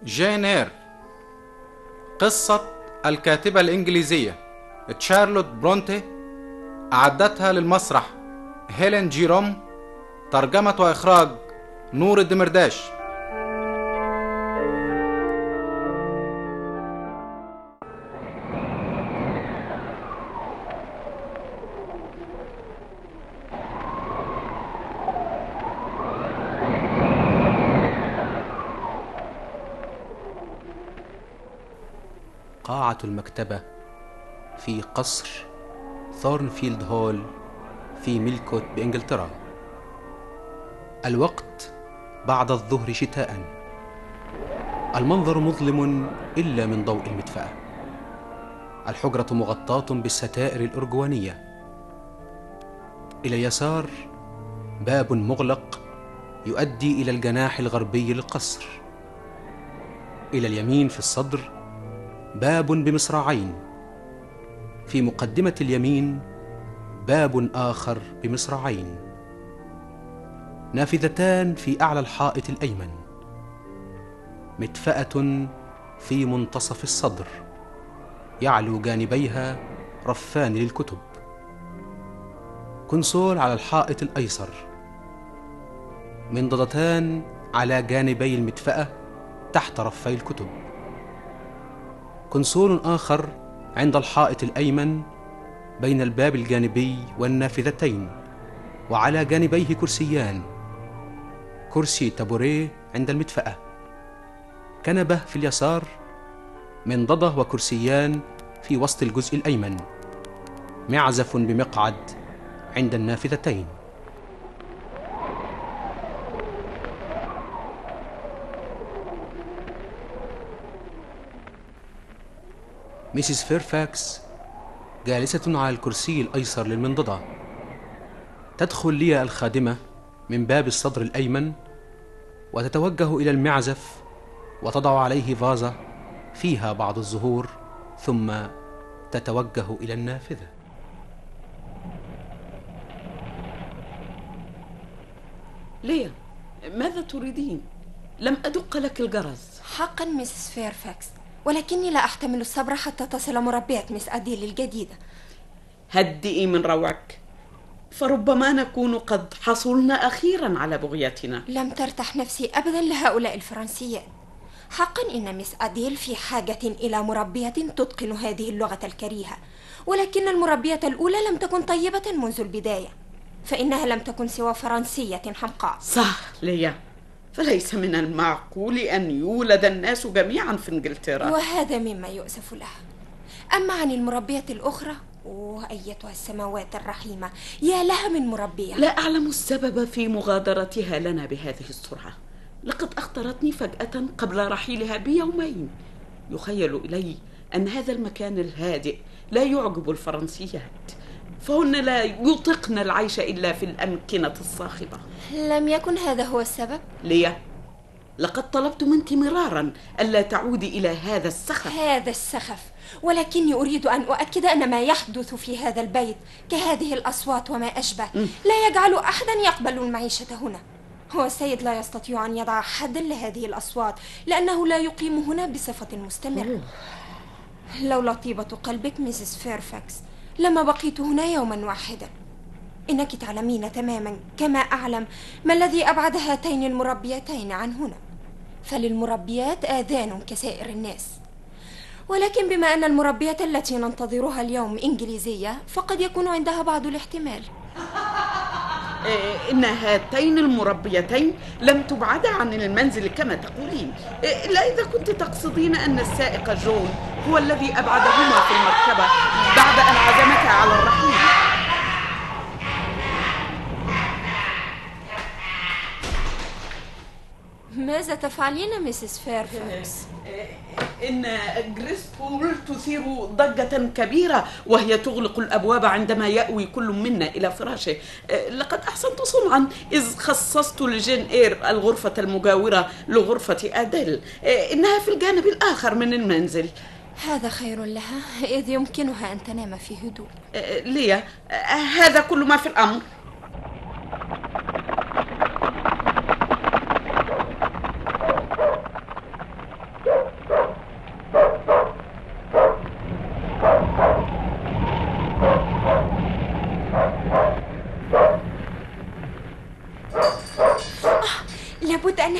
جين إير، قصة الكاتبة الإنجليزية تشارلوت برونتي، أعدتها للمسرح هيلين جيروم، ترجمة وإخراج نور الدمرداش. قاعة المكتبة في قصر ثورنفيلد هول في ميلكوت بإنجلترا. الوقت بعد الظهر شتاء. المنظر مظلم إلا من ضوء المدفأة. الحجرة مغطاة بالستائر الأرجوانية. إلى اليسار باب مغلق يؤدي إلى الجناح الغربي للقصر. إلى اليمين في الصدر باب بمصراعين. في مقدمة اليمين باب آخر بمصراعين. نافذتان في أعلى الحائط الأيمن. مدفأة في منتصف الصدر يعلو جانبيها رفان للكتب. كونسول على الحائط الأيسر. منضدتان على جانبي المدفأة تحت رفي الكتب. كونسول آخر عند الحائط الأيمن بين الباب الجانبي والنافذتين، وعلى جانبيه كرسيان، كرسي تابوريه عند المدفأة، كنبة في اليسار، منضدة وكرسيان في وسط الجزء الأيمن، معزف بمقعد عند النافذتين. ميسيس فيرفاكس جالسة على الكرسي الأيسر للمنضدة. تدخل لي الخادمة من باب الصدر الأيمن وتتوجه إلى المعزف وتضع عليه فازة فيها بعض الزهور، ثم تتوجه إلى النافذة. ليا، ماذا تريدين؟ لم أدق لك الجرس. حقا ميسيس فيرفاكس، ولكني لا أحتمل الصبر حتى تصل مربية مس أديل الجديدة. هدئي من روعك، فربما نكون قد حصلنا أخيرا على بغيتنا. لم ترتح نفسي أبدا لهؤلاء الفرنسيات. حقا إن مس أديل في حاجة إلى مربية تتقن هذه اللغة الكريهة، ولكن المربية الأولى لم تكن طيبة منذ البداية، فإنها لم تكن سوى فرنسية حمقاء. صح ليا، فليس من المعقول أن يولد الناس جميعا في إنجلترا، وهذا مما يؤسف له. أما عن المربية الأخرى، أيتها السماوات الرحيمة، يا لها من مربية. لا أعلم السبب في مغادرتها لنا بهذه السرعة. لقد أخطرتني فجأة قبل رحيلها بيومين. يخيل إلي أن هذا المكان الهادئ لا يعجب الفرنسيات، فهن لا يطقن العيش إلا في الأمكنة الصاخبة. لم يكن هذا هو السبب؟ ليا، لقد طلبت منك مرارا ألا تعودي إلى هذا السخف. هذا السخف، ولكني أريد أن أؤكد أن ما يحدث في هذا البيت كهذه الأصوات وما أشبه لا يجعل أحدا يقبل المعيشة هنا. هو السيد لا يستطيع أن يضع حدا لهذه الأصوات لأنه لا يقيم هنا بصفة مستمرة. لولا طيبة قلبك ميسيس فيرفاكس لما بقيت هنا يوما واحدا. إنك تعلمين تماما كما أعلم ما الذي أبعد هاتين المربيتين عن هنا. فللمربيات آذان كسائر الناس، ولكن بما أن المربية التي ننتظرها اليوم إنجليزية فقد يكون عندها بعض الاحتمال. إن هاتين المربيتين لم تبعدا عن المنزل كما تقولين، إلا إذا كنت تقصدين أن السائق جون هو الذي أبعدهما في المركبة بعد أن عزمتا على الرحيل. ماذا تفعلين ميسيس فيرفاكس؟ إن جريسبول تثير ضجة كبيرة وهي تغلق الأبواب عندما يأوي كل منا إلى فراشه. لقد أحسنت صنعا إذ خصصت لجين إير الغرفة المجاورة لغرفة أديل. إنها في الجانب الآخر من المنزل. هذا خير لها إذ يمكنها أن تنام في هدوء. ليا، هذا كل ما في الأمر.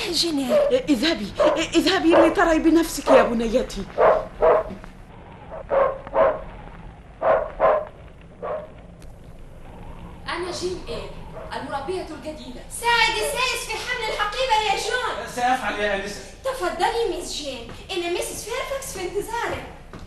جينير. اذهبي لتري بنفسك يا بنيتي. أنا جين إيه المربية الجديدة. ساعد السائس في حمل الحقيبة يا جون. سأفعل يا أنسة. تفضلي ميس جين، إن ميسيس فيرفاكس في انتظارك.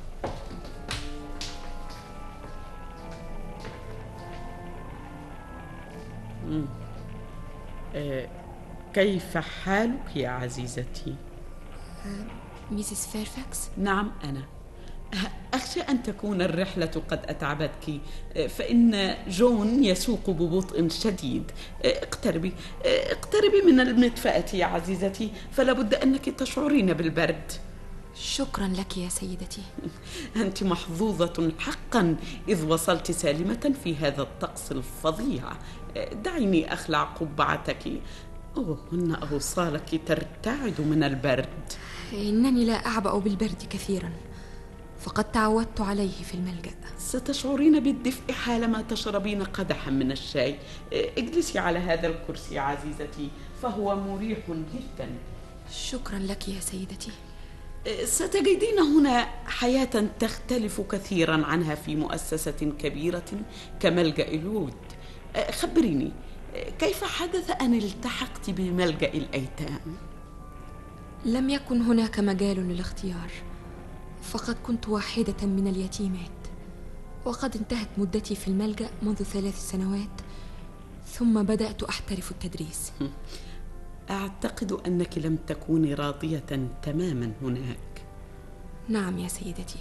كيف حالك يا عزيزتي؟ ميسيس فيرفاكس؟ نعم أنا. أخشى أن تكون الرحلة قد أتعبتك، فإن جون يسوق ببطء شديد. اقتربي من المدفأة يا عزيزتي، فلا بد أنك تشعرين بالبرد. شكرا لك يا سيدتي. أنت محظوظة حقا إذ وصلت سالمة في هذا الطقس الفظيع. دعيني أخلع قبعتك. إن أوصالك ترتعد من البرد. إنني لا أعبأ بالبرد كثيرا، فقد تعودت عليه في الملجأ. ستشعرين بالدفء حالما تشربين قدحا من الشاي. اجلسي على هذا الكرسي عزيزتي، فهو مريح جدا. شكرا لك يا سيدتي. ستجدين هنا حياة تختلف كثيرا عنها في مؤسسة كبيرة كملجأ الود. خبريني، كيف حدث أن التحقت بملجأ الأيتام؟ لم يكن هناك مجال للاختيار، فقد كنت واحدة من اليتيمات، وقد انتهت مدتي في الملجأ منذ 3 سنوات، ثم بدأت أحترف التدريس. أعتقد أنك لم تكوني راضية تماما هناك. نعم يا سيدتي.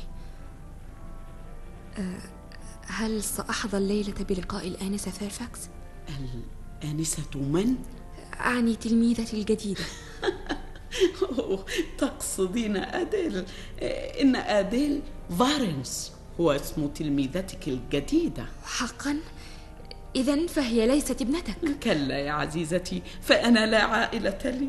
هل سأحظى الليلة بلقاء الآنسة فيرفاكس؟ الآنسة من؟ أعني تلميذتي الجديدة. تقصدين أديل. إن أديل فارنس هو اسم تلميذتك الجديدة. حقا؟ إذن فهي ليست ابنتك؟ كلا يا عزيزتي، فأنا لا عائلة لي.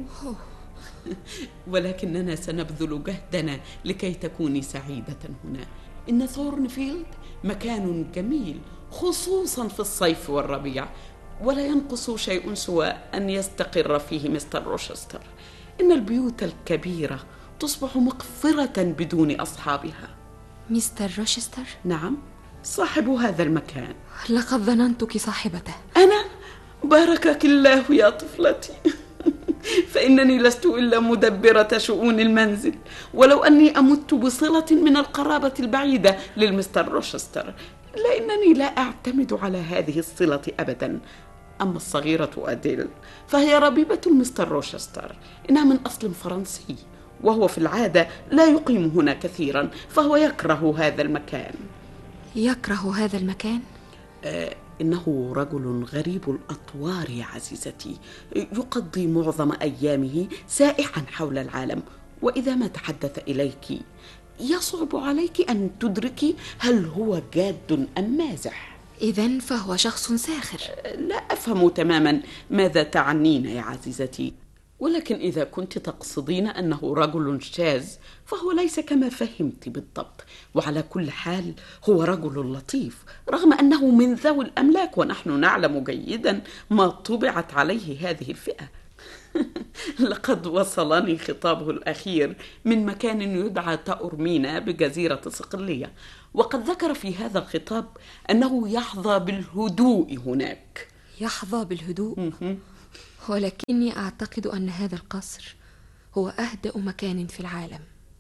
ولكننا سنبذل جهدنا لكي تكوني سعيدة هنا. إن ثورنفيلد مكان جميل، خصوصا في الصيف والربيع، ولا ينقص شيء سوى أن يستقر فيه مستر روشستر. إن البيوت الكبيرة تصبح مقفرة بدون أصحابها. مستر روشستر؟ نعم، صاحب هذا المكان. لقد ظننتك صاحبته. أنا؟ باركك الله يا طفلتي. فإنني لست إلا مدبرة شؤون المنزل، ولو أني أمت بصلة من القرابة البعيدة للمستر روشستر، لأنني لا أعتمد على هذه الصلة أبدا. أما الصغيرة أديل فهي ربيبة المستر روشستر. إنها من أصل فرنسي، وهو في العادة لا يقيم هنا كثيرا، فهو يكره هذا المكان. يكره هذا المكان؟ إنه رجل غريب الأطوار يا عزيزتي، يقضي معظم أيامه سائحا حول العالم، وإذا ما تحدث إليك يصعب عليك أن تدركي هل هو جاد أم مازح. إذن فهو شخص ساخر. لا أفهم تماما ماذا تعنين يا عزيزتي، ولكن إذا كنت تقصدين أنه رجل شاذ فهو ليس كما فهمت بالضبط. وعلى كل حال هو رجل لطيف، رغم أنه من ذوي الأملاك، ونحن نعلم جيدا ما طبعت عليه هذه الفئة. لقد وصلني خطابه الأخير من مكان يدعى تأورمينا بجزيرة صقلية، وقد ذكر في هذا الخطاب أنه يحظى بالهدوء هناك. يحظى بالهدوء؟ ولكني أعتقد أن هذا القصر هو أهدأ مكان في العالم.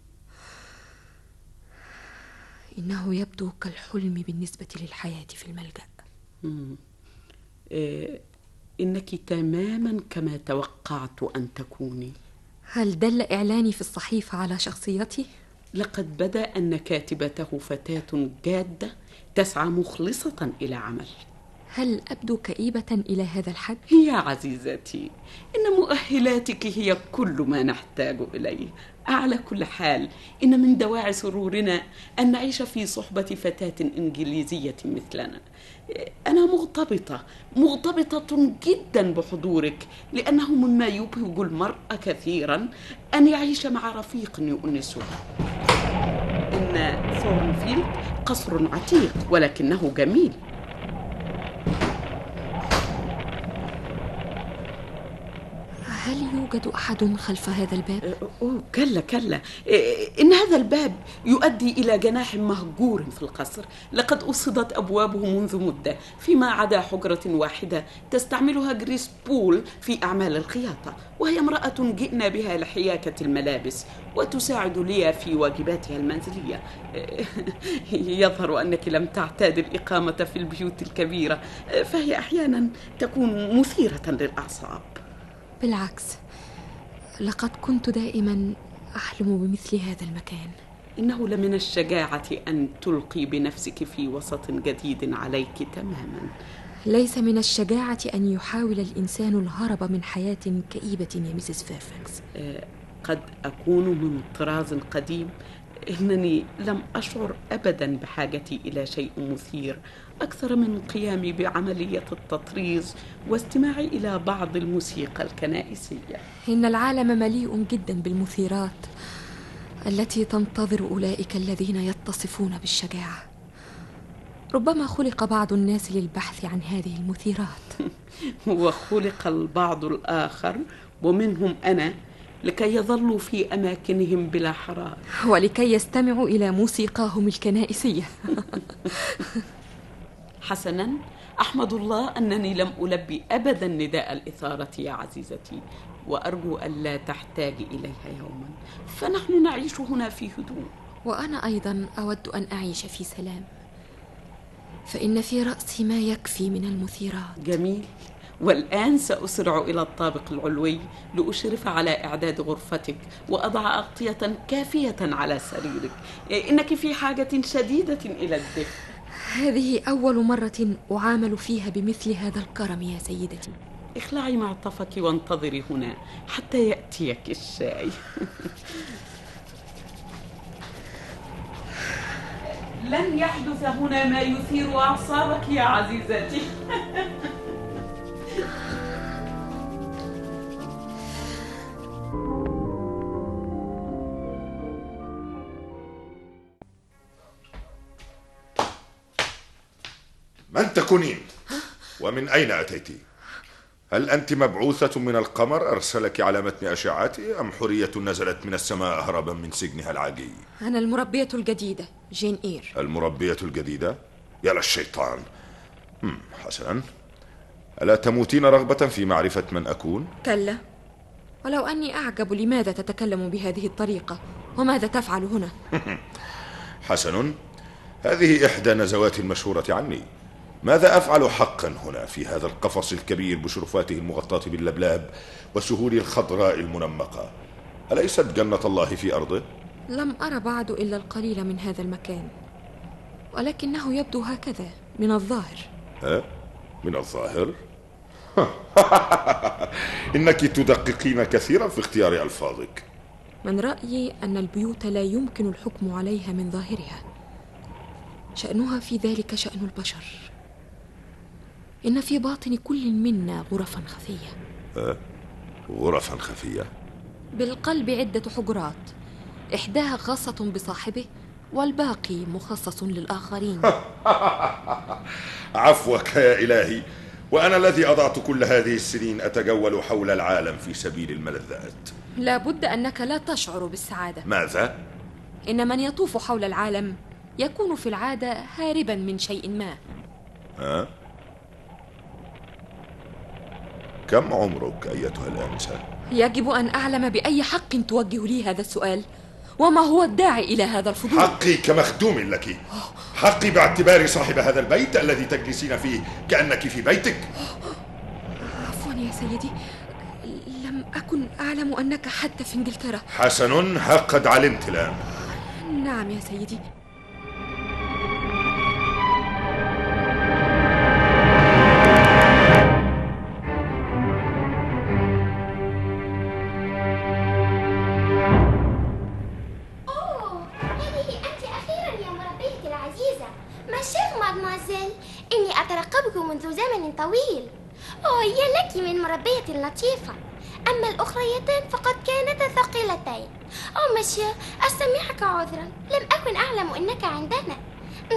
إنه يبدو كالحلم بالنسبة للحياة في الملجأ. إنك تماما كما توقعت أن تكوني. هل دل إعلاني في الصحيفة على شخصيتي؟ لقد بدا أن كاتبته فتاة جادة تسعى مخلصة إلى عمل. هل أبدو كئيبة إلى هذا الحد؟ يا عزيزتي، إن مؤهلاتك هي كل ما نحتاج إليه. على كل حال، إن من دواعي سرورنا أن نعيش في صحبة فتاة إنجليزية مثلنا. أنا مغتبطة جدا بحضورك، لأنه مما يبهج المرء كثيرا أن يعيش مع رفيق يؤنسها. إن ثورنفيلد قصر عتيق ولكنه جميل. هل يوجد أحد خلف هذا الباب؟ كلا إن هذا الباب يؤدي إلى جناح مهجور في القصر. لقد أصدت أبوابه منذ مدة، فيما عدا حجرة واحدة تستعملها جريس بول في أعمال الخياطة، وهي امرأة جئنا بها لحياكة الملابس وتساعد لي في واجباتها المنزلية. يظهر أنك لم تعتاد الإقامة في البيوت الكبيرة، فهي أحيانا تكون مثيرة للأعصاب. بالعكس، لقد كنت دائما أحلم بمثل هذا المكان. إنه لمن الشجاعة أن تلقي بنفسك في وسط جديد عليك تماما. ليس من الشجاعة أن يحاول الإنسان الهرب من حياة كئيبة يا ميسيس فيرفاكس. قد أكون من طراز قديم، إنني لم أشعر أبدا بحاجتي إلى شيء مثير أكثر من قيامي بعملية التطريز واستماعي إلى بعض الموسيقى الكنائسية. إن العالم مليء جدا بالمثيرات التي تنتظر أولئك الذين يتصفون بالشجاعة. ربما خلق بعض الناس للبحث عن هذه المثيرات. وخلق البعض الآخر ومنهم أنا لكي يظلوا في أماكنهم بلا حرار، ولكي يستمعوا إلى موسيقاهم الكنائسية. حسنا، أحمد الله أنني لم ألبي أبدا نداء الإثارة يا عزيزتي، وأرجو ألا تحتاجي إليها يوما، فنحن نعيش هنا في هدوء. وأنا أيضا أود أن أعيش في سلام، فإن في رأسي ما يكفي من المثيرات. جميل. والآن سأسرع إلى الطابق العلوي لأشرف على إعداد غرفتك وأضع أغطية كافية على سريرك. إنك في حاجة شديدة إلى الدفء. هذه أول مرة أعامل فيها بمثل هذا الكرم يا سيدتي. اخلعي معطفك وانتظري هنا حتى يأتيك الشاي. لن يحدث هنا ما يثير أعصابك يا عزيزتي. من تكونين؟ ومن أين أتيت؟ هل أنت مبعوثة من القمر أرسلك على متن أشعته، أم حرية نزلت من السماء هربا من سجنها العاجي؟ أنا المربية الجديدة جين إير. المربية الجديدة؟ يا للشيطان. حسنا، ألا تموتين رغبة في معرفة من أكون؟ كلا، ولو أني أعجب لماذا تتكلم بهذه الطريقة وماذا تفعل هنا. حسن، هذه إحدى نزواتي المشهورة عني. ماذا أفعل حقا هنا في هذا القفص الكبير بشرفاته المغطاة باللبلاب وسهوله الخضراء المنمقة؟ أليست جنة الله في أرضه؟ لم أرى بعد إلا القليل من هذا المكان، ولكنه يبدو هكذا من الظاهر. من الظاهر؟ إنك تدققين كثيرا في اختيار ألفاظك. من رأيي أن البيوت لا يمكن الحكم عليها من ظاهرها، شأنها في ذلك شأن البشر. إن في باطن كل منا غرفا خفية. غرفا خفية؟ بالقلب عدة حجرات، إحداها خاصة بصاحبه والباقي مخصص للآخرين. عفوك يا إلهي، وأنا الذي أضعت كل هذه السنين أتجول حول العالم في سبيل الملذات. لا بد أنك لا تشعر بالسعادة. ماذا؟ إن من يطوف حول العالم يكون في العادة هاربا من شيء ما. كم عمرك أيتها الآنسة؟ يجب أن أعلم بأي حق توجه لي هذا السؤال، وما هو الداعي إلى هذا الفضول؟ حقي كمخدوم لك، حقي باعتباري صاحب هذا البيت الذي تجلسين فيه كأنك في بيتك. عفوا يا سيدي، لم أكن أعلم أنك حتى في إنجلترا. حسن، قد علمت الآن. نعم يا سيدي. إني أترقبكم منذ زمن طويل. يا لك من مربية لطيفة. أما الأخريتان فقد كانتا ثقيلتين. مسيو، أستمعك عذرا، لم أكن أعلم أنك عندنا.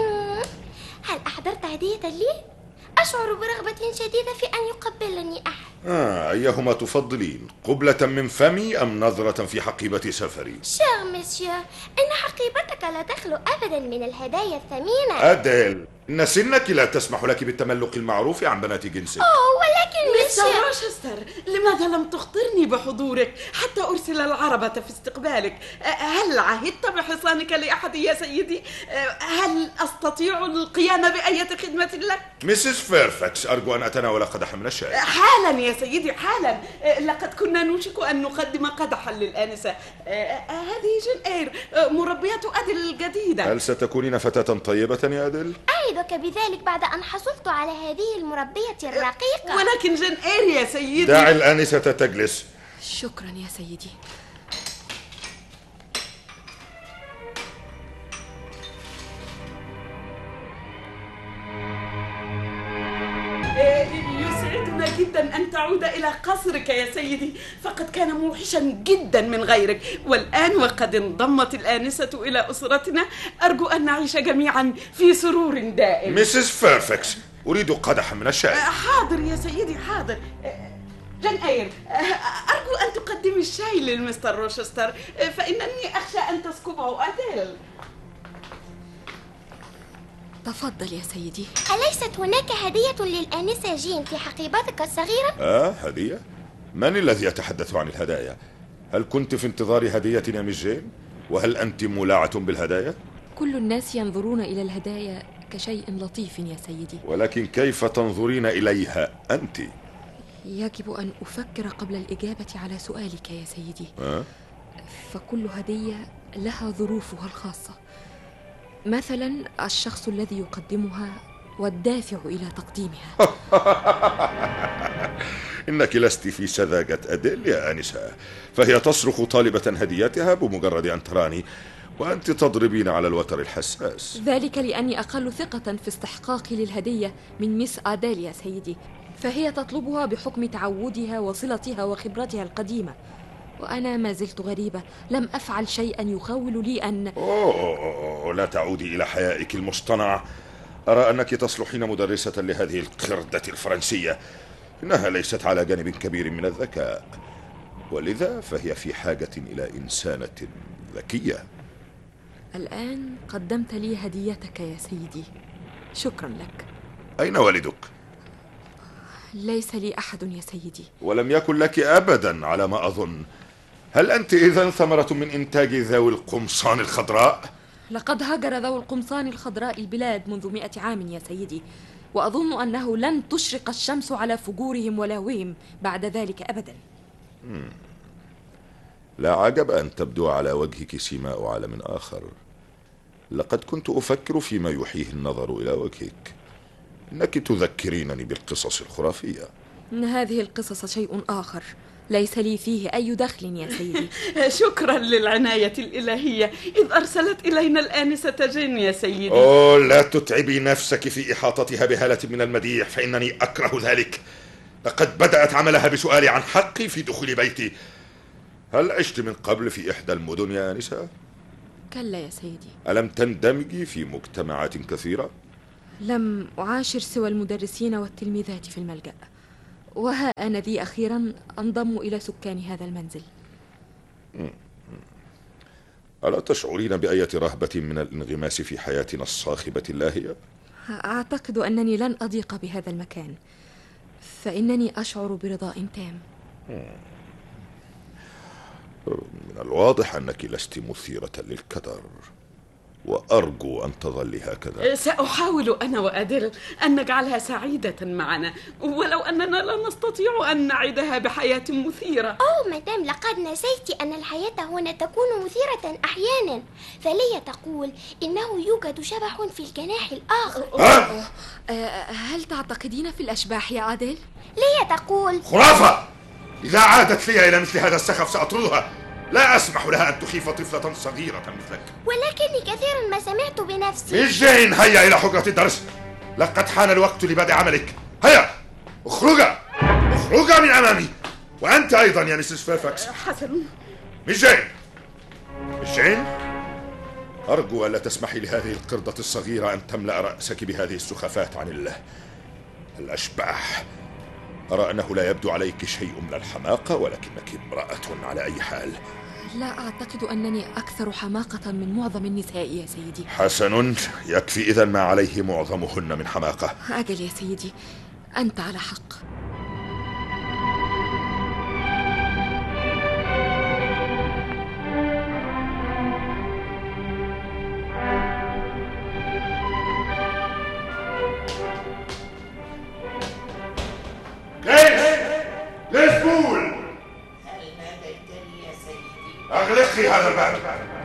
هل أحضرت هدية لي؟ أشعر برغبة شديدة في أن يقبلني أحد. أيهما تفضلين، قبلة من فمي أم نظرة في حقيبة سفري؟ شير مسيو، إن حقيبتك لا تخلو أبدا من الهدايا الثمينة. أديل، إن سنك لا تسمح لك بالتملق المعروف عن بنات جنسك. ولكن مستر مسيو، روشستر، لماذا لم تخطرني بحضورك حتى أرسل العربة في استقبالك؟ هل عهدت بحصانك لأحد يا سيدي؟ هل أستطيع القيام بأية خدمة لك؟ مسز فيرفاكس، أرجو أن أتناول قدحا من الشاي. حالا يا سيدي حالا. لقد كنا نوشك أن نقدم قدحا للآنسة. هذه جين إير، مربية أدل الجديدة. هل ستكونين فتاة طيبة يا أديل؟ أعدك بذلك بعد أن حصلت على هذه المربية الرقيقة. ولكن جين إير يا سيدي. دع الآنسة تجلس. شكرا يا سيدي. يسعدنا جدا أن تعود إلى قصرك يا سيدي، فقد كان موحشا جدا من غيرك، والآن وقد انضمت الآنسة إلى أسرتنا، أرجو أن نعيش جميعا في سرور دائم. مسز فيرفاكس، أريد قدحا من الشاي. حاضر يا سيدي حاضر. جين إير، أرجو أن تقدمي الشاي للمستر روشستر، فإنني أخشى أن تسكبه أديل. تفضل يا سيدي. أليست هناك هدية للآنسة جين في حقيبتك الصغيرة؟ هدية؟ من الذي يتحدث عن الهدايا؟ هل كنت في انتظار هدية يا مس جين؟ وهل أنت مولعة بالهدايا؟ كل الناس ينظرون إلى الهدايا كشيء لطيف يا سيدي. ولكن كيف تنظرين إليها أنت؟ يجب أن أفكر قبل الإجابة على سؤالك يا سيدي. فكل هدية لها ظروفها الخاصة، مثلا الشخص الذي يقدمها والدافع إلى تقديمها. إنك لست في سذاجة أديل يا آنسة، فهي تصرخ طالبة هديتها بمجرد أن تراني وأنت تضربين على الوتر الحساس. ذلك لأني أقل ثقة في استحقاقي للهدية من مس أديل يا سيدي، فهي تطلبها بحكم تعودها وصلتها وخبرتها القديمة، وأنا ما زلت غريبة، لم أفعل شيئا يخول لي أن... لا تعودي إلى حيائك المصطنع. أرى أنك تصلحين مدرسة لهذه القردة الفرنسية، إنها ليست على جانب كبير من الذكاء، ولذا فهي في حاجة إلى إنسانة ذكية. الآن قدمت لي هديتك يا سيدي، شكرا لك. أين والدك؟ ليس لي أحد يا سيدي. ولم يكن لك أبدا على ما أظن. هل أنت إذن ثمرة من إنتاج ذوي القمصان الخضراء؟ لقد هجر ذوي القمصان الخضراء البلاد منذ 100 عام يا سيدي، وأظن أنه لن تشرق الشمس على فجورهم ولهوهم بعد ذلك أبدا. لا عجب أن تبدو على وجهك سيماء عالم آخر. لقد كنت أفكر فيما يحييه النظر إلى وجهك. إنك تذكرينني بالقصص الخرافية. إن هذه القصص شيء آخر ليس لي فيه أي دخل يا سيدي. شكرا للعناية الإلهية إذ أرسلت إلينا الآنسة جين يا سيدي. لا تتعبي نفسك في إحاطتها بهالة من المديح، فإنني أكره ذلك. لقد بدأت عملها بسؤالي عن حقي في دخول بيتي. هل عشت من قبل في إحدى المدن يا آنسة؟ كلا يا سيدي. ألم تندمجي في مجتمعات كثيرة؟ لم أعاشر سوى المدرسين والتلميذات في الملجأ، وها أنا ذي أخيرا أنضم إلى سكان هذا المنزل. ألا تشعرين بأية رهبة من الانغماس في حياتنا الصاخبة اللاهية؟ أعتقد أنني لن أضيق بهذا المكان، فإنني أشعر برضاء تام. من الواضح أنك لست مثيرة للكدر، وأرجو أن تظلي هكذا. سأحاول أنا وأديل أن نجعلها سعيدة معنا، ولو أننا لا نستطيع أن نعدها بحياة مثيرة. مدام، لقد نسيت أن الحياة هنا تكون مثيرة أحيانا، فلي تقول إنه يوجد شبح في الجناح الآخر. هل تعتقدين في الأشباح يا أديل؟ لي تقول خرافة! إذا عادت لي إلى مثل هذا السخف سأطردها. لا أسمح لها أن تخيف طفلة صغيرة مثلك. ولكني كثيرا ما سمعت بنفسي. مس جين، هيا إلى حجرة الدرس، لقد حان الوقت لبدء عملك. هيا اخرجا من أمامي، وأنت أيضا يا مسز فيرفاكس. حسن. مس جين، أرجو ألا تسمحي لهذه القردة الصغيرة أن تملأ رأسك بهذه السخافات عن الأشباح. أرى أنه لا يبدو عليك شيء من الحماقة، ولكنك امرأة على أي حال. لا أعتقد أنني أكثر حماقة من معظم النساء يا سيدي. حسن، يكفي إذن ما عليه معظمهن من حماقة. أجل يا سيدي، أنت على حق. ليزبول، هل ناديتني يا سيدي؟ أغلقي هذا الباب.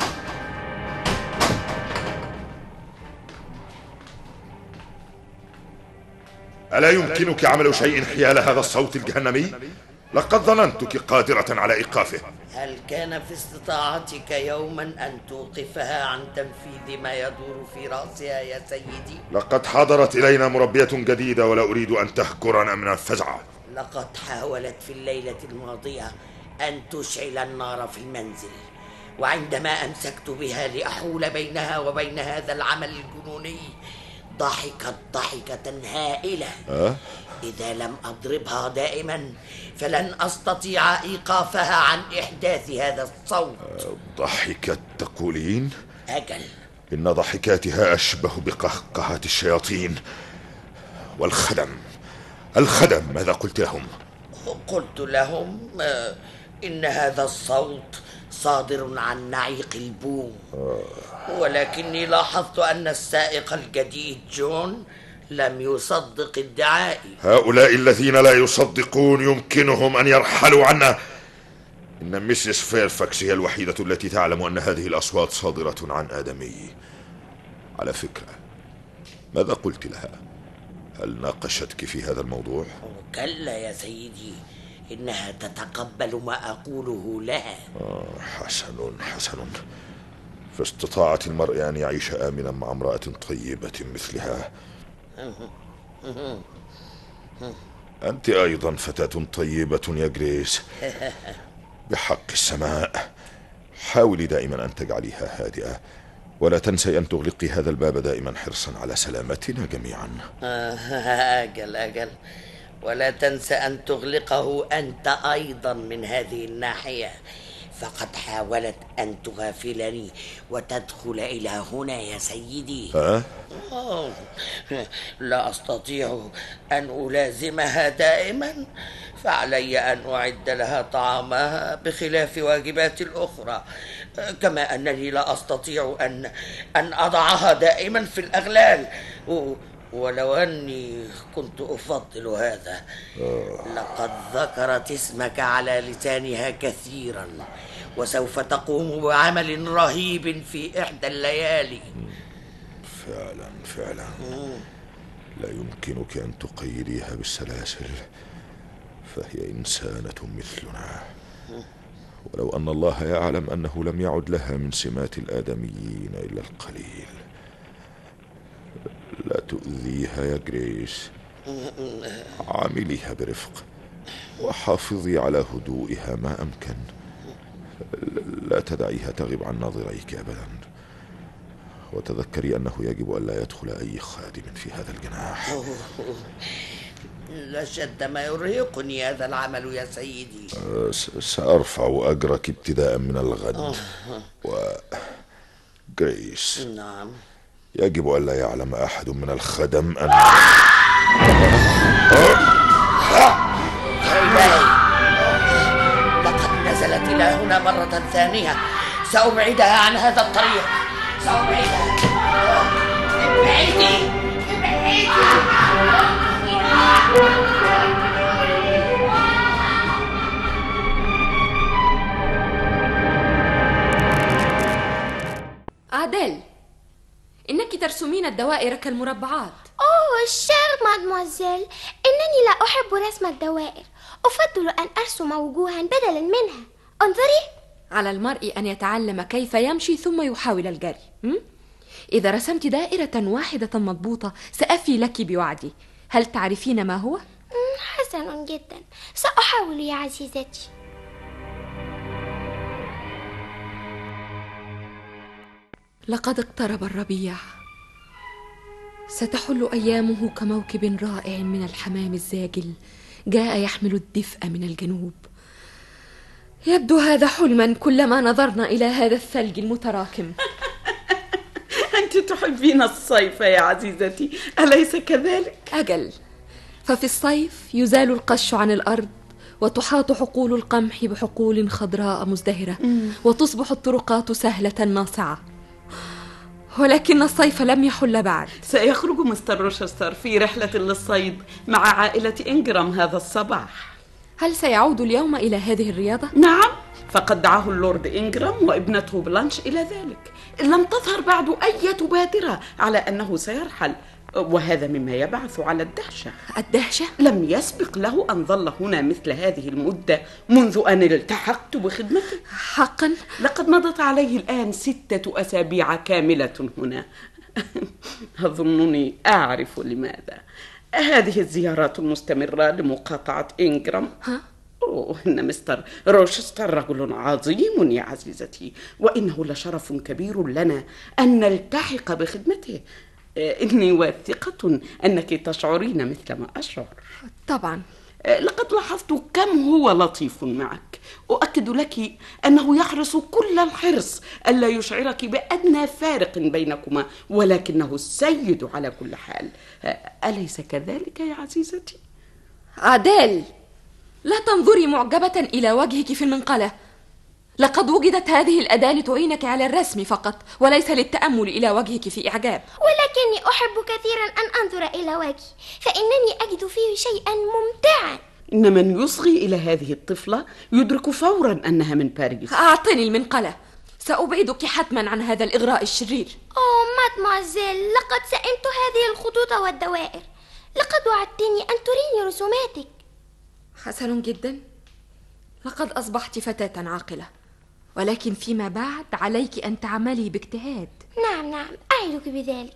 ألا يمكنك عمل شيء حيال هذا الصوت الجهنمي؟ لقد ظننتك قادرة على إيقافه. هل كان في استطاعتك يوما أن توقفها عن تنفيذ ما يدور في رأسها يا سيدي؟ لقد حضرت إلينا مربية جديدة ولا أريد أن تهجرنا من الفزع. لقد حاولت في الليلة الماضية أن تشعل النار في المنزل، وعندما أمسكت بها لأحول بينها وبين هذا العمل الجنوني ضحكت ضحكة هائلة. إذا لم أضربها دائما فلن أستطيع إيقافها عن إحداث هذا الصوت. ضحكت تقولين؟ أجل. إن ضحكاتها أشبه بقهقهات الشياطين. والخدم ماذا قلت لهم؟ قلت لهم إن هذا الصوت صادر عن نعيق البوم، ولكني لاحظت أن السائق الجديد جون لم يصدق ادعائي. هؤلاء الذين لا يصدقون يمكنهم أن يرحلوا عنا. إن ميسيس فيرفاكس هي الوحيدة التي تعلم أن هذه الأصوات صادرة عن آدمي. على فكرة، ماذا قلت لها؟ هل ناقشتك في هذا الموضوع؟ كلا يا سيدي، إنها تتقبل ما أقوله لها. حسن. فاستطاعة المرء أن يعيش آمنا مع امرأة طيبة مثلها. أنت أيضا فتاة طيبة يا جريس. بحق السماء، حاولي دائما أن تجعليها هادئة، ولا تنسي أن تغلقي هذا الباب دائما حرصا على سلامتنا جميعا. أجل، ولا تنسى أن تغلقه أنت أيضا من هذه الناحية، فقد حاولت أن تغافلني وتدخل إلى هنا يا سيدي. لا أستطيع أن ألازمها دائما، فعلي أن أعد لها طعامها بخلاف واجباتي الأخرى، كما أنني لا أستطيع أن أضعها دائما في الأغلال، ولو أني كنت أفضل هذا. لقد ذكرت اسمك على لسانها كثيرا، وسوف تقوم بعمل رهيب في إحدى الليالي. فعلا لا يمكنك أن تقيديها بالسلاسل، فهي إنسانة مثلنا. ولو أن الله يعلم أنه لم يعد لها من سمات الآدميين إلا القليل. لا تؤذيها يا جريس، عامليها برفق وحافظي على هدوئها ما أمكن. لا تدعيها تغيب عن ناظريك أبدا، وتذكري أنه يجب أن لا يدخل أي خادم في هذا الجناح. لشد ما يرهقني هذا العمل يا سيدي. سأرفع أجرك ابتداء من الغد. جريس، نعم، يجب أن لا يعلم أحد من الخدم أن لقد نزلت إلى هنا مرة ثانية. سأبعدها عن هذا الطريق، سأبعدها. ابعدي. أديل، إنك ترسمين الدوائر كالمربعات. أوه الشر مادموزيل، إنني لا أحب رسم الدوائر، أفضل أن أرسم وجوها بدلا منها. انظري. على المرء أن يتعلم كيف يمشي ثم يحاول الجري. إذا رسمت دائرة واحدة مضبوطة سأفي لك بوعدي. هل تعرفين ما هو؟ حسن جدا، سأحاول يا عزيزتي. لقد اقترب الربيع، ستحل أيامه كموكب رائع من الحمام الزاجل جاء يحمل الدفء من الجنوب. يبدو هذا حلما كلما نظرنا إلى هذا الثلج المتراكم. أنت تحبين الصيف يا عزيزتي، أليس كذلك؟ أجل، ففي الصيف يزال القش عن الأرض، وتحاط حقول القمح بحقول خضراء مزدهرة، وتصبح الطرقات سهلة ناصعة. ولكن الصيف لم يحل بعد. سيخرج مستر روشستر في رحلة للصيد مع عائلة إنجرام هذا الصباح. هل سيعود اليوم إلى هذه الرياضة؟ نعم، فقد دعاه اللورد إنجرام وابنته بلانش إلى ذلك. لم تظهر بعد أي بادرة على أنه سيرحل، وهذا مما يبعث على الدهشة. الدهشة؟ لم يسبق له أن ظل هنا مثل هذه المدة منذ أن التحقت بخدمته. حقا؟ لقد مضت عليه الآن 6 أسابيع كاملة هنا. أظنني أعرف لماذا. هذه الزيارات المستمرة لمقاطعة إنجرام. إن مستر روشستر رجل عظيم يا عزيزتي، وإنه لشرف كبير لنا أن نلتحق بخدمته. إني واثقة أنك تشعرين مثل ما أشعر. طبعا. لقد لاحظت كم هو لطيف معك. أؤكد لك أنه يحرص كل الحرص ألا يشعرك بأدنى فارق بينكما، ولكنه السيد على كل حال. أليس كذلك يا عزيزتي؟ أديل، لا تنظري معجبة إلى وجهك في المنقلة. لقد وجدت هذه الأداة لتعينك على الرسم فقط، وليس للتأمل إلى وجهك في إعجاب. ولكني أحب كثيرا أن أنظر إلى وجهي، فإنني أجد فيه شيئا ممتعا. إن من يصغي إلى هذه الطفلة يدرك فورا أنها من باريس. أعطني المنقلة، سأبعدك حتما عن هذا الإغراء الشرير. مادموزيل، لقد سئمت هذه الخطوط والدوائر. لقد وعدتني أن تريني رسوماتك. حسن جدا، لقد أصبحت فتاة عاقلة، ولكن فيما بعد عليك أن تعملي باجتهاد. نعم، أعدك بذلك.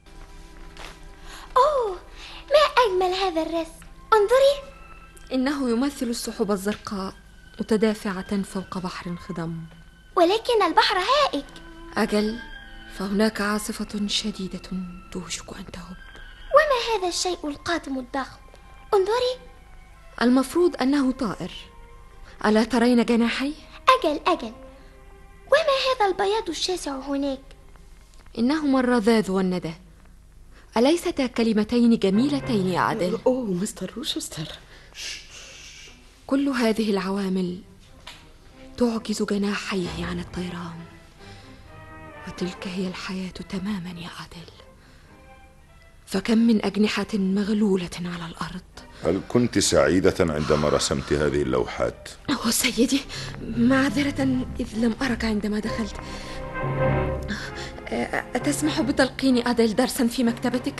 ما أجمل هذا الرسم، انظري. إنه يمثل السحب الزرقاء متدافعة فوق بحر خضم. ولكن البحر هائج. أجل، فهناك عاصفة شديدة توشك أن تهب. وما هذا الشيء القاتم الضخم؟ انظري. المفروض أنه طائر. ألا ترين جناحي؟ أجل. وما هذا البياض الشاسع هناك؟ إنهما الرذاذ والندى. أليستا كلمتين جميلتين يا عادل؟ مستر روشستر، كل هذه العوامل تعجز جناحيه عن الطيران، وتلك هي الحياة تماما يا عادل. فكم من أجنحة مغلولة على الأرض. هل كنت سعيدة عندما رسمت هذه اللوحات؟ سيدي، معذرة إذ لم أرك عندما دخلت. أتسمح بتلقين أديل درسا في مكتبتك؟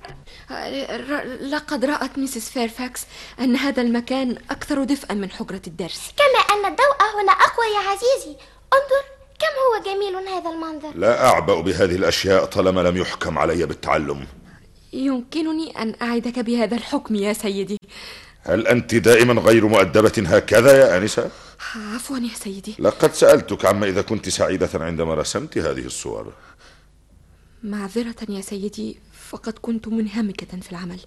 لقد رأت ميسيس فيرفاكس أن هذا المكان أكثر دفئا من حجرة الدرس، كما أن الضوء هنا أقوى يا عزيزي. انظر كم هو جميل هذا المنظر. لا أعبأ بهذه الأشياء طالما لم يحكم علي بالتعلم. يمكنني أن أعدك بهذا الحكم يا سيدي. هل أنت دائما غير مؤدبة هكذا يا آنسة؟ عفوا يا سيدي. لقد سألتك عما إذا كنت سعيدة عندما رسمت هذه الصور. معذرة يا سيدي، فقد كنت منهمكة في العمل.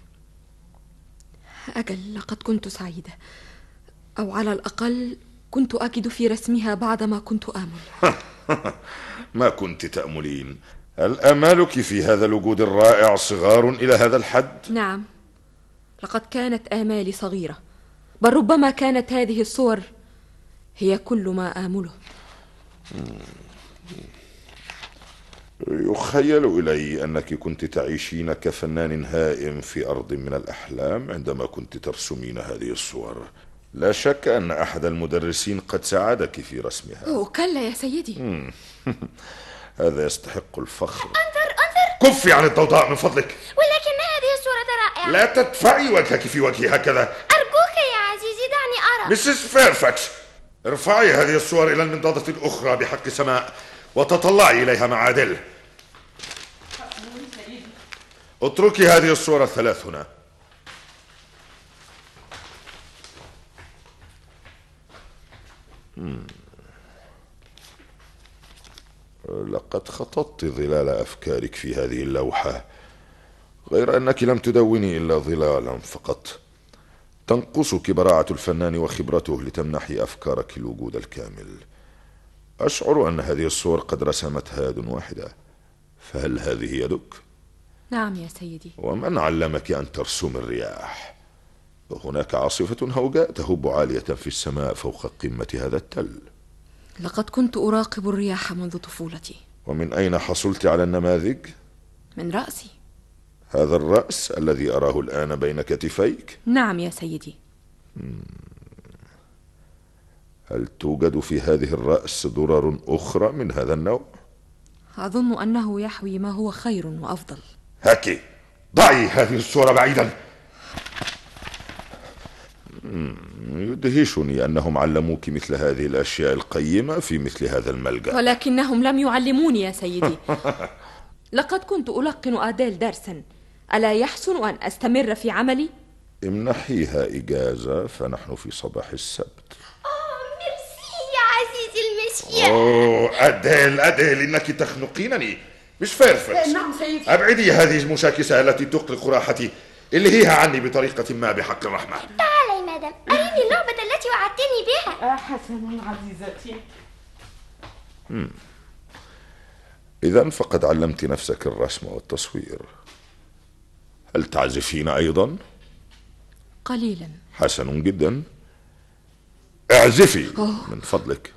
أجل، لقد كنت سعيدة، أو على الأقل كنت أجد في رسمها بعد ما كنت آمل. ما كنت تأملين؟ هل آمالك في هذا الوجود الرائع صغار إلى هذا الحد؟ نعم، لقد كانت آمالي صغيرة، بل ربما كانت هذه الصور هي كل ما آمله. يخيل إلي أنك كنت تعيشين كفنان هائم في أرض من الأحلام عندما كنت ترسمين هذه الصور. لا شك أن أحد المدرسين قد ساعدك في رسمها. كلا يا سيدي. هذا يستحق الفخر. انظر. كفي عن الضوضاء من فضلك. ولكن هذه الصورة رائعة. لا تدفعي وجهك في وجهي هكذا. أرجوك يا عزيزي، دعني أرى. مسز فيرفاكس، ارفعي هذه الصور إلى المنضدة الأخرى بحق سماء وتطلعي إليها مع عادل. اتركي هذه الصور الثلاث هنا. لقد خططت ظلال أفكارك في هذه اللوحة، غير أنك لم تدوني إلا ظلالا فقط. تنقصك براعة الفنان وخبرته لتمنحي أفكارك الوجود الكامل. أشعر أن هذه الصور قد رسمتها يد واحدة، فهل هذه يدك؟ نعم يا سيدي. ومن علمك أن ترسم الرياح؟ هناك عاصفة هوجاء تهب عالية في السماء فوق قمة هذا التل. لقد كنت أراقب الرياح منذ طفولتي. ومن أين حصلت على النماذج؟ من رأسي. هذا الرأس الذي أراه الآن بين كتفيك؟ نعم يا سيدي. هل توجد في هذه الرأس درر أخرى من هذا النوع؟ أظن أنه يحوي ما هو خير وأفضل. هاكي، ضعي هذه الصورة بعيدا. يدهشني أنهم علموك مثل هذه الأشياء القيمة في مثل هذا الملجأ. ولكنهم لم يعلموني يا سيدي. لقد كنت ألقن آديل درسا. ألا يحسن أن أستمر في عملي؟ امنحيها إجازة، فنحن في صباح السبت. ميرسي يا عزيزي المسيا. أديل إنك تخنقينني. مش فيرفكس. نعم سيدي. أبعدي هذه المشاكسة التي تقلق راحتي. الهيها عني بطريقة ما بحق الرحمن. تعالي مدام، أريني اللعبة التي وعدتني بها. حسنا عزيزتي. إذن فقد علمت نفسك الرسم والتصوير. هل تعزفين أيضا؟ قليلا. حسن جدا. اعزفي من فضلك.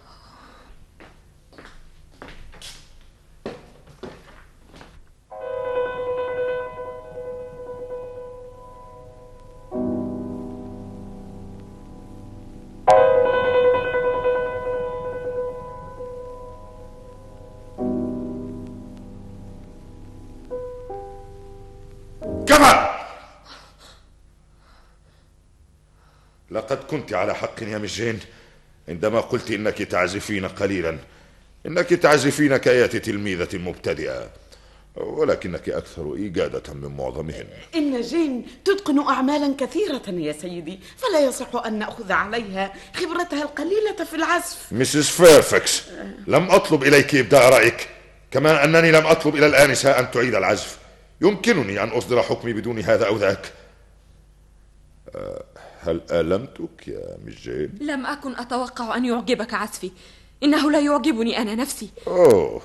لقد كنت على حق يا مس جين عندما قلت إنك تعزفين قليلا. إنك تعزفين كآيات تلميذة مبتدئة، ولكنك أكثر إجادة من معظمهن. إن جين تتقن أعمالا كثيرة يا سيدي، فلا يصح أن نأخذ عليها خبرتها القليلة في العزف. مسز فيرفكس، لم أطلب إليك إبداء رأيك، كما أنني لم أطلب إلى الآنسة أن تعيد العزف. يمكنني أن أصدر حكمي بدون هذا أو ذاك. هل ألمتك يا مس جين؟ لم أكن أتوقع أن يعجبك عزفي، إنه لا يعجبني أنا نفسي. أوه.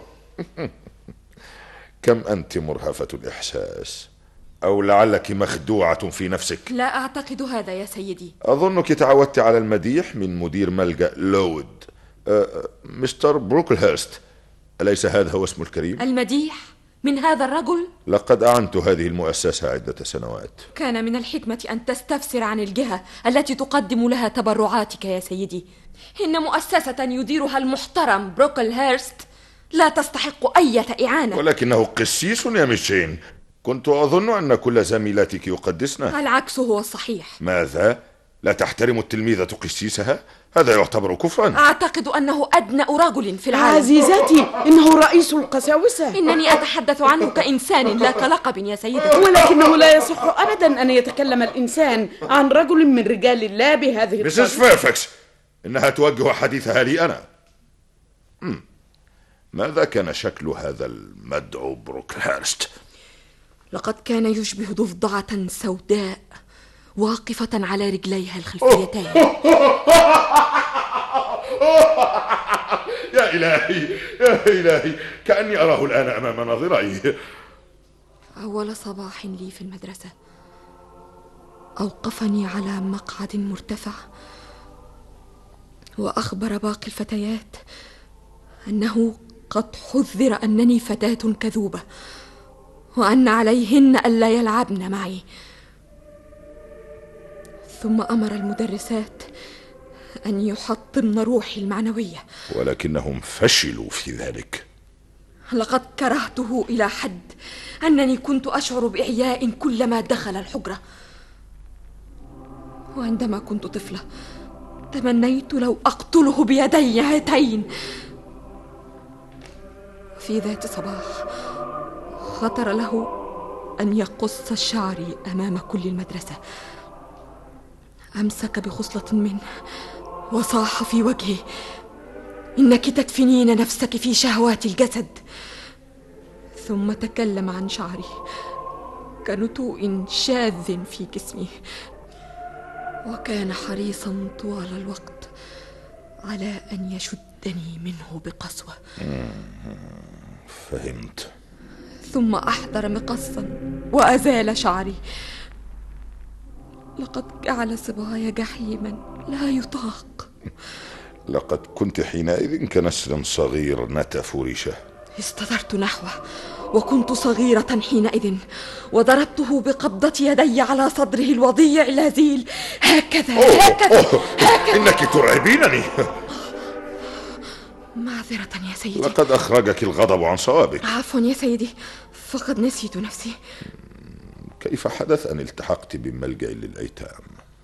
كم أنت مرهفة الإحساس، أو لعلك مخدوعة في نفسك. لا أعتقد هذا يا سيدي. أظنك تعودت على المديح من مدير ملجأ لود، مستر بروكلهيرست، أليس هذا هو اسمه الكريم؟ المديح من هذا الرجل؟ لقد أعنت هذه المؤسسة عدة سنوات. كان من الحكمة أن تستفسر عن الجهة التي تقدم لها تبرعاتك يا سيدي. إن مؤسسة يديرها المحترم بروكلهيرست لا تستحق أي إعانة. ولكنه قسيس يا مس جين، كنت أظن أن كل زميلاتك يقدسنه. العكس هو الصحيح. ماذا؟ لا تحترم التلميذة قسيسها؟ هذا يعتبر كفرا. أعتقد أنه أدنى رجل في العالم. عزيزتي، إنه رئيس القساوسة. إنني أتحدث عنه كإنسان لا كلقب يا سيدي. ولكنه لا يصح أبدا أن يتكلم الإنسان عن رجل من رجال الله بهذه الطريقة. مسز فيرفكس، إنها توجه حديثها لي أنا. ماذا كان شكل هذا المدعو بروكلهيرست؟ لقد كان يشبه ضفدعة سوداء واقفة على رجليها الخلفيتين. يا إلهي يا إلهي، كأني أراه الآن أمام ناظري. أول صباح لي في المدرسة أوقفني على مقعد مرتفع وأخبر باقي الفتيات أنه قد حذر أنني فتاة كذوبة وأن عليهن ألا يلعبن معي. ثم أمر المدرسات أن يحطمن روحي المعنوية، ولكنهم فشلوا في ذلك. لقد كرهته إلى حد أنني كنت أشعر بإعياء كلما دخل الحجرة. وعندما كنت طفلة تمنيت لو أقتله بيدي هاتين. في ذات صباح خطر له أن يقص شعري أمام كل المدرسة. أمسك بخصلة منه وصاح في وجهي: إنك تدفنين نفسك في شهوات الجسد. ثم تكلم عن شعري كنتوء شاذ في جسمي. وكان حريصا طوال الوقت على أن يشدني منه بقسوة. فهمت. ثم أحضر مقصا وأزال شعري. لقد جعل صباي جحيما لا يطاق. لقد كنت حينئذ كنسر صغير نتف ريشه. استدرت نحوه وكنت صغيرة حينئذ، وضربته بقبضة يدي على صدره الوضيع اللذيذ هكذا. هكذا. إنك ترعبينني. معذرة يا سيدي. لقد أخرجك الغضب عن صوابك. عفوا يا سيدي، فقد نسيت نفسي. كيف حدث أن التحقت بملجأ للأيتام؟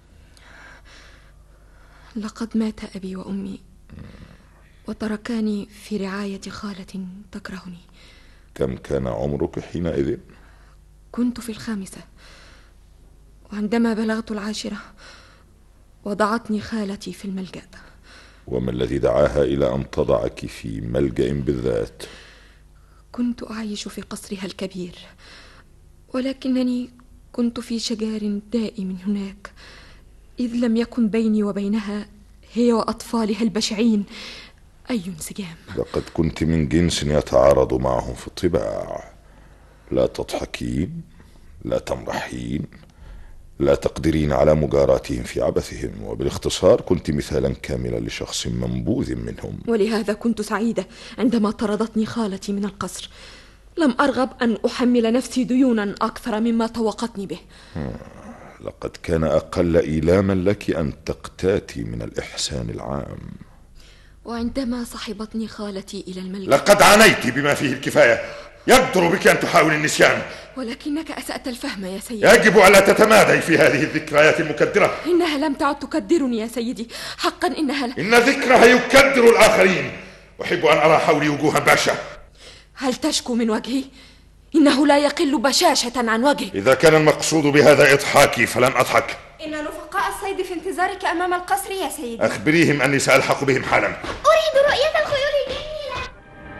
لقد مات أبي وأمي وتركاني في رعاية خالة تكرهني. كم كان عمرك حينئذ؟ كنت في 5، وعندما بلغت 10 وضعتني خالتي في الملجأ. وما الذي دعاها إلى أن تضعك في ملجأ بالذات؟ كنت أعيش في قصرها الكبير، ولكنني كنت في شجار دائم هناك، إذ لم يكن بيني وبينها هي وأطفالها البشعين أي انسجام. لقد كنت من جنس يتعارض معهم في الطباع. لا تضحكين، لا تمرحين، لا تقدرين على مجاراتهم في عبثهم، وبالاختصار كنت مثالا كاملا لشخص منبوذ منهم. ولهذا كنت سعيدة عندما طردتني خالتي من القصر. لم أرغب أن أحمل نفسي ديونا أكثر مما طوقتني به. لقد كان أقل إيلاما لك أن تقتاتي من الإحسان العام. وعندما صحبتني خالتي إلى الملجأ، لقد عانيت بما فيه الكفاية. يقدر بك أن تحاول النسيان، ولكنك أسأت الفهم يا سيدي. يجب ألا تتمادي في هذه الذكريات المكدرة. إنها لم تعد تكدرني يا سيدي، حقا إنها إن ذكرها يكدر الآخرين. أحب أن أرى حولي وجوها بشعة. هل تشكو من وجهي؟ إنه لا يقل بشاشة عن وجهي. إذا كان المقصود بهذا إضحاكي فلن أضحك. إن رفقاء الصيد في انتظارك أمام القصر يا سيدي. أخبريهم أني سألحق بهم حالا. أريد رؤية الخيول الجميلة.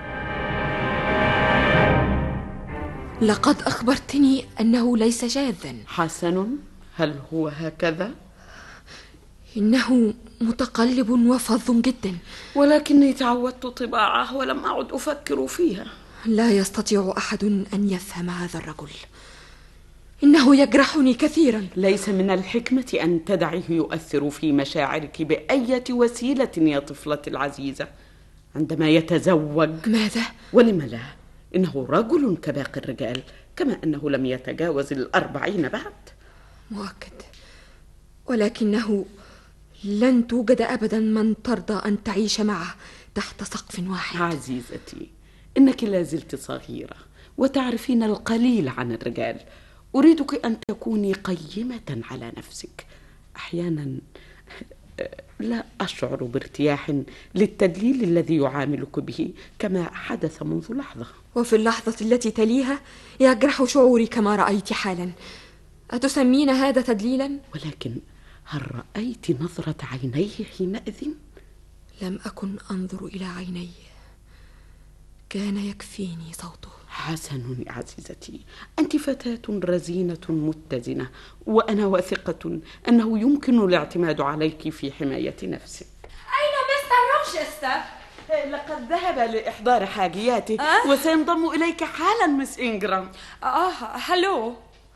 لقد أخبرتني أنه ليس شاذا. حسن، هل هو هكذا؟ إنه متقلب وفظ جدا، ولكني تعودت طباعه ولم أعد أفكر فيها. لا يستطيع أحد أن يفهم هذا الرجل. إنه يجرحني كثيرا. ليس من الحكمة أن تدعيه يؤثر في مشاعرك بأية وسيلة يا طفلتي العزيزة. عندما يتزوج. ماذا؟ ولم لا؟ إنه رجل كباقي الرجال، كما أنه لم يتجاوز 40 بعد. مؤكد، ولكنه لن توجد أبدا من ترضى أن تعيش معه تحت سقف واحد. عزيزتي، إنك لازلت صغيرة وتعرفين القليل عن الرجال. أريدك أن تكوني قيمة على نفسك. أحيانا لا أشعر بارتياح للتدليل الذي يعاملك به كما حدث منذ لحظة. وفي اللحظة التي تليها يجرح شعوري كما رأيت حالا. أتسمين هذا تدليلا؟ ولكن هل رأيت نظرة عينيه حينئذ؟ لم أكن أنظر إلى عينيه، كان يكفيني صوته. حسن يا عزيزتي، أنت فتاة رزينة متزنة، وأنا واثقة أنه يمكن الاعتماد عليك في حماية نفسك. أين مستر روشستر؟ لقد ذهب لإحضار حاجياته وسينضم إليك حالا مس إنجرام. هلو.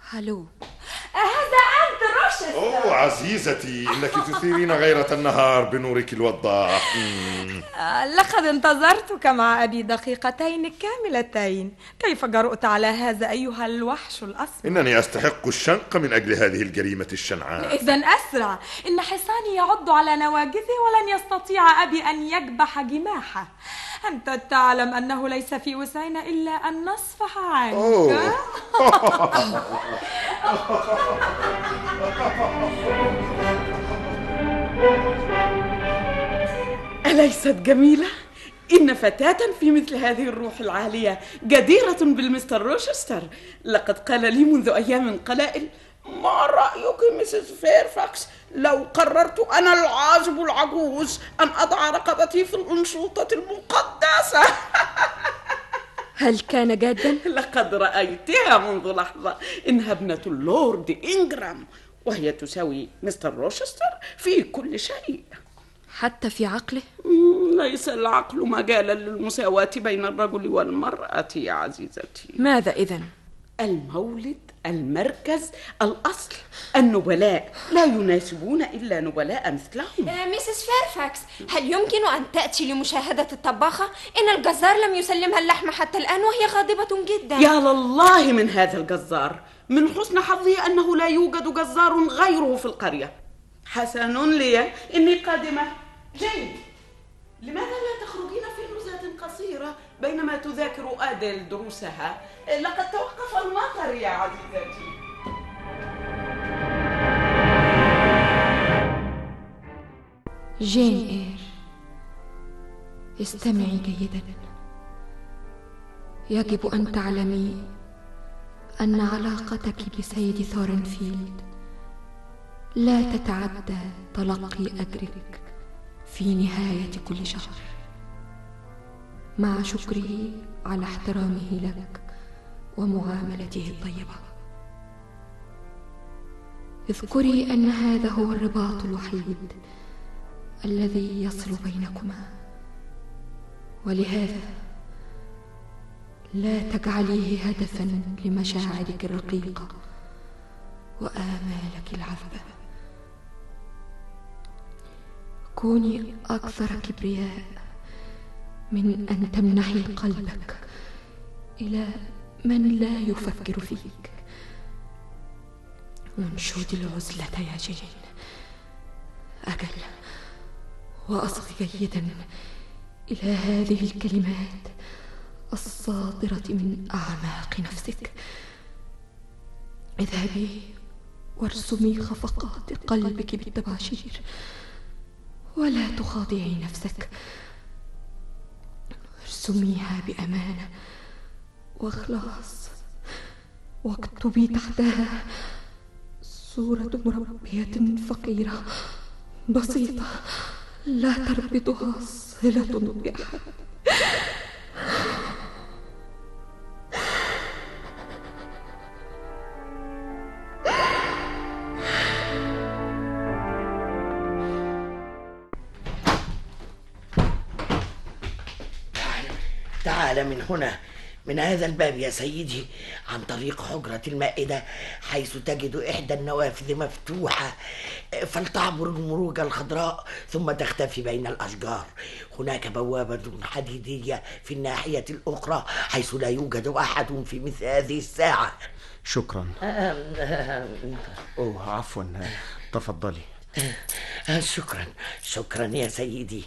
هذا أنت روشستر. أوه عزيزتي، إنك تثيرين غيرة النهار بنورك الوضاح. لقد انتظرتك مع أبي دقيقتين كاملتين. كيف جرؤت على هذا أيها الوحش الأسمر؟ إنني أستحق الشنق من أجل هذه الجريمة الشنعاء. إذن أسرع، إن حصاني يعض على نواجذه ولن يستطيع أبي أن يكبح جماحه. أنت تعلم أنه ليس في وسعنا إلا أن نصفح عنك. أليست جميلة؟ إن فتاة في مثل هذه الروح العالية جديرة بالمستر روشستر. لقد قال لي منذ أيام قلائل: ما رأيك مسز فيرفاكس لو قررت أنا العازب العجوز أن أضع رقبتي في الأنشوطة المقدسة؟ هل كان جادا؟ لقد رأيتها منذ لحظة. إنها ابنة اللورد إنجرام، وهي تساوي مستر روشستر في كل شيء. حتى في عقله؟ ليس العقل مجالا للمساواة بين الرجل والمرأة يا عزيزتي. ماذا إذن؟ المولد، المركز، الأصل. النبلاء لا يناسبون إلا نبلاء مثلهم. ميسيس فيرفاكس، هل يمكن أن تأتي لمشاهدة الطباخة؟ إن الجزار لم يسلمها اللحم حتى الآن وهي غاضبة جدا. يا لله من هذا الجزار، من حسن حظي أنه لا يوجد جزار غيره في القرية. حسن لي، إني قادمة. جين، لماذا لا تخرجين في نزهة قصيرة بينما تذاكر آديل دروسها؟ لقد توقف المطر يا عزيزتي. جين إير، استمعي جيدا. يجب أن تعلمي أن علاقتك بسيد ثورنفيلد لا تتعدى تلقي أجرك في نهاية كل شهر، مع شكره على احترامه لك ومعاملته الطيبة. اذكري أن هذا هو الرباط الوحيد الذي يصل بينكما، ولهذا لا تجعليه هدفا لمشاعرك الرقيقة وآمالك العذبة. كوني أكثر كبرياء من أن تمنحي قلبك إلى من لا يفكر فيك. وانشدي العزلة يا جين. أجل، وأصغي جيدا إلى هذه الكلمات الصادرة من أعماق نفسك. اذهبي وارسمي خفقات قلبك بالطباشير، ولا تخاضعي نفسك. ارسميها بأمانة وإخلاص، واكتبي تحتها صورة مربية فقيرة بسيطة لا تربطها صلة بأحد. تعال من هنا، من هذا الباب يا سيدي، عن طريق حجرة المائدة، حيث تجد إحدى النوافذ مفتوحة، فلتعبر المروجة الخضراء ثم تختفي بين الأشجار. هناك بوابة حديدية في الناحية الأخرى حيث لا يوجد أحد في مثل هذه الساعة. شكرا. عفوا، تفضلي. شكرا يا سيدي.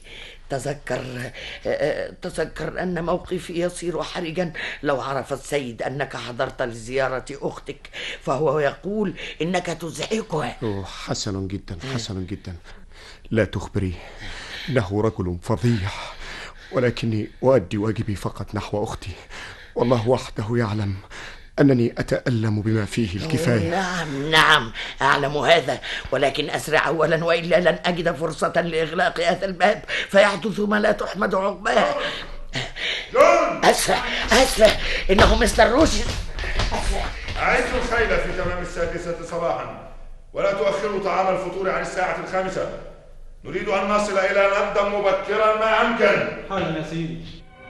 تذكر أن موقفي يصير حرجا لو عرف السيد أنك حضرت لزيارة أختك، فهو يقول إنك تزعجها. حسن جدا، حسن جدا. لا تخبريه، إنه رجل فظيع، ولكني أؤدي واجبي فقط نحو أختي، والله وحده يعلم أنني أتألم بما فيه الكفاية. نعم أعلم هذا، ولكن أسرع أولا وإلا لن أجد فرصة لإغلاق هذا الباب فيحدث ما لا تحمد عقباه. أسرع إنه مستر روشي. أعدوا الخيل في تمام 6 صباحا، ولا تؤخروا طعام الفطور عن 5:00. نريد أن نصل إلى لندن مبكرا ما أمكن. حالا يا سيدي.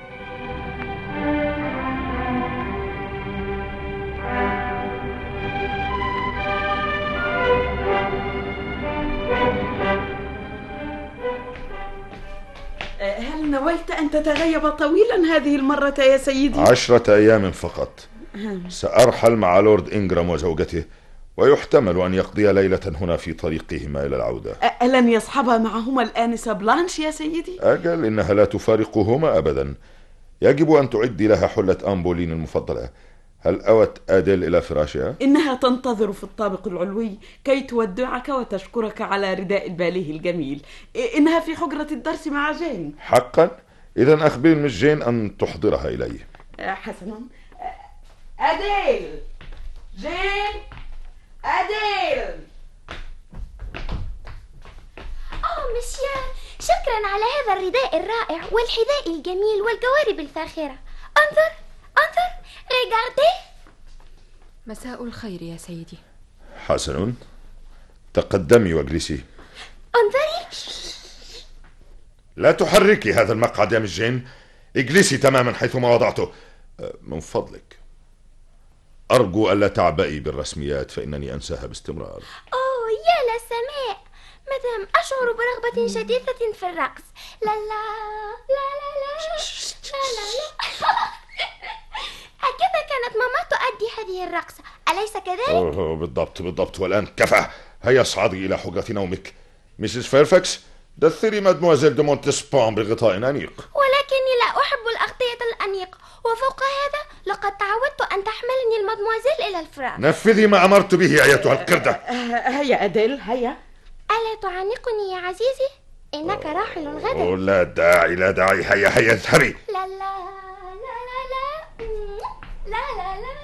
هل نويت أن تتغيب طويلا هذه المرة يا سيدي؟ 10 أيام فقط. سأرحل مع لورد إنجرام وزوجته، ويحتمل أن يقضي ليلة هنا في طريقهما إلى العودة. ألن يصحبها معهما الآنسة بلانش يا سيدي؟ أجل، إنها لا تفارقهما أبدا. يجب أن تعدي لها حلة أمبولين المفضلة. هل أوت آديل إلى فراشها؟ إنها تنتظر في الطابق العلوي كي تودعك وتشكرك على رداء الباليه الجميل. إنها في حجرة الدرس مع جين. حقا؟ إذن أخبر مس جين أن تحضرها إلي. حسنا. آديل، جين، آديل. مسيا، شكرا على هذا الرداء الرائع والحذاء الجميل والجوارب الفاخرة. انظر، ريغاردي. مساء الخير يا سيدي. حسن. تقدمي واجلسي. انظري. لا تحركي هذا المقعد يا مس جين، اجلسي تماما حيثما وضعته من فضلك. أرجو ألا تعبئي بالرسميات فإنني أنساها باستمرار. أوه يا للسماء، مدام أشعر برغبة شديدة في الرقص. لا لا لا لا لا لا لا. هكذا كانت ماما تؤدي هذه الرقصة، أليس كذلك؟ بالضبط. والآن كفى، هيا اصعدي إلى حجرة نومك. ميسيس فيرفاكس، دثري مادموازيل دو مونتسبان بغطاء أنيق. ولكني لا أحب الأغطية الأنيقة، وفوق هذا لقد تعودت أن تحملني المادموازيل إلى الفراش. نفذي ما أمرت به أيتها القردة. هيا أديل هيا. ألا تعانقني يا عزيزي؟ إنك راحل غدا. لا داعي، هيا اذهبي. لا لا لا لا لا لا لا لا.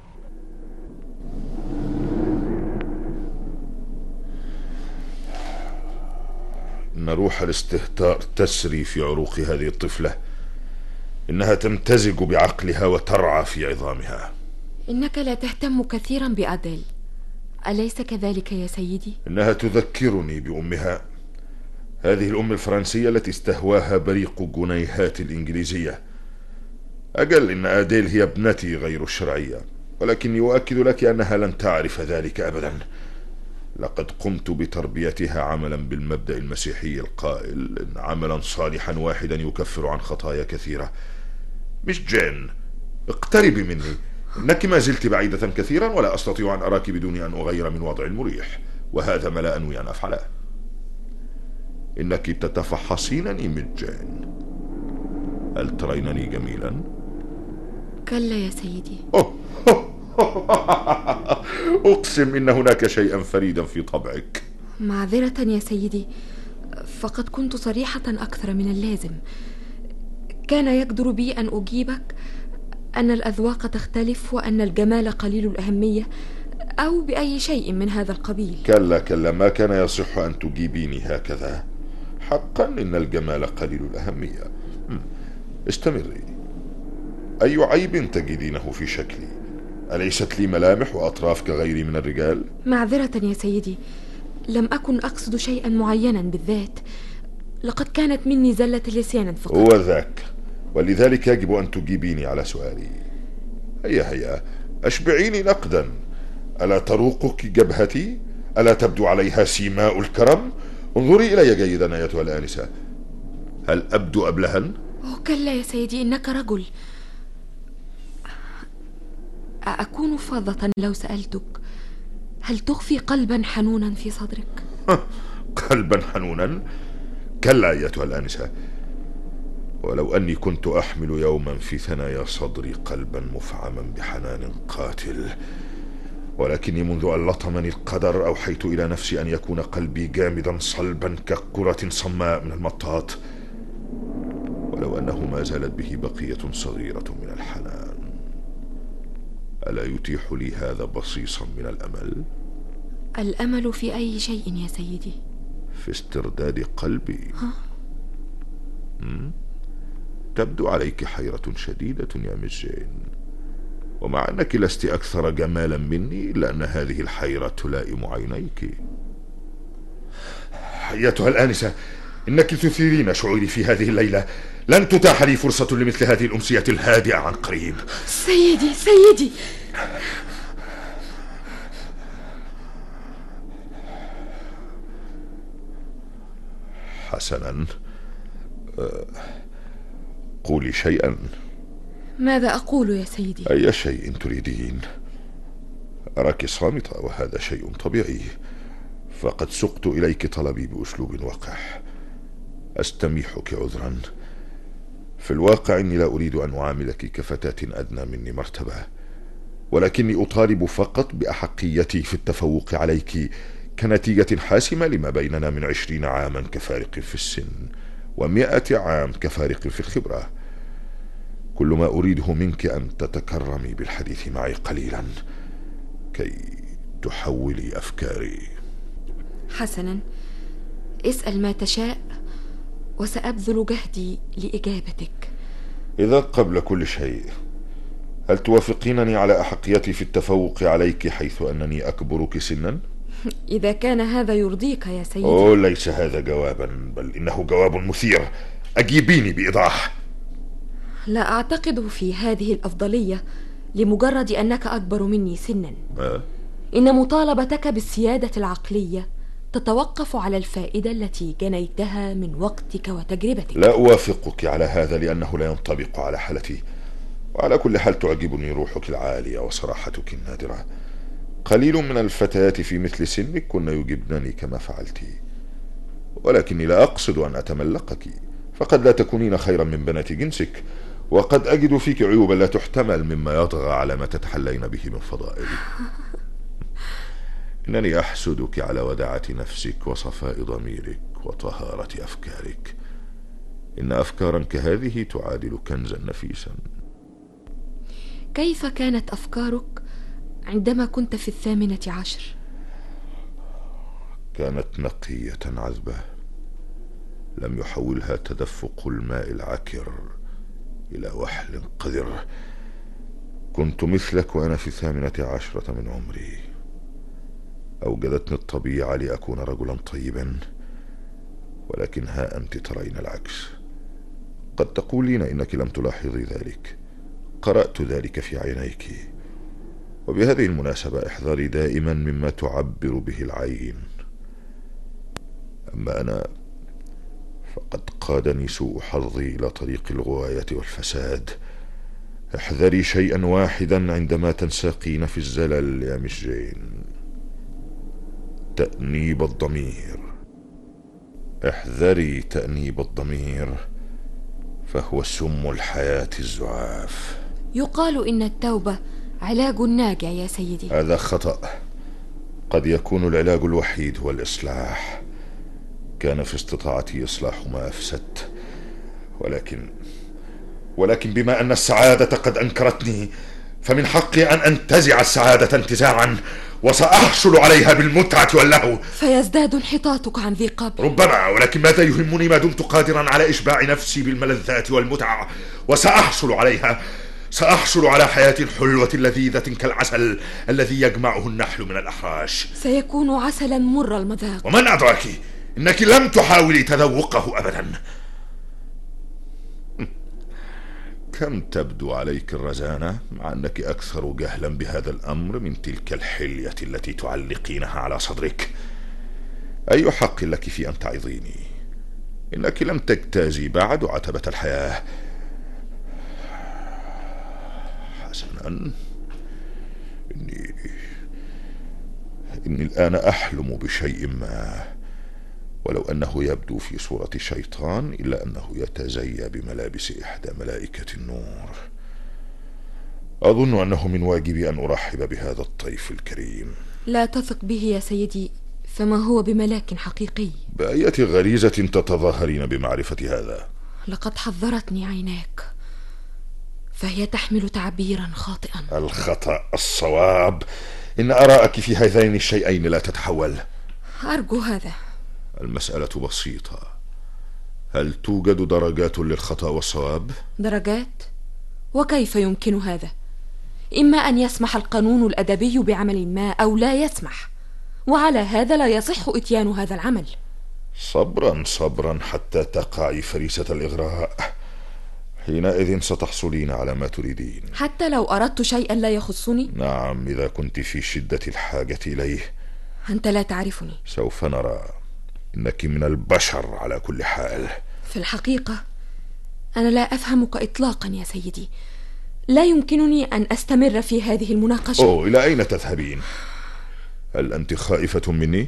إن روح الاستهتار تسري في عروق هذه الطفلة، إنها تمتزج بعقلها وترعى في عظامها. إنك لا تهتم كثيرا بأديل، أليس كذلك يا سيدي؟ إنها تذكرني بأمها، هذه الأم الفرنسية التي استهواها بريق جنيهات الإنجليزية. أجل، إن أديل هي ابنتي غير الشرعية، ولكني أؤكد لك أنها لن تعرف ذلك أبدا. لقد قمت بتربيتها عملا بالمبدأ المسيحي القائل إن عملا صالحا واحدا يكفر عن خطايا كثيرة. مش جين، اقتربي مني، إنك ما زلت بعيدة كثيرا ولا أستطيع أن أراك بدون أن أغير من وضع المريح، وهذا ما لا أنوي أن أفعله. إنك تتفحصينني من جين، هل ترينني جميلا؟ كلا يا سيدي. أقسم إن هناك شيئا فريدا في طبعك. معذرة يا سيدي، فقد كنت صريحة أكثر من اللازم. كان يقدر بي أن أجيبك أن الأذواق تختلف وأن الجمال قليل الأهمية أو بأي شيء من هذا القبيل. كلا، ما كان يصح أن تجيبيني هكذا. حقا إن الجمال قليل الأهمية. استمري. أي عيب تجدينه في شكلي؟ أليست لي ملامح وأطراف كغيري من الرجال؟ معذرة يا سيدي، لم أكن أقصد شيئا معينا بالذات، لقد كانت مني زلة لسان فقط. هو ذاك، ولذلك يجب أن تجيبيني على سؤالي. هيا أشبعيني نقدا. ألا تروقك جبهتي؟ ألا تبدو عليها سيماء الكرم؟ انظري إلي جيدا أيتها الآنسة، هل أبدو أبلها؟ كلا يا سيدي، إنك رجل. أكون فاضة لو سألتك، هل تخفي قلبا حنونا في صدرك؟ قلبا حنونا؟ كلا أيتها الآنسة، ولو أني كنت أحمل يوما في ثنايا صدري قلبا مفعما بحنان قاتل، ولكني منذ أن لطمني القدر أوحيت إلى نفسي أن يكون قلبي جامدا صلبا ككرة صماء من المطاط، ولو أنه ما زالت به بقية صغيرة من الحنان. ألا يتيح لي هذا بصيصا من الأمل؟ الأمل في أي شيء يا سيدي؟ في استرداد قلبي. تبدو عليك حيرة شديدة يا مس جين، ومع أنك لست أكثر جمالا مني إلا أن هذه الحيرة تلائم عينيك. أيتها الآنسة، إنك تثيرين شعوري في هذه الليلة، لن تتاح لي فرصة لمثل هذه الأمسية الهادئة عن قريب. سيدي حسنا، قولي شيئا. ماذا أقول يا سيدي؟ أي شيء تريدين. أراك صامتة وهذا شيء طبيعي، فقد سقت إليك طلبي بأسلوب وقح. أستميحك عذرا، في الواقع إني لا أريد أن أعاملك كفتاة أدنى مني مرتبة، ولكني أطالب فقط بأحقيتي في التفوق عليك كنتيجة حاسمة لما بيننا من 20 عاما كفارق في السن و100 عام كفارق في الخبرة. كل ما أريده منك أن تتكرمي بالحديث معي قليلا كي تحولي أفكاري. حسنا، اسأل ما تشاء وسأبذل جهدي لإجابتك. إذا قبل كل شيء، هل توافقينني على أحقيتي في التفوق عليك حيث أنني أكبرك سنا؟ إذا كان هذا يرضيك يا سيدي. أوه، ليس هذا جوابا، بل إنه جواب مثير. أجيبيني بإيضاح. لا أعتقد في هذه الأفضلية لمجرد أنك أكبر مني سنا. إن مطالبتك بالسيادة العقلية تتوقف على الفائدة التي جنيتها من وقتك وتجربتك. لا أوافقك على هذا، لأنه لا ينطبق على حالتي. وعلى كل حال تعجبني روحك العالية وصراحتك النادرة. قليل من الفتيات في مثل سنك كن يجبنني كما فعلت، ولكني لا أقصد أن أتملقك، فقد لا تكونين خيرا من بنات جنسك، وقد أجد فيك عيوبا لا تحتمل مما يطغى على ما تتحلين به من فضائل. إنني أحسدك على وداعة نفسك وصفاء ضميرك وطهارة أفكارك. إن أفكارا كهذه تعادل كنزا نفيسا. كيف كانت أفكارك عندما كنت في 18؟ كانت نقية عذبة، لم يحولها تدفق الماء العكر إلى وحل قذر. كنت مثلك وأنا في 18 من عمري. أوجدتني الطبيعة لأكون رجلا طيبا، ولكن ها أنت ترين العكس. قد تقولين إنك لم تلاحظي ذلك، قرأت ذلك في عينيك. وبهذه المناسبة احذري دائما مما تعبر به العين. أما أنا فقد قادني سوء حظي إلى طريق الغواية والفساد. احذري شيئا واحدا عندما تنساقين في الزلل يا مس جين: تأنيب الضمير. احذري تأنيب الضمير، فهو سم الحياة الزعاف. يقال إن التوبة علاج ناجع يا سيدي. هذا خطأ. قد يكون العلاج الوحيد هو الإصلاح. كان في استطاعتي إصلاح ما أفسدت، ولكن بما أن السعادة قد أنكرتني، فمن حقي أن أنتزع السعادة انتزاعا، وسأحصل عليها بالمتعة واللهو. فيزداد انحطاطك عن ذي قبل. ربما، ولكن ماذا يهمني ما دمت قادرا على إشباع نفسي بالملذات والمتعة، وسأحصل عليها. سأحصل على حياة حلوة لذيذة كالعسل الذي يجمعه النحل من الأحراش. سيكون عسلا مر المذاق. ومن أدراك إنك لم تحاولي تذوقه أبدا. كم تبدو عليك الرزانة، مع أنك أكثر جهلا بهذا الأمر من تلك الحلية التي تعلقينها على صدرك. أي حق لك في أن تعظيني؟ إنك لم تجتازي بعد عتبة الحياة. حسنا، إني الآن أحلم بشيء ما، ولو أنه يبدو في صورة شيطان، إلا أنه يتزيى بملابس إحدى ملائكة النور. أظن أنه من واجبي أن أرحب بهذا الطيف الكريم. لا تثق به يا سيدي، فما هو بملاك حقيقي. بأية غريزة تتظاهرين بمعرفة هذا؟ لقد حذرتني عيناك، فهي تحمل تعبيرا خاطئا. الخطأ الصواب. إن آراءك في هذين الشيئين لا تتحول. أرجو هذا. المسألة بسيطة. هل توجد درجات للخطأ والصواب؟ درجات؟ وكيف يمكن هذا؟ إما أن يسمح القانون الأدبي بعمل ما أو لا يسمح، وعلى هذا لا يصح إتيان هذا العمل. صبرا صبرا حتى تقعي فريسة الإغراء. حينئذ ستحصلين على ما تريدين. حتى لو أردت شيئا لا يخصني؟ نعم، إذا كنت في شدة الحاجة إليه. أنت لا تعرفني. سوف نرى. إنك من البشر على كل حال. في الحقيقة أنا لا أفهمك إطلاقا يا سيدي. لا يمكنني أن أستمر في هذه المناقشة. إلى أين تذهبين؟ هل أنت خائفة مني؟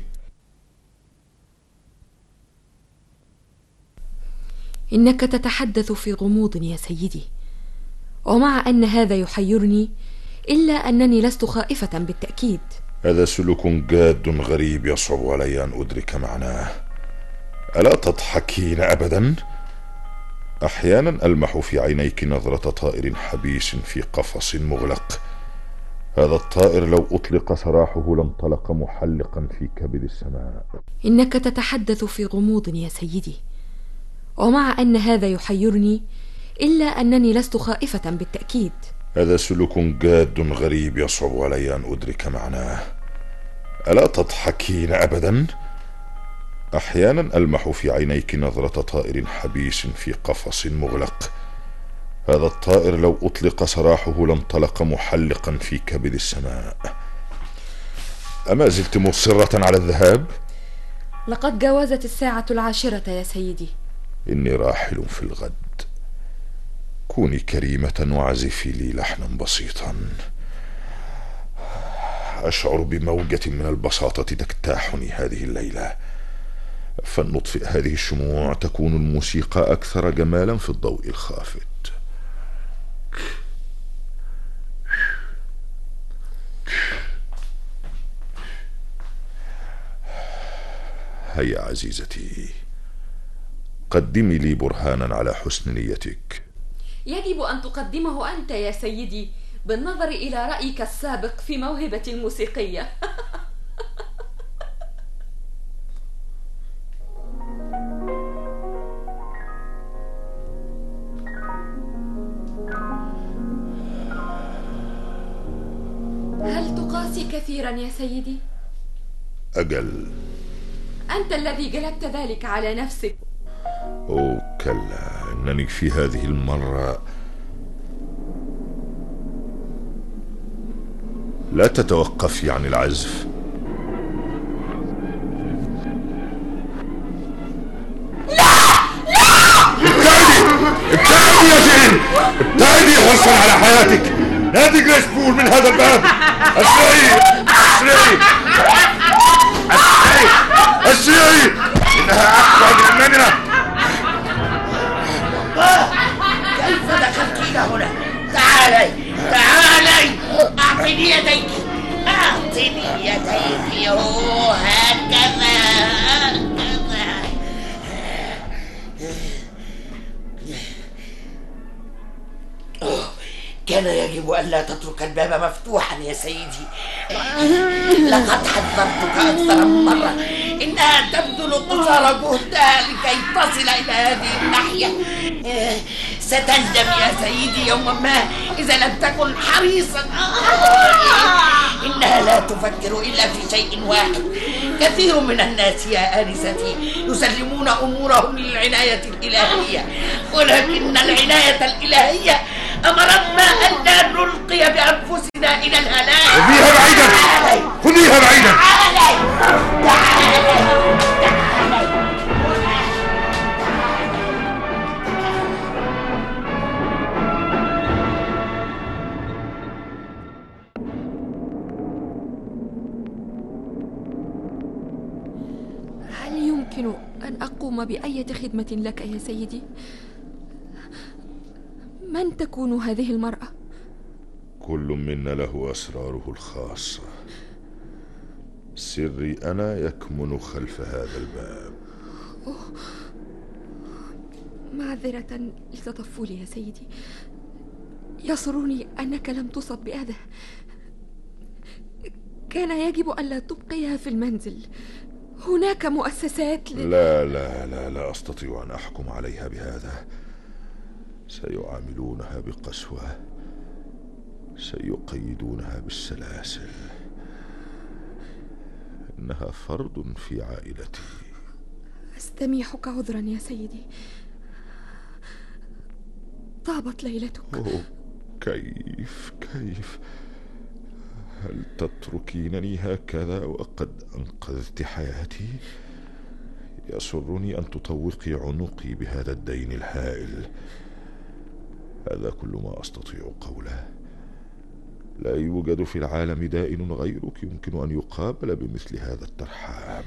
إنك تتحدث في غموض يا سيدي، ومع أن هذا يحيرني إلا أنني لست خائفة بالتأكيد. هذا سلوك جاد غريب يصعب علي أن أدرك معناه. ألا تضحكين أبدا؟ أحيانا ألمح في عينيك نظرة طائر حبيس في قفص مغلق. هذا الطائر لو أطلق سراحه لانطلق محلقا في كبد السماء. إنك تتحدث في غموض يا سيدي، ومع أن هذا يحيرني إلا أنني لست خائفة بالتأكيد. هذا سلوك جاد غريب يصعب علي أن أدرك معناه. ألا تضحكين أبدا؟ أحيانا ألمح في عينيك نظرة طائر حبيس في قفص مغلق. هذا الطائر لو أطلق سراحه لانطلق محلقا في كبد السماء. أما زلت مصرة على الذهاب؟ لقد جاوزت الساعة 10 يا سيدي. إني راحل في الغد. كوني كريمة وعزفي لي لحنا بسيطا. أشعر بموجة من البساطة تجتاحني هذه الليلة. فلنطفئ هذه الشموع، تكون الموسيقى أكثر جمالا في الضوء الخافت. هيا عزيزتي، قدمي لي برهانا على حسن نيتك. يجب أن تقدمه أنت يا سيدي، بالنظر إلى رأيك السابق في موهبتي الموسيقية. هل تقاسي كثيرا يا سيدي؟ أجل. أنت الذي جلبت ذلك على نفسك. أوه كلا، إنني في هذه المرة لا تتوقفي عن العزف. ابتعدي يا زين، ابتعدي حرصا على حياتك. نادي جريسبول من هذا الباب. اسرعي اسرعي اسرعي اسرعي، انها اقوى مننا. كيف دخلت الى هنا؟ تعالي تعالي، اعطني يديك، اعطني يديك. هكذا هكذا. كان يجب ألا تترك الباب مفتوحا يا سيدي. لقد حذرتك أكثر من مرة، إنها تبذل قصارى جهدها لكي تصل إلى هذه الناحية. ستندم يا سيدي يوما ما إذا لم تكن حريصا. إنها لا تفكر إلا في شيء واحد. كثير من الناس يا آنستي يسلمون أمورهم للعناية الإلهية، ولكن العناية الإلهية أمرتنا أن لا نلقي بأنفسنا إلى الهلاك. خذيها بعيدا، خذيها بعيدا. هل يمكن أن أقوم بأية خدمة لك يا سيدي؟ من تكون هذه المرأة؟ كل منا له أسراره الخاصة. سري أنا يكمن خلف هذا الباب. معذرة لتطفلي يا سيدي. يسرني أنك لم تصب بأذى. كان يجب ألا تبقيها في المنزل. هناك مؤسسات لا لا لا لا أستطيع أن أحكم عليها بهذا. سيعاملونها بقسوة، سيقيدونها بالسلاسل. إنها فرد في عائلتي. أستميحك عذرا يا سيدي. طابت ليلتك. كيف هل تتركينني هكذا وقد أنقذت حياتي؟ يسرني أن تطوقي عنقي بهذا الدين الهائل. هذا كل ما أستطيع قوله. لا يوجد في العالم دائن غيرك يمكن أن يقابل بمثل هذا الترحاب.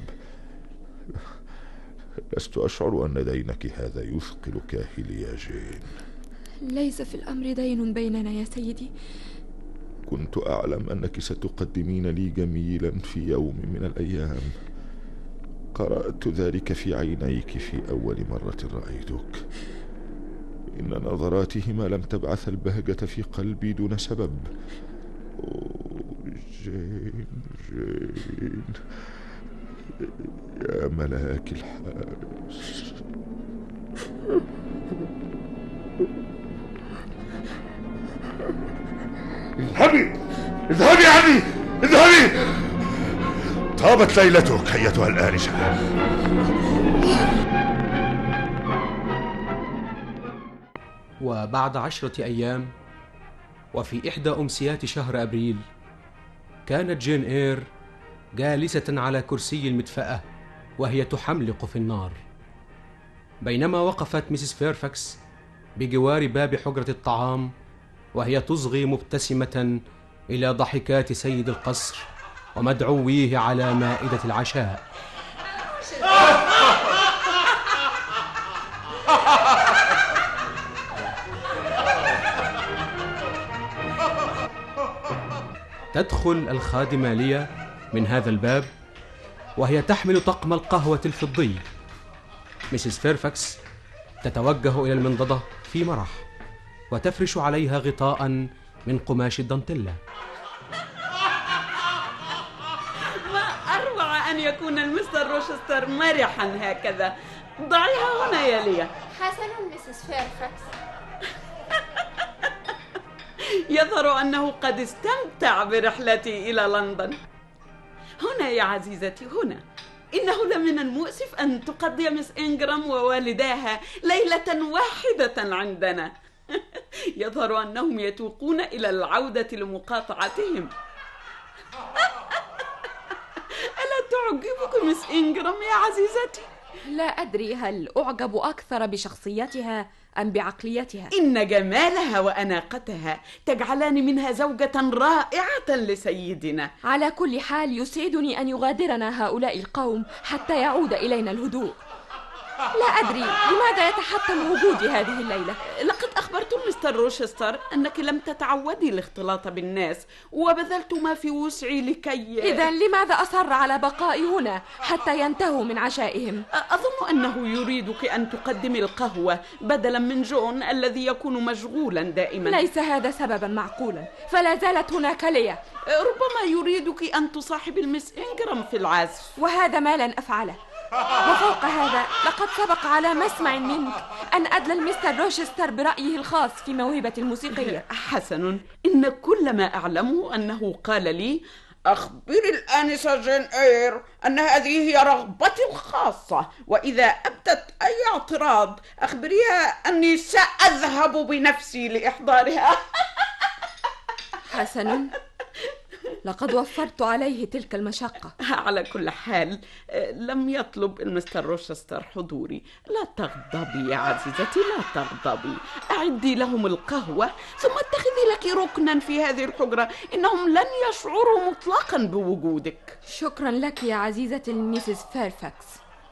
لست أشعر أن دينك هذا يثقل كاهلي يا جين. ليس في الأمر دين بيننا يا سيدي. كنت أعلم أنك ستقدمين لي جميلا في يوم من الأيام. قرأت ذلك في عينيك في أول مرة رأيتك. إن نظراتهما لم تبعث البهجة في قلبي دون سبب. جين يا ملاك الحارس. اذهبي عني، اذهبي. طابت ليلتك أيتها الآنسة. وبعد 10 أيام وفي إحدى أمسيات شهر أبريل كانت جين إير جالسة على كرسي المدفأة وهي تحملق في النار، بينما وقفت ميسيس فيرفاكس بجوار باب حجرة الطعام وهي تصغي مبتسمة إلى ضحكات سيد القصر ومدعويه على مائدة العشاء. تدخل الخادمة ليا من هذا الباب وهي تحمل طقم القهوة الفضي. ميسيس فيرفاكس تتوجه إلى المنضدة في مرح وتفرش عليها غطاء من قماش الدانتيلا. ما أروع أن يكون المستر روشستر مرحا هكذا. ضعيها هنا يا ليا. حسنا ميسيس فيرفاكس. يظهر أنه قد استمتع برحلتي إلى لندن. هنا يا عزيزتي، هنا. إنه لمن المؤسف أن تقضي مس إنجرام ووالداها ليلة واحدة عندنا. يظهر أنهم يتوقون إلى العودة لمقاطعتهم. ألا تعجبك مس إنجرام يا عزيزتي؟ لا أدري هل أعجب أكثر بشخصيتها أم بعقليتها. إن جمالها وأناقتها تجعلان منها زوجة رائعة لسيدنا. على كل حال يسعدني أن يغادرنا هؤلاء القوم حتى يعود إلينا الهدوء. لا أدري لماذا يتحتم وجودي هذه الليلة. لقد أخبرت مستر روشستر أنك لم تتعودي الاختلاط بالناس وبذلت ما في وسعي لكي... إذن لماذا أصر على بقائي هنا حتى ينتهوا من عشائهم؟ أظن أنه يريدك أن تقدمي القهوة بدلا من جون الذي يكون مشغولا دائما. ليس هذا سببا معقولا، فلا زالت هناك ليا. ربما يريدك أن تصاحبي المس إنجرام في العزف، وهذا ما لن أفعله. وفوق هذا لقد سبق على مسمع منك أن أدلى المستر روشستر برأيه الخاص في موهبة الموسيقية. حسن، إن كل ما أعلمه أنه قال لي: أخبري الآنسة جين إير أن هذه هي رغبتي الخاصة، وإذا أبدت أي اعتراض أخبريها أني سأذهب بنفسي لإحضارها. حسن، لقد وفرت عليه تلك المشقة. على كل حال لم يطلب المستر روشستر حضوري. لا تغضبي يا عزيزتي، لا تغضبي. أعدي لهم القهوة ثم اتخذي لك ركنا في هذه الحجرة. إنهم لن يشعروا مطلقا بوجودك. شكرا لك يا عزيزتي الميسيس فيرفاكس.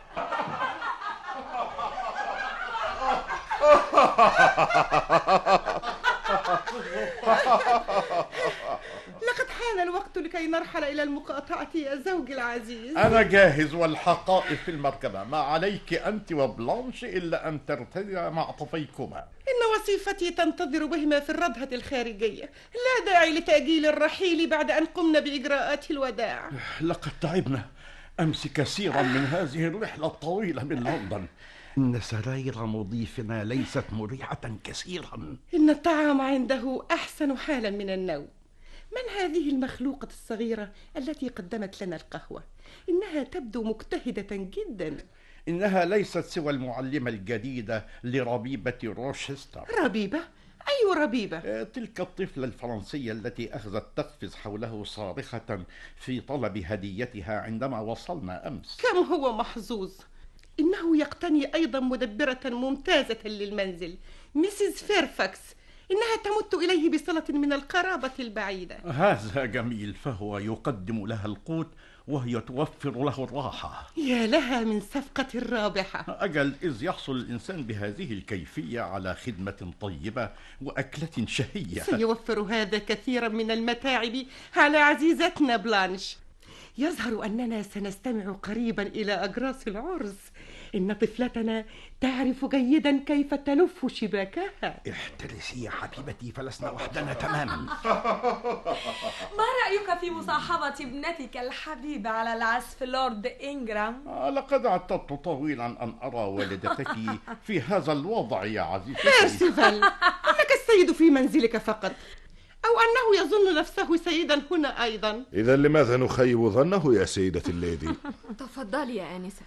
لقد حان الوقت لكي نرحل إلى المقاطعة يا زوجي العزيز. أنا جاهز والحقائب في المركبة. ما عليك أنت وبلانش إلا أن ترتديا معطفيكما. إن وظيفتي تنتظر بهما في الردهة الخارجية. لا داعي لتأجيل الرحيل بعد أن قمنا بإجراءات الوداع. لقد تعبنا أمس كثيرا من هذه الرحلة الطويلة من لندن. إن سراير مضيفنا ليست مريحة كثيرا. إن الطعام عنده أحسن حالا من النوم. من هذه المخلوقة الصغيرة التي قدمت لنا القهوة؟ إنها تبدو مجتهدة جدا. إنها ليست سوى المعلمة الجديدة لربيبة روشستر. ربيبة؟ أي ربيبة؟ تلك الطفلة الفرنسية التي أخذت تقفز حوله صارخة في طلب هديتها عندما وصلنا أمس. كم هو محظوظ. إنه يقتني أيضا مدبرة ممتازة للمنزل، ميسيس فيرفاكس. إنها تمت إليه بصلة من القرابة البعيدة. هذا جميل، فهو يقدم لها القوت وهي توفر له الراحة. يا لها من صفقة رابحة. أجل، إذ يحصل الإنسان بهذه الكيفية على خدمة طيبة وأكلة شهية. سيوفر هذا كثيرا من المتاعب على عزيزتنا بلانش. يظهر أننا سنستمع قريبا إلى أجراس العرس. إن طفلتنا تعرف جيدا كيف تلف شباكها. احترسي يا حبيبتي، فلسنا وحدنا تماما. ما رأيك في مصاحبة ابنتك الحبيبة على العزف لورد إنجرام؟ لقد اعتدت طويلا أن أرى والدتك في هذا الوضع يا عزيزتي. بيرسيفال، إنك السيد في منزلك فقط. أو أنه يظن نفسه سيدا هنا أيضا. إذا لماذا نخيب ظنه يا سيدة الليدي؟ تفضلي يا آنسة.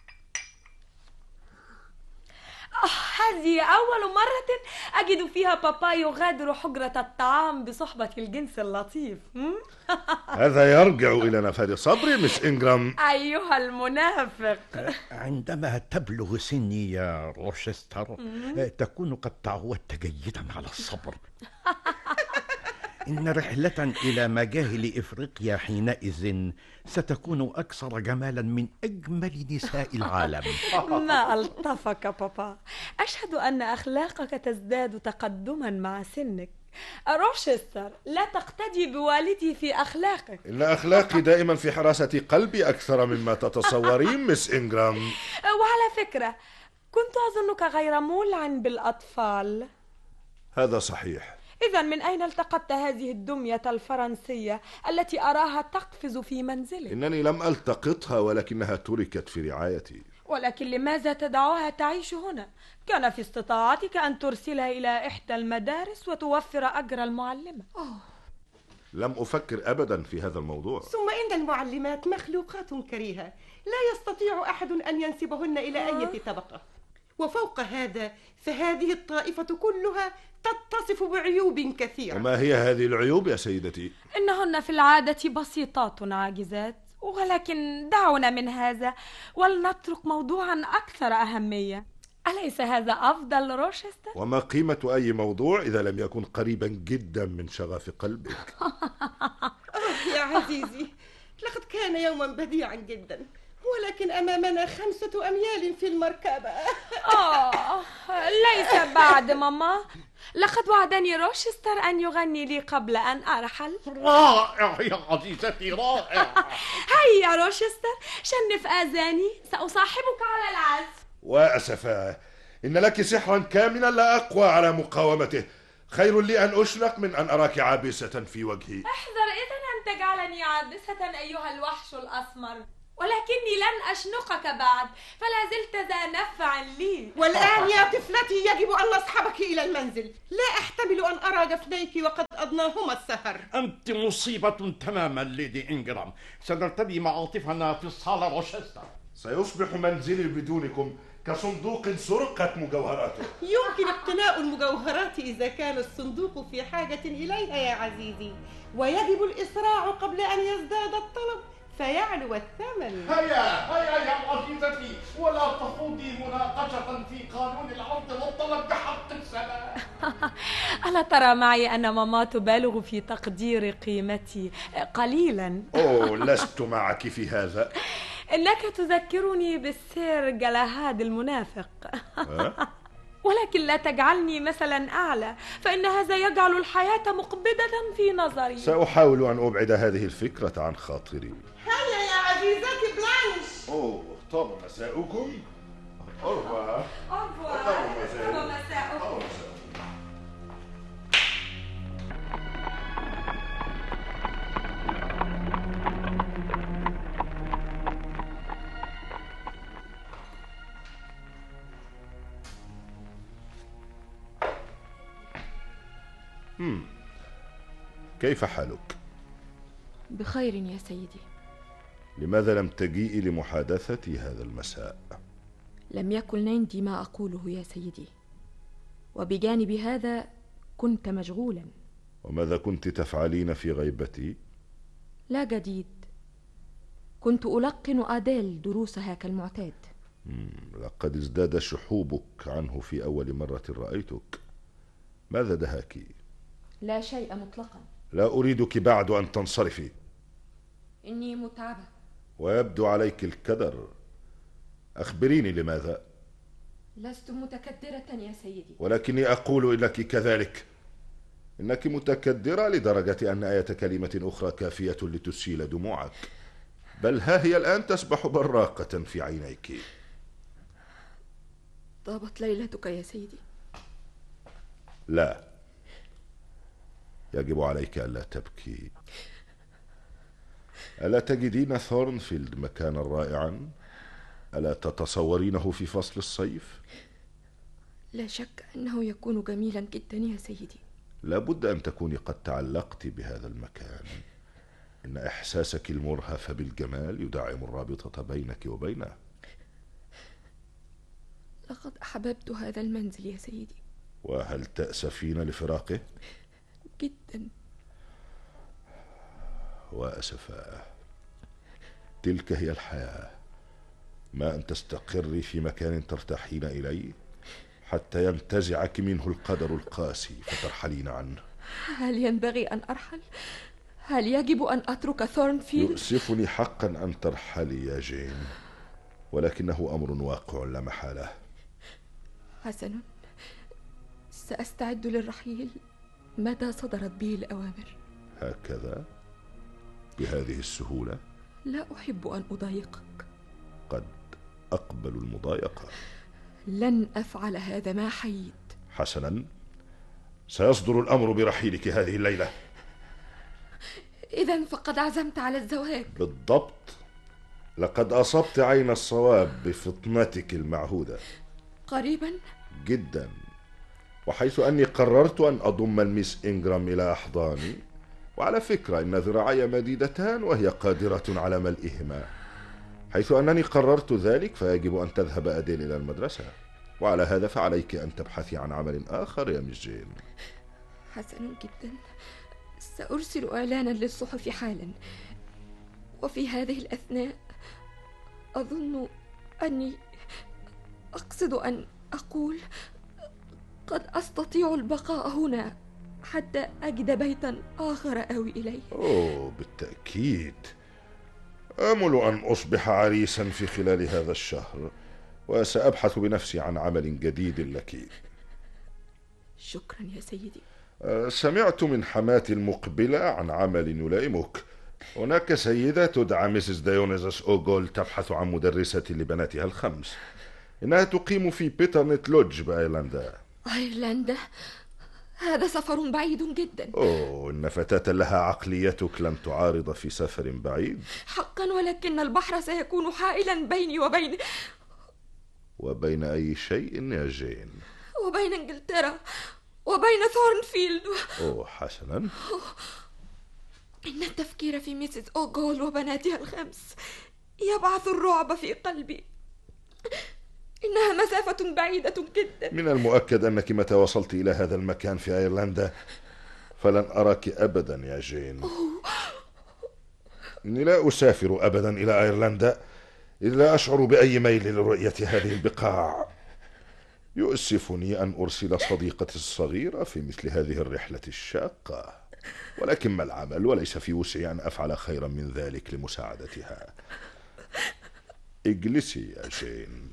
هذه أول مرة أجد فيها بابا يغادر حجرة الطعام بصحبة الجنس اللطيف. هذا يرجع إلى نفاد صبري مس إنغرام. أيها المنافق. عندما تبلغ سني يا روشستر تكون قد تعودت جيدا على الصبر. إن رحلة إلى مجاهل إفريقيا حينئذ ستكون أكثر جمالا من أجمل نساء العالم. ما ألطفك بابا، أشهد أن أخلاقك تزداد تقدما مع سنك. روشستر، لا تقتدي بوالدي في أخلاقك. إن أخلاقي دائما في حراسة قلبي أكثر مما تتصورين مس إنغرام. وعلى فكرة، كنت أظنك غير مولع بالأطفال. هذا صحيح. إذا من أين التقطت هذه الدمية الفرنسية التي أراها تقفز في منزلك؟ إنني لم ألتقطها ولكنها تركت في رعايتي. ولكن لماذا تدعوها تعيش هنا؟ كان في استطاعتك أن ترسلها إلى إحدى المدارس وتوفر أجر المعلمة. لم أفكر أبدا في هذا الموضوع. ثم إن المعلمات مخلوقات كريهة لا يستطيع أحد أن ينسبهن إلى أي طبقة. وفوق هذا فهذه الطائفة كلها تتصف بعيوب كثيرة. وما هي هذه العيوب يا سيدتي؟ إنهن في العادة بسيطات عاجزات، ولكن دعونا من هذا ولنترك موضوعا أكثر أهمية. أليس هذا أفضل روشستر؟ وما قيمة أي موضوع إذا لم يكن قريبا جدا من شغف قلبك؟ يا عزيزي، لقد كان يوما بديعا جدا، ولكن أمامنا 5 أميال في المركبة. ليس بعد ماما، لقد وعدني روشستر أن يغني لي قبل أن أرحل. رائع يا عزيزتي، رائع. هيا روشستر، شنف آذاني، سأصاحبك على العزف. وأسفا، إن لك سحرا كاملا لا أقوى على مقاومته. خير لي أن أشنق من أن أراك عابسة في وجهي. احذر إذن أن تجعلني عابسة أيها الوحش الأسمر، ولكني لن أشنقك بعد، فلا زلت ذا نفع لي. والآن يا طفلتي يجب أن نصحبك إلى المنزل. لا أحتمل أن أرى جفنيك وقد أضناهما السهر. أنت مصيبة تماما ليدي إنجرام. سنرتدي معاطفنا في الصالة روشستر. سيصبح منزلي بدونكم كصندوق سرقت مجوهراته. يمكن اقتناء المجوهرات إذا كان الصندوق في حاجة إليها يا عزيزي، ويجب الإسراع قبل أن يزداد الطلب فيعلو الثمن. هيا يا عزيزتي، ولا تخوضي مناقشة في قانون العرض والطلب بحق السماء. ألا ترى معي أن ماما تبالغ في تقدير قيمتي قليلا؟ لست معك في هذا. إنك تذكرني بالسير جلاهاد المنافق. ولكن لا تجعلني مثلا أعلى، فإن هذا يجعل الحياة مقبضة في نظري. سأحاول أن أبعد هذه الفكرة عن خاطري. هيا يا عزيزتي بلانش. طاب مساؤكم. أوروار. طاب مساؤكم. كيف حالك؟ بخير يا سيدي. لماذا لم تجيئي لمحادثتي هذا المساء؟ لم يكن عندي ما أقوله يا سيدي، وبجانب هذا كنت مشغولا. وماذا كنت تفعلين في غيبتي؟ لا جديد، كنت ألقن أديل دروسها كالمعتاد. لقد ازداد شحوبك عنه في أول مرة رأيتك. ماذا دهاك؟ لا شيء مطلقا. لا أريدك بعد أن تنصرفي. إني متعبة ويبدو عليك الكدر. أخبريني لماذا؟ لست متكدرة يا سيدي، ولكني أقول إنك كذلك. إنك متكدرة لدرجة أن آية كلمة أخرى كافية لتسيل دموعك. بل ها هي الآن تسبح براقة في عينيك. طابت ليلتك يا سيدي. لا، يجب عليك ألا تبكي. ألا تجدين ثورنفيلد مكانا رائعا؟ ألا تتصورينه في فصل الصيف؟ لا شك أنه يكون جميلا جدا يا سيدي. لابد أن تكوني قد تعلقت بهذا المكان. إن إحساسك المرهف بالجمال يدعم الرابطة بينك وبينه. لقد أحببت هذا المنزل يا سيدي. وهل تأسفين لفراقه؟ جدا. وأسفاه. تلك هي الحياة، ما أن تستقري في مكان ترتاحين إليه حتى ينتزعك منه القدر القاسي فترحلين عنه. هل ينبغي أن أرحل؟ هل يجب أن أترك ثورنفيلد؟ يؤسفني حقا أن ترحلي يا جين، ولكنه أمر واقع لا محالة. حسن، سأستعد للرحيل متى صدرت به الأوامر. هكذا؟ بهذه السهولة؟ لا أحب أن أضايقك. قد أقبل المضايقة. لن أفعل هذا ما حييت. حسنا، سيصدر الأمر برحيلك هذه الليلة. إذن فقد عزمت على الزواج. بالضبط، لقد أصبت عين الصواب بفطنتك المعهودة. قريبا؟ جدا. وحيث أني قررت أن أضم الميس إنجرام إلى أحضاني، وعلى فكرة إن ذراعي مديدتان وهي قادرة على ملئهما، حيث أنني قررت ذلك فيجب أن تذهب أديل إلى المدرسة، وعلى هذا فعليك أن تبحثي عن عمل آخر يا ميس جين. حسن جدا، سأرسل إعلانا للصحف حالا. وفي هذه الأثناء أظن أني أقصد أن أقول قد أستطيع البقاء هنا حتى أجد بيتا آخر أوي إليه. أوه، بالتأكيد. آمل أن أصبح عريسا في خلال هذا الشهر، وسأبحث بنفسي عن عمل جديد لك. شكرا يا سيدي. سمعت من حماتي المقبلة عن عمل يلائمك. هناك سيدة تدعى ميسيس ديونيزوس أوغول تبحث عن مدرسة لبناتها الخمس. إنها تقيم في بيترنت لودج بأيرلندا. أيرلندا؟ هذا سفر بعيد جدا. أوه، إن فتاة لها عقليتك لن تعارض في سفر بعيد. حقا، ولكن البحر سيكون حائلا بيني وبين أي شيء يا جين؟ وبين إنجلترا وبين ثورنفيلد. أوه، حسنا. إن التفكير في ميسيس أوغول وبناتها الخمس يبعث الرعب في قلبي. إنها مسافة بعيدة جدا. من المؤكد أنك متى وصلت إلى هذا المكان في أيرلندا فلن أراك أبدا يا جين. إني لا أسافر أبدا إلى أيرلندا إلا أشعر بأي ميل لرؤية هذه البقاع. يؤسفني أن أرسل صديقتي الصغيرة في مثل هذه الرحلة الشاقة، ولكن ما العمل، وليس في وسعي أن أفعل خيرا من ذلك لمساعدتها. اجلسي يا جين.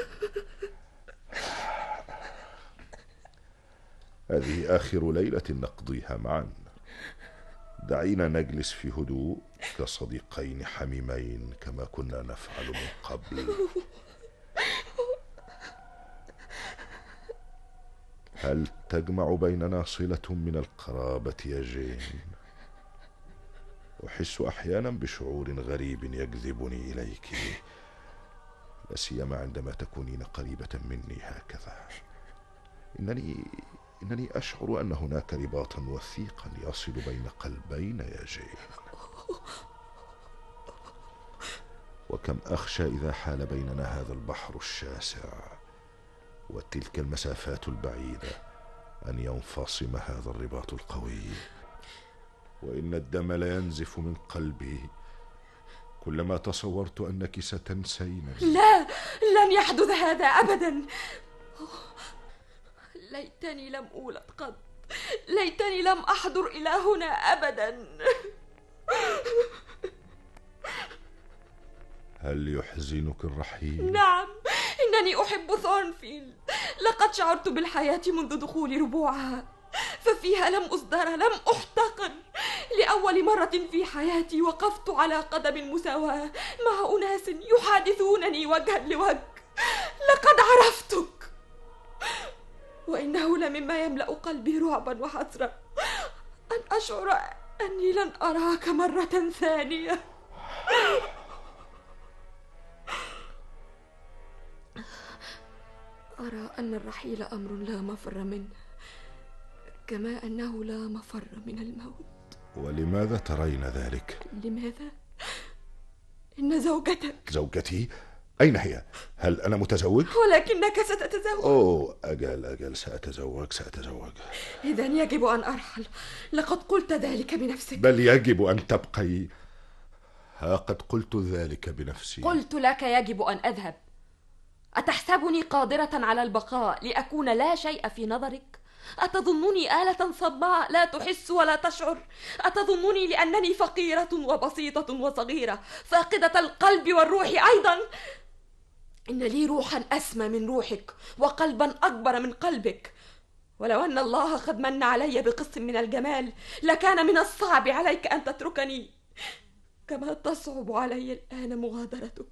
هذه آخر ليلة نقضيها معا. دعينا نجلس في هدوء كصديقين حميمين كما كنا نفعل من قبل. هل تجمع بيننا صلة من القرابة يا جين؟ أحس أحيانا بشعور غريب يجذبني إليك، لا سيما عندما تكونين قريبة مني هكذا. إنني أشعر أن هناك رباطا وثيقا يصل بين قلبين يا جين. وكم أخشى إذا حال بيننا هذا البحر الشاسع وتلك المسافات البعيدة أن ينفصم هذا الرباط القوي، وإن الدم لا ينزف من قلبي كلما تصورت أنك ستنسين. لا، لن يحدث هذا أبدا. ليتني لم أولد قط، ليتني لم أحضر إلى هنا أبدا. هل يحزنك الرحيل؟ نعم، إنني أحب ثورنفيلد. لقد شعرت بالحياة منذ دخول ربوعها، ففيها لم أصدر، لم أحتقر. لأول مرة في حياتي وقفت على قدم المساواة مع أناس يحادثونني وجها لوجه. لقد عرفتك، وإنه لمما يملأ قلبي رعبا وحسرة أن أشعر أني لن أراك مرة ثانية. أرى أن الرحيل أمر لا مفر منه. كما أنه لا مفر من الموت. ولماذا ترين ذلك؟ لماذا؟ إن زوجتك. زوجتي؟ أين هي؟ هل أنا متزوج؟ ولكنك ستتزوج. أوه، أجل سأتزوج. إذن يجب أن أرحل، لقد قلت ذلك بنفسك. بل يجب أن تبقي. ها قد قلت ذلك بنفسي. قلت لك يجب أن أذهب. أتحسبني قادرة على البقاء لأكون لا شيء في نظرك؟ أتظنني آلة صماء لا تحس ولا تشعر؟ أتظنني لأنني فقيرة وبسيطة وصغيرة فاقدة القلب والروح أيضا؟ إن لي روحا أسمى من روحك وقلبا أكبر من قلبك. ولو أن الله قد من علي بقسط من الجمال لكان من الصعب عليك أن تتركني كما تصعب علي الآن مغادرتك.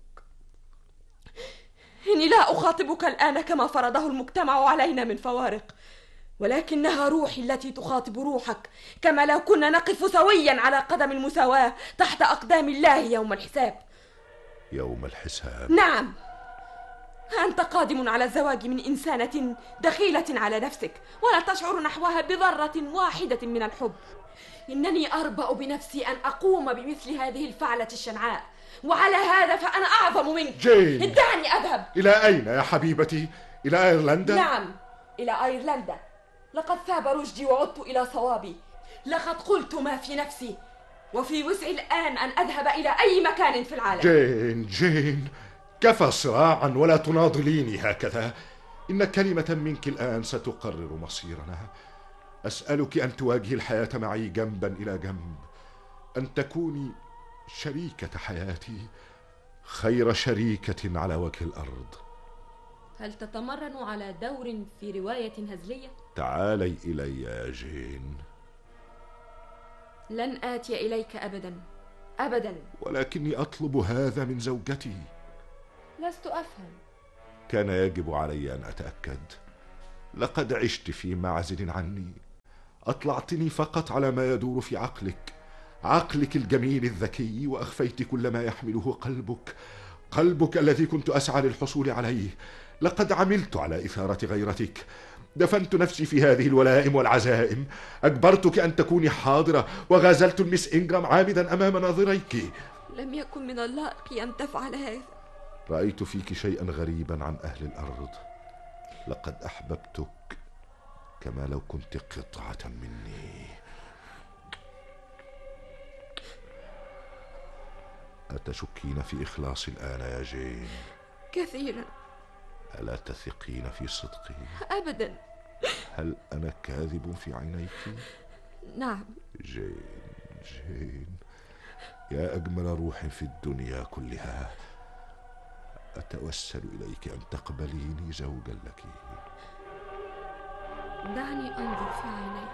إني لا أخاطبك الآن كما فرضه المجتمع علينا من فوارق، ولكنها روحي التي تخاطب روحك، كما لو كنا نقف سويا على قدم المساواة تحت أقدام الله يوم الحساب. يوم الحساب؟ نعم. أنت قادم على الزواج من إنسانة دخيلة على نفسك ولا تشعر نحوها بذرة واحدة من الحب. إنني أربأ بنفسي أن أقوم بمثل هذه الفعلة الشنعاء، وعلى هذا فأنا أعظم منك. جين، دعني أذهب. إلى أين يا حبيبتي؟ إلى أيرلندا؟ نعم، إلى أيرلندا. لقد ثاب رشدي وعدت إلى صوابي. لقد قلت ما في نفسي، وفي وسعي الآن أن أذهب إلى أي مكان في العالم. جين، كفى صراعا ولا تناضليني هكذا. إن كلمة منك الآن ستقرر مصيرنا. أسألك أن تواجهي الحياة معي جنبا إلى جنب، أن تكوني شريكة حياتي، خير شريكة على وجه الأرض. هل تتمرن على دور في رواية هزلية؟ تعالي إلي يا جين. لن آتي إليك أبدا أبدا. ولكني أطلب هذا من زوجتي. لست أفهم. كان يجب علي أن أتأكد. لقد عشت في معزل عني، أطلعتني فقط على ما يدور في عقلك الجميل الذكي، وأخفيت كل ما يحمله قلبك الذي كنت أسعى للحصول عليه. لقد عملت على إثارة غيرتك، دفنت نفسي في هذه الولائم والعزائم، أجبرتك أن تكوني حاضرة، وغازلت المس إنجرام عامدا أمام ناظريك. لم يكن من اللائق أن تفعل هذا. رأيت فيك شيئا غريبا عن أهل الأرض. لقد أحببتك كما لو كنت قطعة مني. أتشكين في إخلاصي الآن يا جين؟ كثيرا. ألا تثقين في صدقي؟ أبدا. هل أنا كاذب في عينيك؟ نعم. جين، يا أجمل روح في الدنيا كلها، أتوسل إليك أن تقبليني زوجا لك. دعني أنظر في عينيك.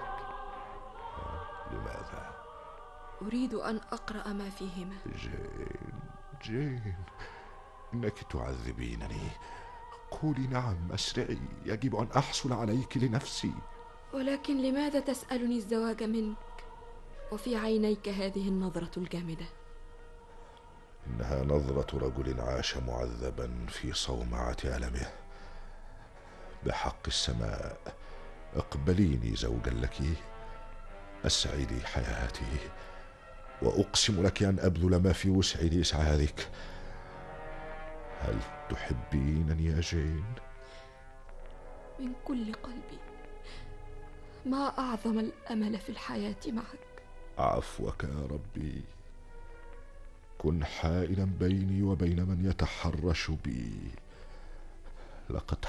لماذا؟ أريد أن أقرأ ما فيهما. جين، إنك تعذبينني. قولي نعم، أسرعي، يجب أن أحصل عليك لنفسي. ولكن لماذا تسألني الزواج منك وفي عينيك هذه النظرة الجامدة؟ إنها نظرة رجل عاش معذبا في صومعة ألمه. بحق السماء، اقبليني زوجا لك، أسعدي حياتي، وأقسم لك أن أبذل ما في وسعي لإسعادك. هل تحبينني يا جين؟ من كل قلبي. ما أعظم الأمل في الحياة معك. عفوك يا ربي. كن حائلا بيني وبين من يتحرش بي. لقد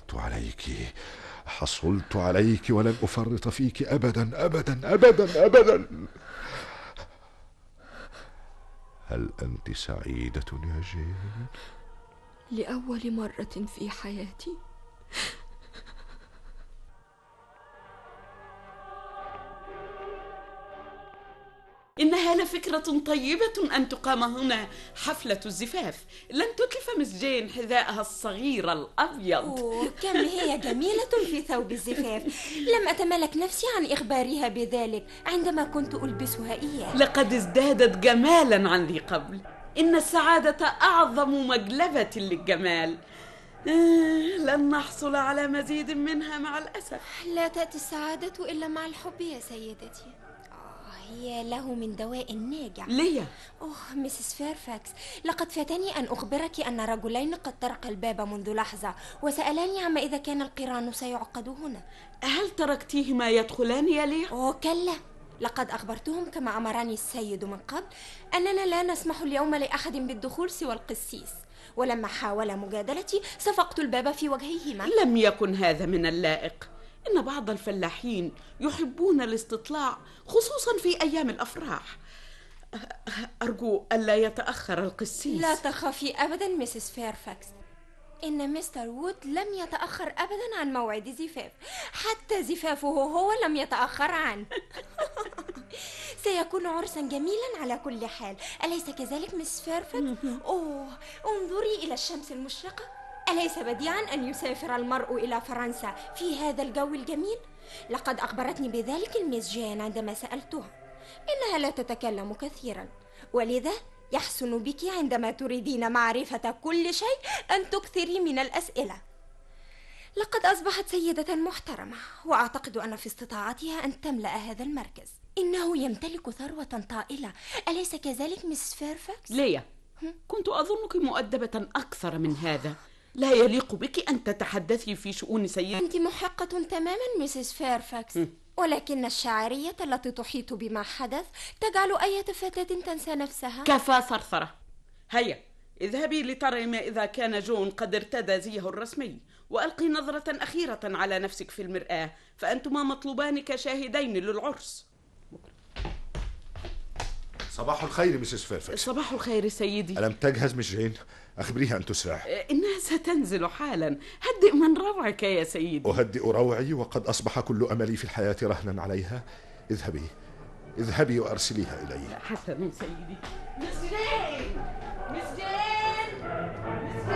حصلت عليك ولن أفرط فيك أبدا أبدا أبدا أبدا. هل أنت سعيدة يا جين؟ لأول مرة في حياتي. إنها لفكرة طيبة أن تقام هنا حفلة الزفاف. لن تتلف مس جين حذاءها الصغير الأبيض. كم هي جميلة في ثوب الزفاف. لم أتملك نفسي عن إخبارها بذلك عندما كنت ألبسها إياه. لقد ازدادت جمالا عن ذي قبل. إن السعادة أعظم مجلبة للجمال. لن نحصل على مزيد منها مع الأسف. لا تأتي السعادة إلا مع الحب يا سيدتي. هي له من دواء ناجع. ليا. ميسيس فيرفاكس، لقد فاتني أن أخبرك أن رجلين قد طرقا الباب منذ لحظة وسألاني عما إذا كان القران سيعقد هنا. هل تركتيهما يدخلان يا ليا؟ كلا، لقد أخبرتهم كما أمرني السيد من قبل أننا لا نسمح اليوم لأحد بالدخول سوى القسيس، ولما حاول مجادلتي صفقت الباب في وجههما. لم يكن هذا من اللائق. إن بعض الفلاحين يحبون الاستطلاع خصوصا في أيام الأفراح. أرجو ألا يتأخر القسيس. لا تخافي أبدا ميسيس فيرفاكس، إن مستر وود لم يتأخر أبدا عن موعد زفاف، حتى زفافه هو لم يتأخر عنه. سيكون عرسا جميلا على كل حال، أليس كذلك مس فيرفاكس؟ انظري إلى الشمس المشرقة، أليس بديعا أن يسافر المرء إلى فرنسا في هذا الجو الجميل؟ لقد أخبرتني بذلك الميس جين عندما سألتها. إنها لا تتكلم كثيرا، ولذا يحسن بك عندما تريدين معرفة كل شيء أن تكثري من الأسئلة. لقد أصبحت سيدة محترمة، وأعتقد أن في استطاعتها أن تملأ هذا المركز. إنه يمتلك ثروة طائلة، أليس كذلك مس فيرفاكس؟ ليا، كنت أظنك مؤدبة أكثر من هذا. لا يليق بك أن تتحدثي في شؤون سيدة. أنت محقة تماما ميسيس فيرفاكس، ولكن الشاعرية التي تحيط بما حدث تجعل أي فتاة تنسى نفسها. كفى ثرثرة. هيا اذهبي لتري ما إذا كان جون قد ارتدى زيه الرسمي، وألقي نظرة أخيرة على نفسك في المرآة، فأنتما مطلوبان كشاهدين للعرس. صباح الخير مسز فيرفاكس. صباح الخير سيدي. ألم تجهز مس جين؟ أخبريها أن تسرع. إنها ستنزل حالا. هدئ من روعك يا سيدي. أهدئ روعي وقد أصبح كل أملي في الحياة رهنا عليها. اذهبي وأرسليها إلي. حسنا سيدي. مس جين، مس جين، مس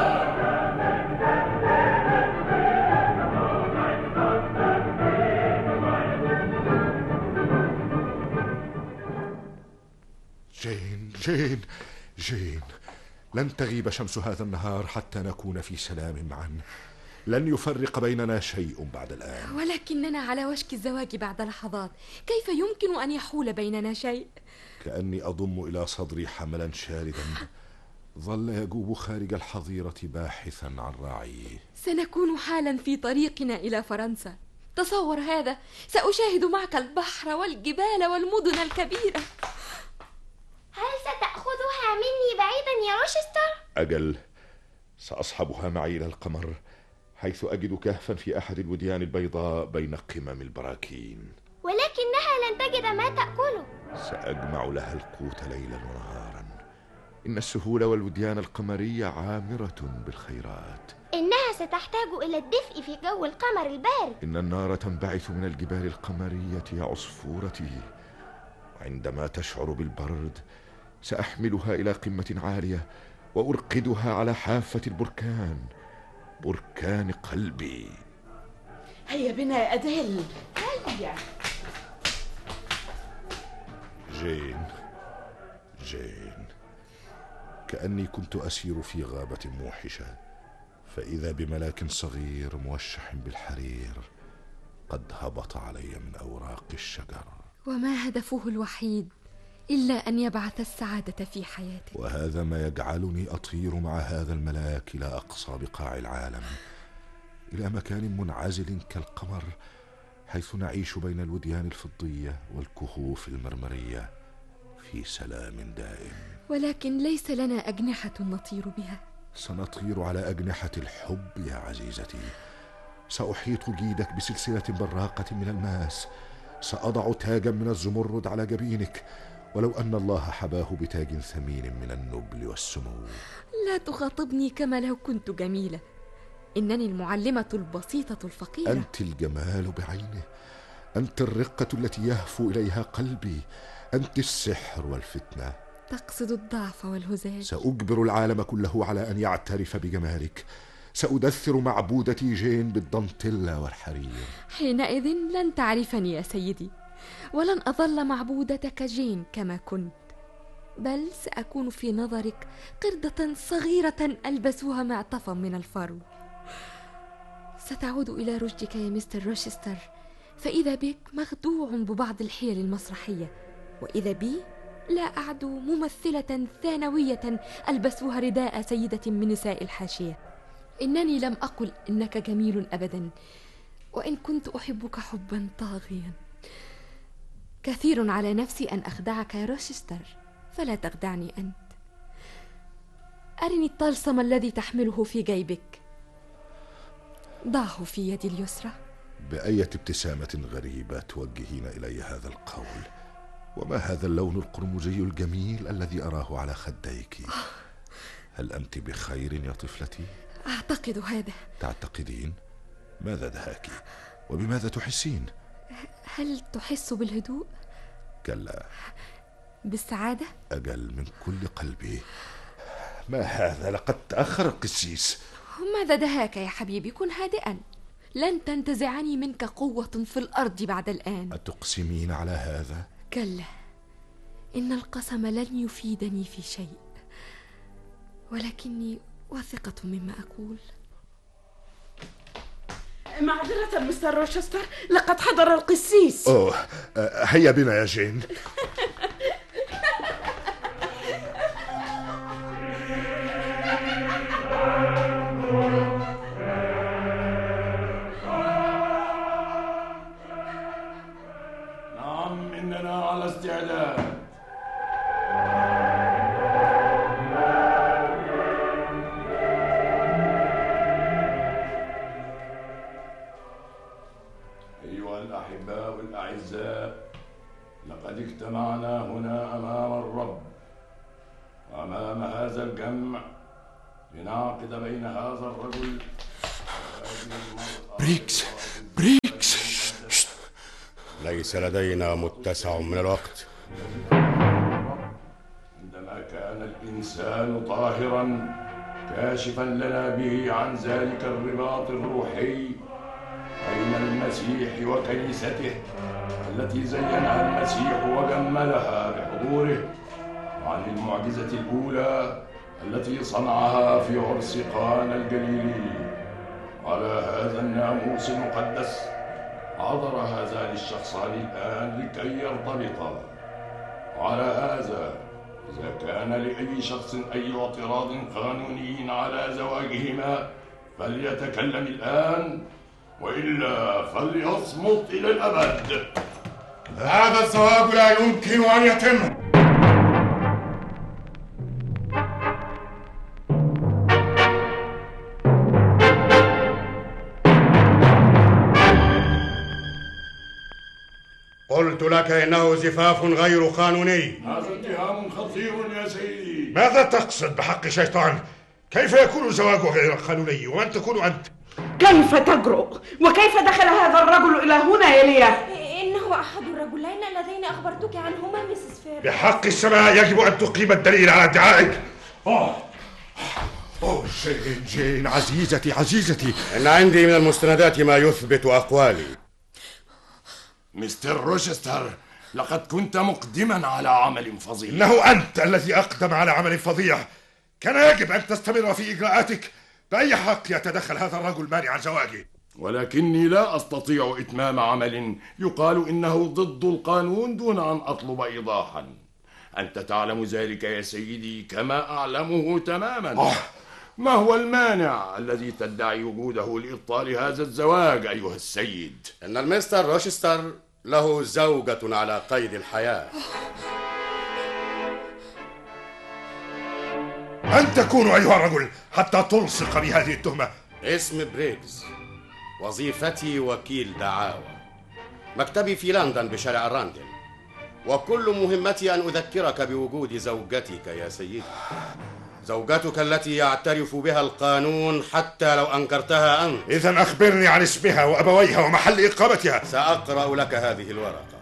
جين. جين، لن تغيب شمس هذا النهار حتى نكون في سلام معا. لن يفرق بيننا شيء بعد الآن. ولكننا على وشك الزواج بعد لحظات، كيف يمكن أن يحول بيننا شيء؟ كأني أضم إلى صدري حملا شاردا ظل يجوب خارج الحظيرة باحثا عن راعيه. سنكون حالا في طريقنا إلى فرنسا. تصور هذا، سأشاهد معك البحر والجبال والمدن الكبيرة. هل ستأخذها مني بعيدا يا روشستر؟ أجل، سأصحبها معي إلى القمر، حيث أجد كهفا في أحد الوديان البيضاء بين قمم البراكين. ولكنها لن تجد ما تأكله. سأجمع لها القوت ليلا ونهارا. إن السهول والوديان القمرية عامرة بالخيرات. إنها ستحتاج إلى الدفء في جو القمر البارد. إن النار تنبعث من الجبال القمرية يا عصفورتي. عندما تشعر بالبرد سأحملها إلى قمة عالية وأرقدها على حافة البركان، بركان قلبي. هيا بنا يا أديل، هيا. جين، كأني كنت أسير في غابة موحشة، فإذا بملاك صغير موشح بالحرير قد هبط علي من أوراق الشجر. وما هدفه الوحيد إلا أن يبعث السعادة في حياتي. وهذا ما يجعلني أطير مع هذا الملاك إلى أقصى بقاع العالم، إلى مكان منعزل كالقمر، حيث نعيش بين الوديان الفضية والكهوف المرمرية في سلام دائم. ولكن ليس لنا أجنحة نطير بها. سنطير على أجنحة الحب يا عزيزتي. سأحيط جيدك بسلسلة براقة من الماس، سأضع تاجا من الزمرد على جبينك، ولو أن الله حباه بتاج ثمين من النبل والسمو. لا تخاطبني كما لو كنت جميلة، إنني المعلمة البسيطة الفقيرة. أنت الجمال بعينه، أنت الرقة التي يهفو إليها قلبي، أنت السحر والفتنة. تقصد الضعف والهزاج. سأجبر العالم كله على أن يعترف بجمالك، سأدثر معبودتي جين بالدانتيلا والحرير. حينئذ لن تعرفني يا سيدي، ولن أظل معبودتك جين كما كنت. بل سأكون في نظرك قردة صغيرة ألبسها معطفا من الفرو. ستعود إلى رشدك يا مستر روشستر، فإذا بك مخدوع ببعض الحيل المسرحية، وإذا بي لا أعد ممثلة ثانوية ألبسها رداء سيدة من نساء الحاشية. إنني لم أقل إنك جميل أبدا، وإن كنت أحبك حبا طاغيا. كثير على نفسي أن أخدعك يا روشستر، فلا تخدعني أنت. أرني الطلسم الذي تحمله في جيبك، ضعه في يدي اليسرى. بأية ابتسامة غريبة توجهين إلي هذا القول؟ وما هذا اللون القرمزي الجميل الذي أراه على خديك؟ هل أنت بخير يا طفلتي؟ أعتقد هذا. تعتقدين؟ ماذا دهاك؟ وبماذا تحسين؟ هل تحس بالهدوء؟ كلا. بالسعادة؟ أجل، من كل قلبي. ما هذا؟ لقد تأخر القسيس. ماذا دهاك يا حبيبي؟ كن هادئا، لن تنتزعني منك قوة في الأرض بعد الآن. أتقسمين على هذا؟ كلا، إن القسم لن يفيدني في شيء، ولكني واثقة مما أقول. معذرة مستر روشستر، لقد حضر القسيس. هيا بنا يا جين. نعم، إننا على استعداد. أيها الأحباء الأعزاء، لقد اجتمعنا هنا أمام الرب وأمام هذا الجمع لنعقد بين هذا الرجل بريكس. ليس لدينا متسع من الوقت. عندما كان الإنسان طاهرا كاشفا لنا به عن ذلك الرباط الروحي بين المسيح وكنيسته التي زينها المسيح وجملها بحضوره، وعن المعجزة الأولى التي صنعها في عرس قانا الجليلي. على هذا الناموس المقدس حضر هذان الشخصان الآن لكي يرتبطا. وعلى هذا إذا كان لأي شخص أي اعتراض قانوني على زواجهما فليتكلم الآن، وإلا فليصمت إلى الأبد. هذا الزواج لا يمكن أن يتم. قلت لك إنه زفاف غير قانوني. هذا اتهام خطير يا سيدي. ماذا تقصد بحق شيطان؟ كيف يكون الزواج غير قانوني ومن تكون أنت؟ كيف تجرؤ؟ وكيف دخل هذا الرجل إلى هنا يا ليا؟ إنه أحد الرجلين اللذين أخبرتك عنهما ميسيس فير. بحق السماء يجب أن تقيم الدليل على ادعائك. جين عزيزتي. إن عندي من المستندات ما يثبت أقوالي. مستر روشستر، لقد كنت مقدما على عمل فظيع. إنه أنت الذي أقدم على عمل فظيع. كان يجب أن تستمر في إجراءاتك. بأي حق يتدخل هذا الرجل مانعا زواجي؟ ولكني لا أستطيع إتمام عمل يقال إنه ضد القانون دون أن أطلب إيضاحا. أنت تعلم ذلك يا سيدي كما أعلمه تماما. ما هو المانع الذي تدعي وجوده لإبطال هذا الزواج أيها السيد؟ إن المستر روشستر له زوجة على قيد الحياة. أن تكون أيها الرجل حتى تلصق بهذه التهمة. اسم بريغز، وظيفتي وكيل دعاوى، مكتبي في لندن بشارع الراندل، وكل مهمتي أن أذكرك بوجود زوجتك يا سيدي، زوجتك التي يعترف بها القانون حتى لو أنكرتها أنت. إذن أخبرني عن اسمها وأبويها ومحل إقامتها. سأقرأ لك هذه الورقة.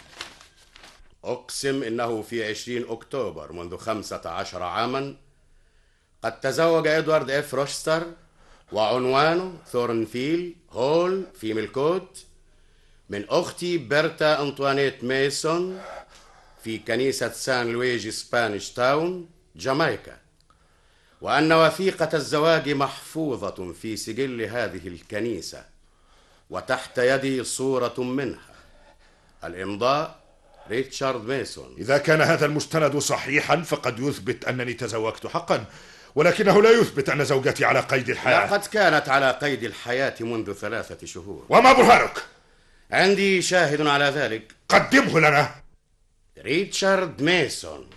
أقسم إنه في 20 أكتوبر منذ 15 عاما قد تزوج إدوارد إف روشستر، وعنوانه ثورنفيل هول في ملكوت، من أختي بيرتا أنطوانيت ميسون في كنيسة سان لويجي سبانيش تاون جامايكا، وأن وثيقة الزواج محفوظة في سجل هذه الكنيسة وتحت يدي صورة منها. الإمضاء ريتشارد ميسون. إذا كان هذا المستند صحيحا فقد يثبت أنني تزوجت حقا، ولكنه لا يثبت أن زوجتي على قيد الحياة. لقد كانت على قيد الحياة منذ 3 شهور. وما برهانك؟ عندي شاهد على ذلك. قدمه لنا. ريتشارد ميسون.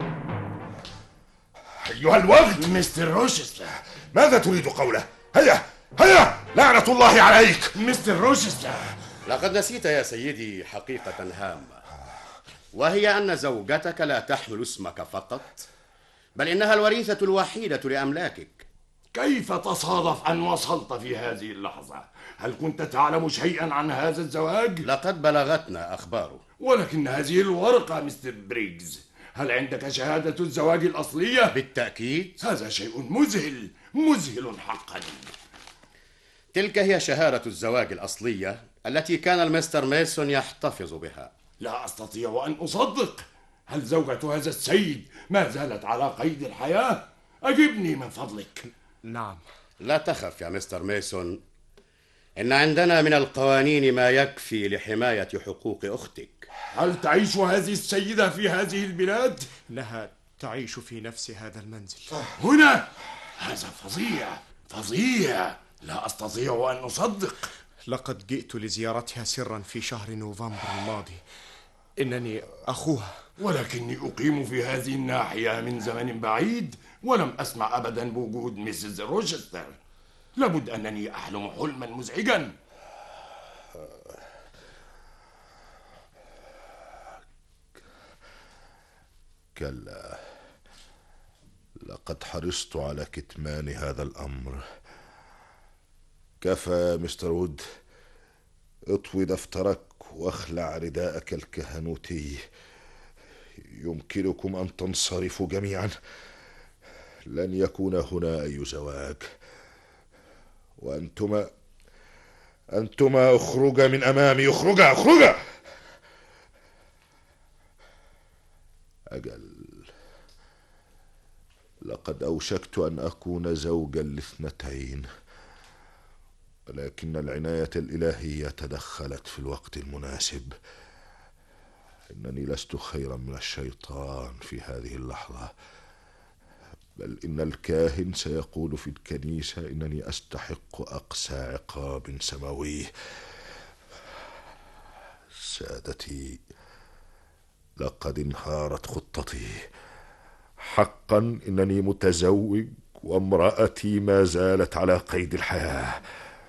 أيها الوغد مستر روشستر، ماذا تريد قوله؟ هيا هيا، لعنة الله عليك. مستر روشستر، لقد نسيت يا سيدي حقيقة هامة، وهي أن زوجتك لا تحمل اسمك فقط، بل إنها الوريثة الوحيدة لأملاكك. كيف تصادف أن وصلت في هذه اللحظة؟ هل كنت تعلم شيئا عن هذا الزواج؟ لقد بلغتنا أخباره. ولكن هذه الورقة مستر بريغز، هل عندك شهادة الزواج الأصلية؟ بالتأكيد. هذا شيء مذهل حقا. تلك هي شهادة الزواج الأصلية التي كان المستر ميسون يحتفظ بها. لا أستطيع أن أصدق. هل زوجة هذا السيد ما زالت على قيد الحياة؟ أجبني من فضلك. نعم. لا تخف يا مستر ميسون، إن عندنا من القوانين ما يكفي لحماية حقوق أختك. هل تعيش هذه السيدة في هذه البلاد؟ إنها تعيش في نفس هذا المنزل. هنا؟ هذا فظيع. لا أستطيع أن أصدق. لقد جئت لزيارتها سرا في شهر نوفمبر الماضي. إنني أخوها. ولكني أقيم في هذه الناحية من زمن بعيد، ولم أسمع أبدا بوجود ميسيس روشستر. لابد أنني أحلم حلما مزعجا. كلا، لقد حرصت على كتمان هذا الأمر. كفى مستر وود، اطوي دفترك واخلع رداءك الكهنوتي. يمكنكم أن تنصرفوا جميعا. لن يكون هنا أي زواج. وأنتما اخرجا من أمامي. اخرجا. أجل، لقد أوشكت أن أكون زوجا لاثنتين، ولكن العناية الإلهية تدخلت في الوقت المناسب. إنني لست خيرا من الشيطان في هذه اللحظة، بل إن الكاهن سيقول في الكنيسة إنني أستحق أقسى عقاب سماوي. سادتي، لقد انهارت خطتي. حقا إنني متزوج، وامرأتي ما زالت على قيد الحياة.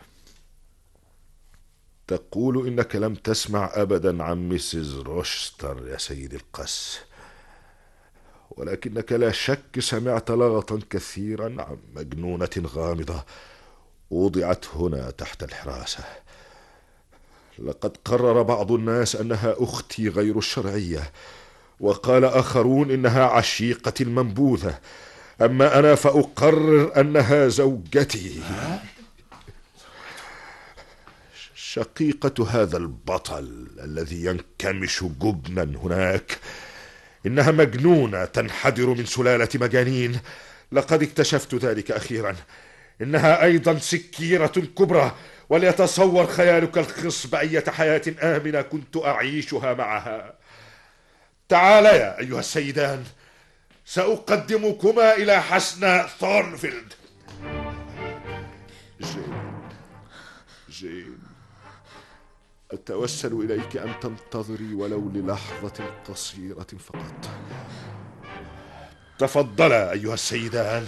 تقول إنك لم تسمع أبدا عن ميسيس روشستر يا سيدي القس، ولكنك لا شك سمعت لغطا كثيرا عن مجنونة غامضة وضعت هنا تحت الحراسة. لقد قرر بعض الناس أنها أختي غير الشرعية، وقال آخرون إنها عشيقتي المنبوذة، أما أنا فأقرر أنها زوجتي. شقيقة هذا البطل الذي ينكمش جبنا هناك، إنها مجنونة تنحدر من سلالة مجانين. لقد اكتشفت ذلك أخيرا. إنها أيضا سكيرة كبرى، وليتصور خيالك الخصب أية حياة آمنة كنت أعيشها معها. تعاليا أيها السيدان، سأقدمكما إلى حسنى ثورنفيلد. جين، أتوسل إليك أن تنتظري ولو للحظة قصيرة فقط. تفضلا أيها السيدان.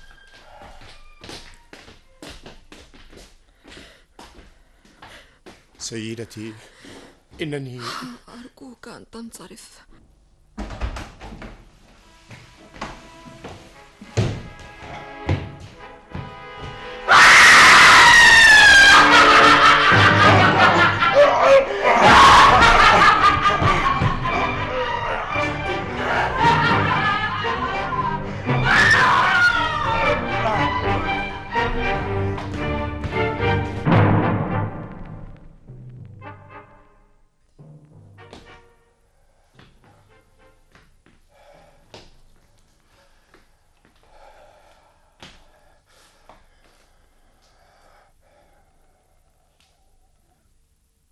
سيدتي، إنني أرجوك أن تنصرف.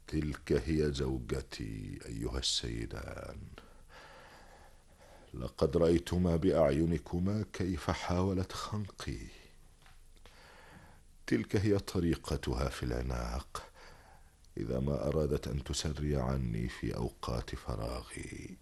تلك هي زوجتي أيها السيدان. لقد رأيتما بأعينكما كيف حاولت خنقي. تلك هي طريقتها في العناق إذا ما أرادت أن تسري عني في أوقات فراغي.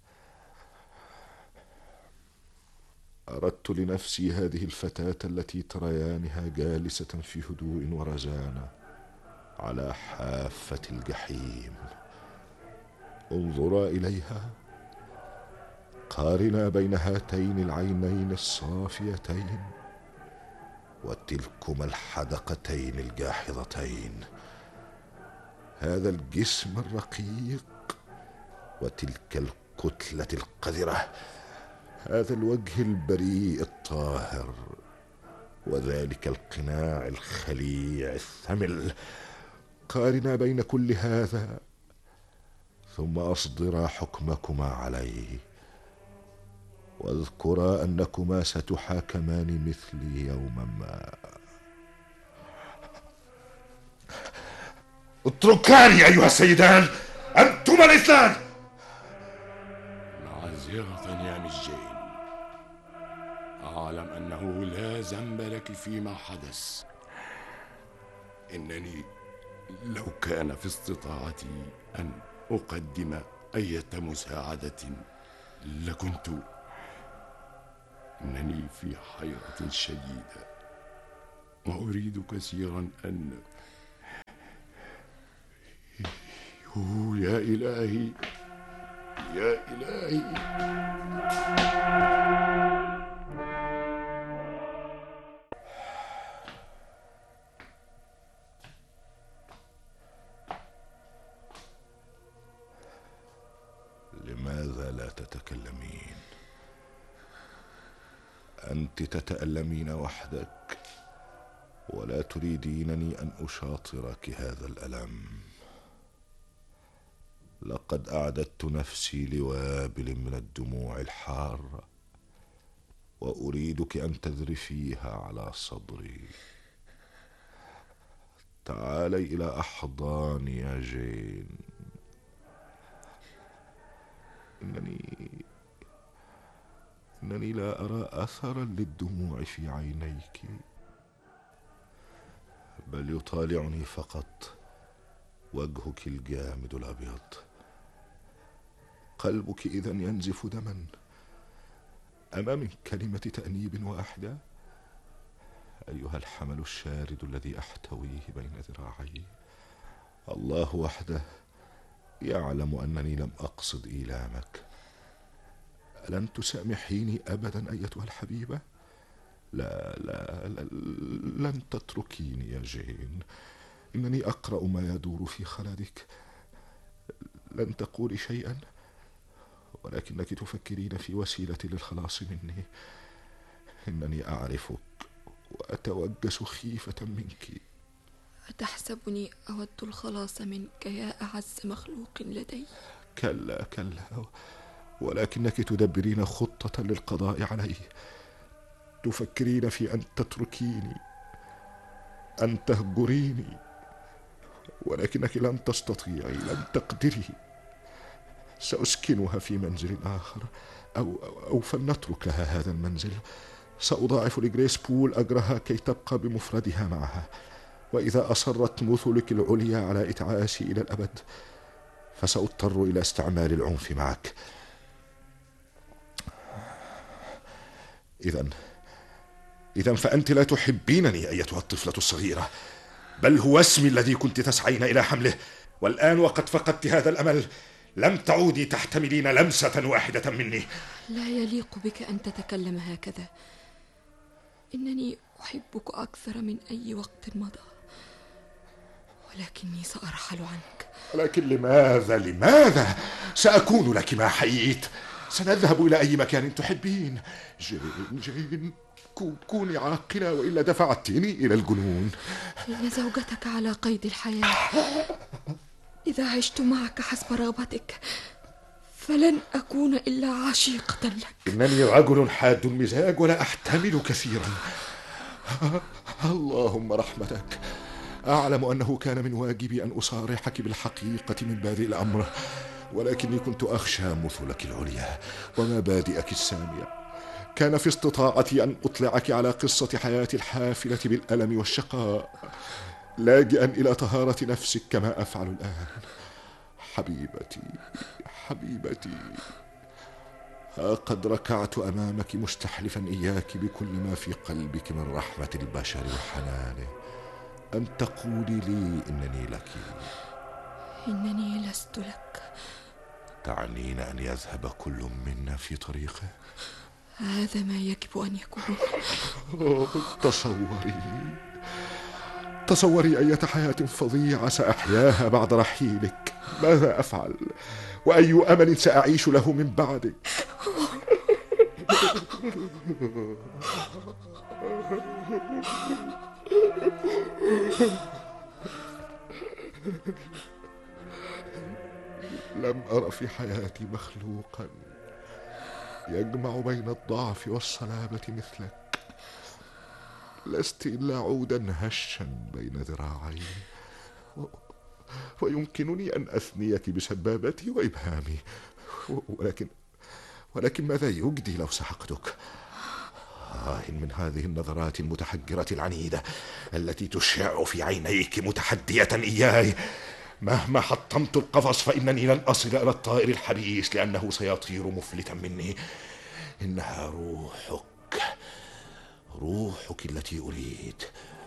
أردت لنفسي هذه الفتاة التي تريانها جالسة في هدوء ورزانة على حافة الجحيم. انظرا إليها، قارنا بين هاتين العينين الصافيتين وتلكما الحدقتين الجاحظتين، هذا الجسم الرقيق وتلك الكتلة القذرة، هذا الوجه البريء الطاهر وذلك القناع الخليع الثمل. قارنا بين كل هذا ثم أصدرا حكمكما عليه، واذكرا أنكما ستحاكمان مثلي يوما ما. اتركاني أيها السيدان، أنتما الاثنان. معذرة يا مس جين، أعلم أنه لا ذنب لك فيما حدث. إنني لو كان في استطاعتي أن أقدم أي مساعدة لكنت. إنني في حيرة شديدة وأريد كثيرا أن يا إلهي يا إلهي. لماذا لا تتكلمين؟ أنت تتألمين وحدك ولا تريدينني أن أشاطرك هذا الألم. لقد أعددت نفسي لوابل من الدموع الحارة وأريدك أن تذرفيها على صدري. تعالي إلى أحضاني يا جين. إنني لا أرى أثرا للدموع في عينيك، بل يطالعني فقط وجهك الجامد الأبيض. قلبك إذن ينزف دما أما من كلمة تأنيب واحدة. أيها الحمل الشارد الذي أحتويه بين ذراعي، الله وحده يعلم أنني لم أقصد إيلامك. لن تسامحيني أبدا أيتها الحبيبة؟ لا لا, لا لن تتركيني يا جين. إنني أقرأ ما يدور في خلدك. لن تقولي شيئا ولكنك تفكرين في وسيلة للخلاص مني. إنني أعرفك وأتوجس خيفة منك. أتحسبني أود الخلاص منك يا أعز مخلوق لدي؟ كلا كلا، ولكنك تدبرين خطة للقضاء علي. تفكرين في أن تتركيني، أن تهجريني، ولكنك لن تستطيعي، لن تقدري. سأسكنها في منزل آخر أو فلنترك لها هذا المنزل. سأضاعف لجريس بول أجرها كي تبقى بمفردها معها، وإذا أصرت مثلك العليا على إتعاسي إلى الأبد فسأضطر إلى استعمال العنف معك. إذن فأنت لا تحبينني أيتها الطفلة الصغيرة، بل هو اسمي الذي كنت تسعين إلى حمله. والآن وقد فقدت هذا الأمل لم تعودي تحتملين لمسة واحدة مني. لا يليق بك أن تتكلم هكذا. إنني أحبك أكثر من أي وقت مضى، ولكني سأرحل عنك. لكن لماذا؟ سأكون لك ما حييت. سنذهب إلى أي مكان تحبين. جين كوني عاقلة وإلا دفعتني إلى الجنون. إن زوجتك على قيد الحياة. إذا عشت معك حسب رغبتك فلن أكون إلا عشيقة لك. إنني رجل حاد المزاج ولا أحتمل كثيرا. اللهم رحمتك، أعلم أنه كان من واجبي أن أصارحك بالحقيقة من بادئ الأمر، ولكني كنت أخشى مثلك العليا ومبادئك السامية. كان في استطاعتي أن أطلعك على قصة حياتي الحافلة بالألم والشقاء، لاجئا إلى طهارة نفسك كما أفعل الآن. حبيبتي حبيبتي، ها قد ركعت أمامك مستحلفا إياك بكل ما في قلبك من رحمة البشر وحنانه أن تقولي لي إنني لك. إنني لست لك. تعنين أن يذهب كل منا في طريقه؟ هذا ما يجب أن يكون. تصوري أية حياة فظيعة سأحياها بعد رحيلك. ماذا أفعل؟ وأي أمل سأعيش له من بعدك؟ لم أر في حياتي مخلوقا يجمع بين الضعف والصلابة مثلك. لست إلا عودا هشا بين ذراعي، ويمكنني أن أثنيك بسبابتي وإبهامي، ولكن ماذا يجدي لو سحقتك؟ من هذه النظرات المتحجرة العنيدة التي تشع في عينيك متحدية إياي. مهما حطمت القفص فإنني لن أصل إلى الطائر الحبيس، لأنه سيطير مفلتا مني. إنها روحك التي أريد.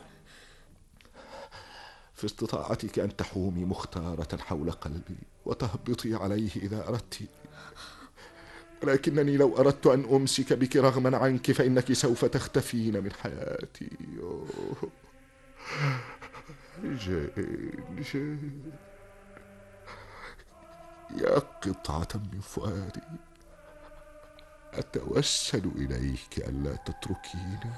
في استطاعتك أن تحومي مختارة حول قلبي وتهبطي عليه إذا أردت، ولكنني لو أردت أن أمسك بك رغما عنك فإنك سوف تختفين من حياتي. جين، يا قطعة من فؤادي، أتوسل إليك ألا تتركيني.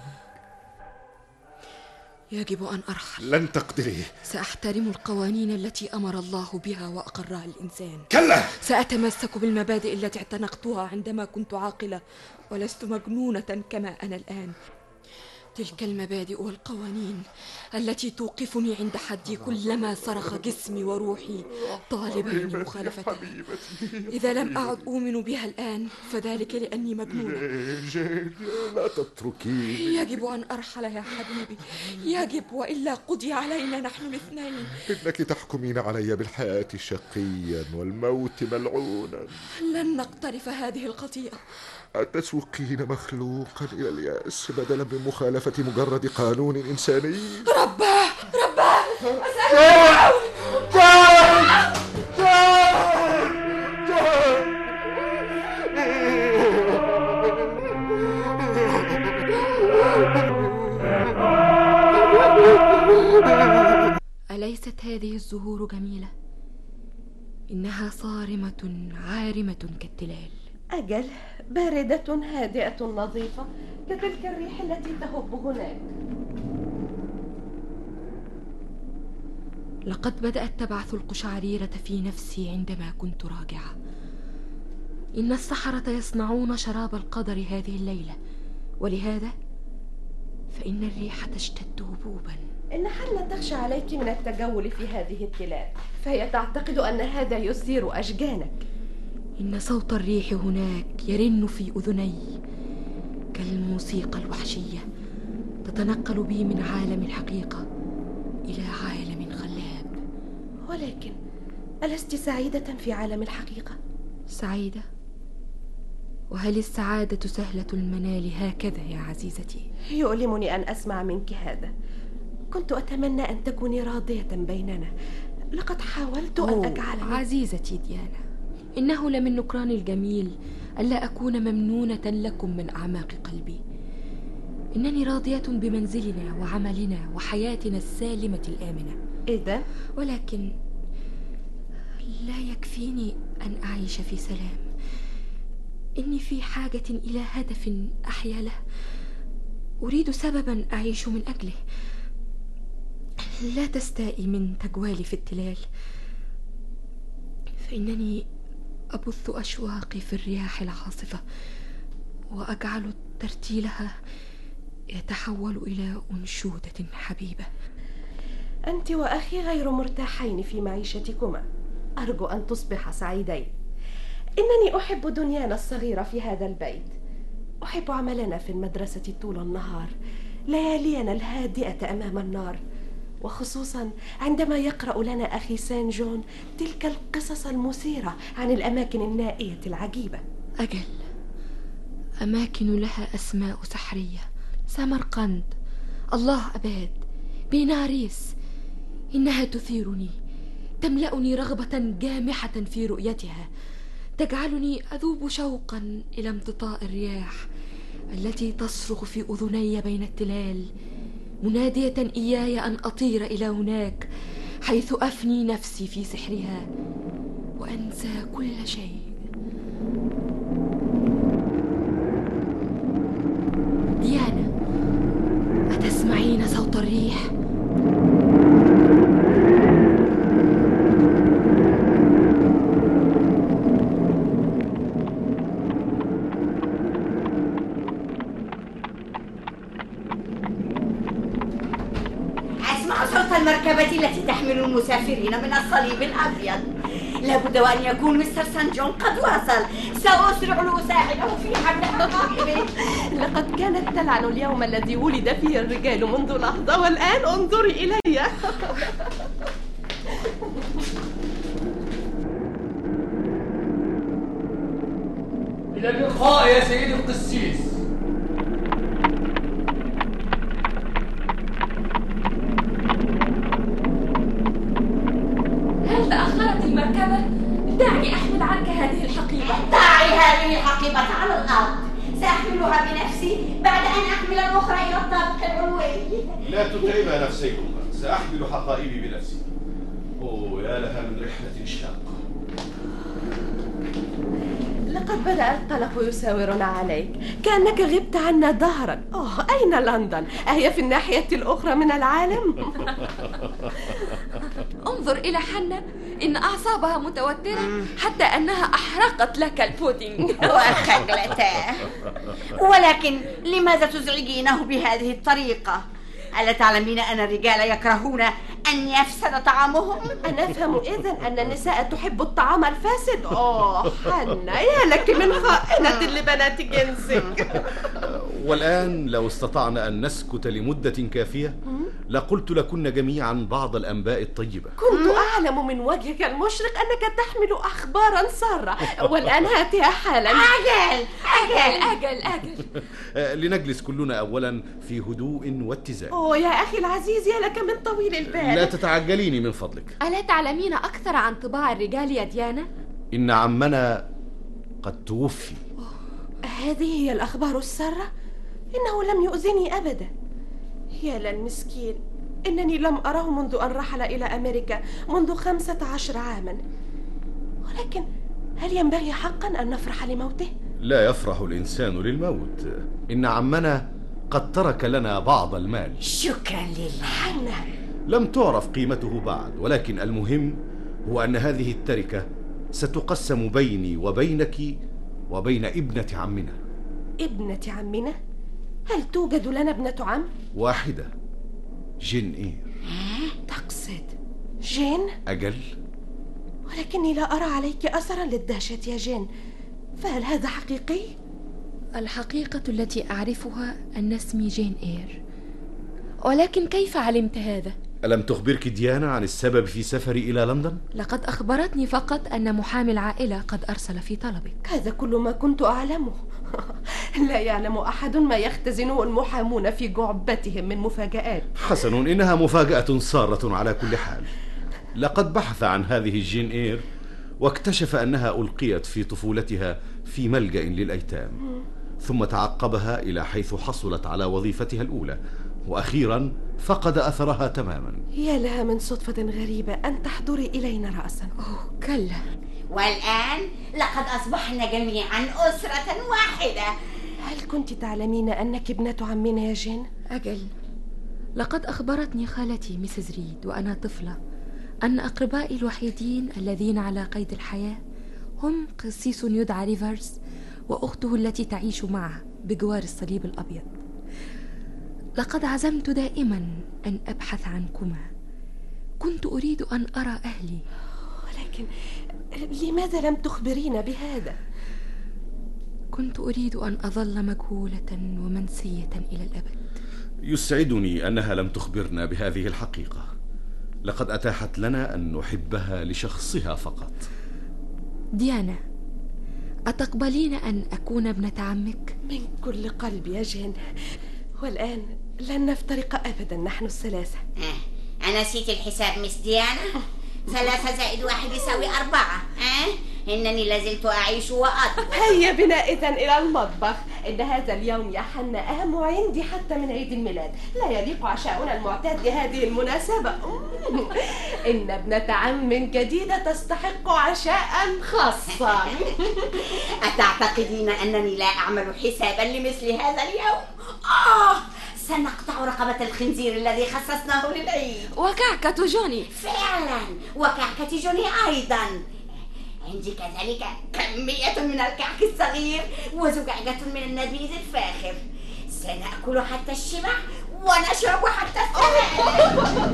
يجب أن أرحل. لن تقدري. سأحترم القوانين التي أمر الله بها وأقرها الإنسان. كلا. سأتمسك بالمبادئ التي اعتنقتها عندما كنت عاقلة ولست مجنونة كما أنا الآن. تلك المبادئ والقوانين التي توقفني عند حدي كلما صرخ جسمي وروحي طالبين مخالفتها. إذا لم أعد أؤمن بها الآن فذلك لأني مجنونة. لا تتركيني. يجب أن أرحل يا حبيبي، يجب، وإلا قضي علينا نحن الاثنين. إنك تحكمين علي بالحياة شقيا والموت ملعونا. لن نقترف هذه الخطيئة. أتسوقين مخلوقا إلى اليأس بدلا من مخالفة مجرد قانون إنساني؟ رباه أليست هذه الزهور جميلة؟ إنها صارمة عارمة كالتلال. أجل، باردة هادئة نظيفة كتلك الريح التي تهب هناك. لقد بدأت تبعث القشعريرة في نفسي عندما كنت راجعة. إن السحرة يصنعون شراب القدر هذه الليلة، ولهذا فإن الريح تشتد هبوبا. إن حنة تخشى عليك من التجول في هذه التلال، فهي تعتقد أن هذا يثير أشجانك. إن صوت الريح هناك يرن في أذني كالموسيقى الوحشية، تتنقل بي من عالم الحقيقة إلى عالم خلاب. ولكن ألست سعيدة في عالم الحقيقة؟ سعيدة؟ وهل السعادة سهلة المنال هكذا يا عزيزتي؟ يؤلمني أن أسمع منك هذا. كنت أتمنى أن تكوني راضية بيننا. لقد حاولت أن أجعل عزيزتي ديانا، إنه لمن نكران الجميل ألا أكون ممنونة لكم من أعماق قلبي. إنني راضية بمنزلنا وعملنا وحياتنا السالمة الآمنة. إذا؟ ولكن لا يكفيني أن أعيش في سلام. إني في حاجة إلى هدف أحيا له. أريد سببا أعيش من أجله. لا تستائي من تجوالي في التلال، فإنني أبث أشواقي في الرياح العاصفة وأجعل ترتيلها يتحول إلى أنشودة حبيبة. أنت وأخي غير مرتاحين في معيشتكما. أرجو أن تصبح سعيدين. إنني أحب دنيانا الصغيرة في هذا البيت. أحب عملنا في المدرسة طول النهار، ليالينا الهادئة أمام النار، وخصوصا عندما يقرأ لنا أخي سان جون تلك القصص المثيرة عن الأماكن النائية العجيبة. أجل، أماكن لها أسماء سحرية: سمرقند، الله أباد، بيناريس. إنها تثيرني، تملأني رغبة جامحة في رؤيتها، تجعلني أذوب شوقا إلى امتطاء الرياح التي تصرخ في أذني بين التلال، منادية إياي أن أطير إلى هناك حيث أفني نفسي في سحرها وأنسى كل شيء. ديانا، أتسمعين صوت الريح؟ المركبة التي تحمل المسافرين من الصليب الأبيض. لابد وأن يكون مستر سان جون قد وصل. سأسرع لأساعده في حمل حقائبه. لقد كانت تلعن اليوم الذي ولد فيه الرجال منذ لحظة، والآن انظري إلي. إلى اللقاء يا سيدي القسيس. هل تأخرت المركبة؟ دعني أحمل عنك هذه الحقيبة. ضعي هذه الحقيبة على الأرض، سأحملها بنفسي بعد أن أحمل الأخرى إلى الطابق العلوي. لا تتعبا نفسيكما، سأحمل حقائبي بنفسي. أوه يا لها من رحلة شاقة. لقد بدأ القلق يساورنا عليك، كأنك غبت عنا دهرا. أين لندن؟ أهي في الناحية الأخرى من العالم؟ انظر إلى حنا، إن أعصابها متوترة حتى أنها أحرقت لك البودينج. وخجلتاه. ولكن لماذا تزعجينه بهذه الطريقة؟ ألا تعلمين أن الرجال يكرهون أن يفسد طعامهم؟ أنا أفهم إذن أن النساء تحب الطعام الفاسد. حنا، يا لك من خائنة لبنات جنسك. والآن لو استطعنا أن نسكت لمدة كافية لقلت لكن جميعا بعض الأنباء الطيبة. كنت أعلم من وجهك المشرق أنك تحمل أخبارا سارة، والآن هاتها حالا. أجل أجل أجل أجل. لنجلس كلنا أولا في هدوء واتزان. يا أخي العزيز، يا لك من طويل البال. لا تتعجليني من فضلك. ألا تعلمين أكثر عن طباع الرجال يا ديانا؟ إن عمنا قد توفي. هذه هي الأخبار السارة؟ إنه لم يؤذني أبدا. يا للمسكين، إنني لم أره منذ أن رحل إلى أمريكا منذ 15 عاما. ولكن هل ينبغي حقا أن نفرح لموته؟ لا يفرح الإنسان للموت. إن عمنا قد ترك لنا بعض المال. شكرا لله. حنا، لم تعرف قيمته بعد، ولكن المهم هو أن هذه التركة ستقسم بيني وبينك وبين ابنة عمنا. ابنة عمنا؟ هل توجد لنا ابنة عم؟ واحدة، جين إير. تقصد جين؟ أجل. ولكني لا أرى عليك أثرا للدهشة يا جين، فهل هذا حقيقي؟ الحقيقة التي أعرفها أن اسمي جين إير، ولكن كيف علمت هذا؟ ألم تخبرك ديانا عن السبب في سفري إلى لندن؟ لقد أخبرتني فقط أن محامي العائلة قد أرسل في طلبك. هذا كل ما كنت أعلمه. لا يعلم أحد ما يختزنه المحامون في جعبتهم من مفاجآت. حسن، إنها مفاجأة سارة على كل حال. لقد بحث عن هذه جين إير واكتشف أنها ألقيت في طفولتها في ملجأ للأيتام، ثم تعقبها إلى حيث حصلت على وظيفتها الأولى، وأخيرا فقد أثرها تماما. يا لها من صدفة غريبة أن تحضري إلينا رأسا. كلا. والآن لقد أصبحنا جميعا أسرة واحدة. هل كنت تعلمين أنك ابنة عمنا يا جين؟ أجل، لقد أخبرتني خالتي ميسيس ريد وأنا طفلة أن أقربائي الوحيدين الذين على قيد الحياة هم قسيس يدعى ريفرز وأخته التي تعيش معه بجوار الصليب الأبيض. لقد عزمت دائما أن أبحث عنكما، كنت أريد أن أرى أهلي. ولكن لماذا لم تخبرينا بهذا؟ كنت أريد أن أظل مجهولة ومنسية إلى الأبد. يسعدني أنها لم تخبرنا بهذه الحقيقة. لقد أتاحت لنا أن نحبها لشخصها فقط. ديانا، أتقبلين أن أكون ابنة عمك؟ من كل قلبي يا جين. والآن لن نفترق أبدا نحن الثلاثة. أنا نسيت الحساب مس ديانا. 3 زائد 1 يساوي 4. إنني لازلت أعيش وأطلب. هيا بنا إذن إلى المطبخ. إن هذا اليوم يا حنا أهم عندي حتى من عيد الميلاد. لا يليق عشاؤنا المعتاد لهذه المناسبة. إن ابنة عم جديدة تستحق عشاء خاصا. أتعتقدين أنني لا أعمل حسابا لمثل هذا اليوم؟ سنقطع رقبة الخنزير الذي خصصناه للعيد. وكعكة جوني. فعلا، وكعكة جوني أيضا. عندي كذلك كمية من الكعك الصغير وزجاجة من النبيذ الفاخر. سنأكل حتى الشبع ونشرب حتى السلام.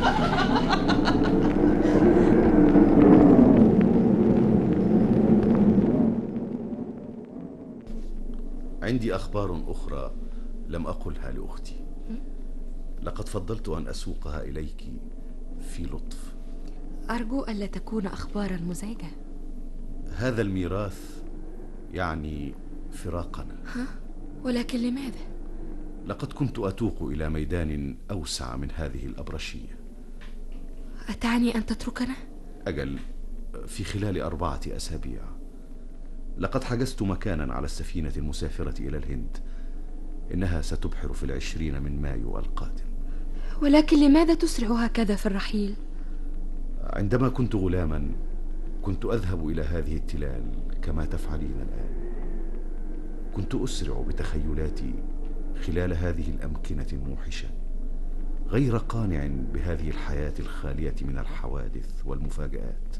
عندي أخبار أخرى لم أقلها لأختي. لقد فضلت أن أسوقها إليك في لطف. أرجو ألا تكون أخبارا مزعجة. هذا الميراث يعني فراقنا. ولكن لماذا؟ لقد كنت أتوق إلى ميدان أوسع من هذه الأبرشية. أتعني أن تتركنا؟ أجل، في خلال 4 أسابيع. لقد حجزت مكانا على السفينة المسافرة إلى الهند. إنها ستبحر في 20 من مايو القادم. ولكن لماذا تسرع هكذا في الرحيل؟ عندما كنت غلاما كنت أذهب إلى هذه التلال كما تفعلين الآن. كنت أسرع بتخيلاتي خلال هذه الأمكنة الموحشة، غير قانع بهذه الحياة الخالية من الحوادث والمفاجآت.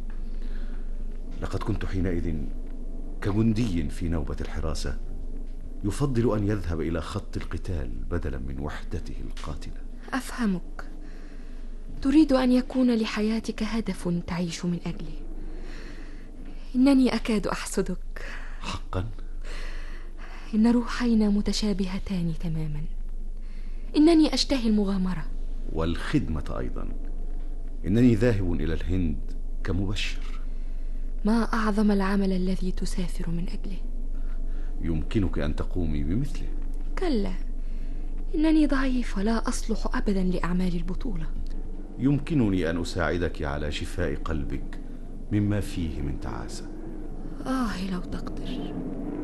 لقد كنت حينئذ كجندي في نوبة الحراسة يفضل أن يذهب إلى خط القتال بدلا من وحدته القاتلة. أفهمك. تريد أن يكون لحياتك هدف تعيش من أجله. إنني أكاد أحسدك. حقا؟ إن روحينا متشابهتان تماما. إنني أشتهي المغامرة والخدمة أيضا. إنني ذاهب إلى الهند كمبشر. ما أعظم العمل الذي تسافر من أجله. يمكنك أن تقومي بمثله. كلا، إنني ضعيف ولا أصلح أبدا لأعمال البطولة. يمكنني أن أساعدك على شفاء قلبك مما فيه من تعاسة. لو تقدر.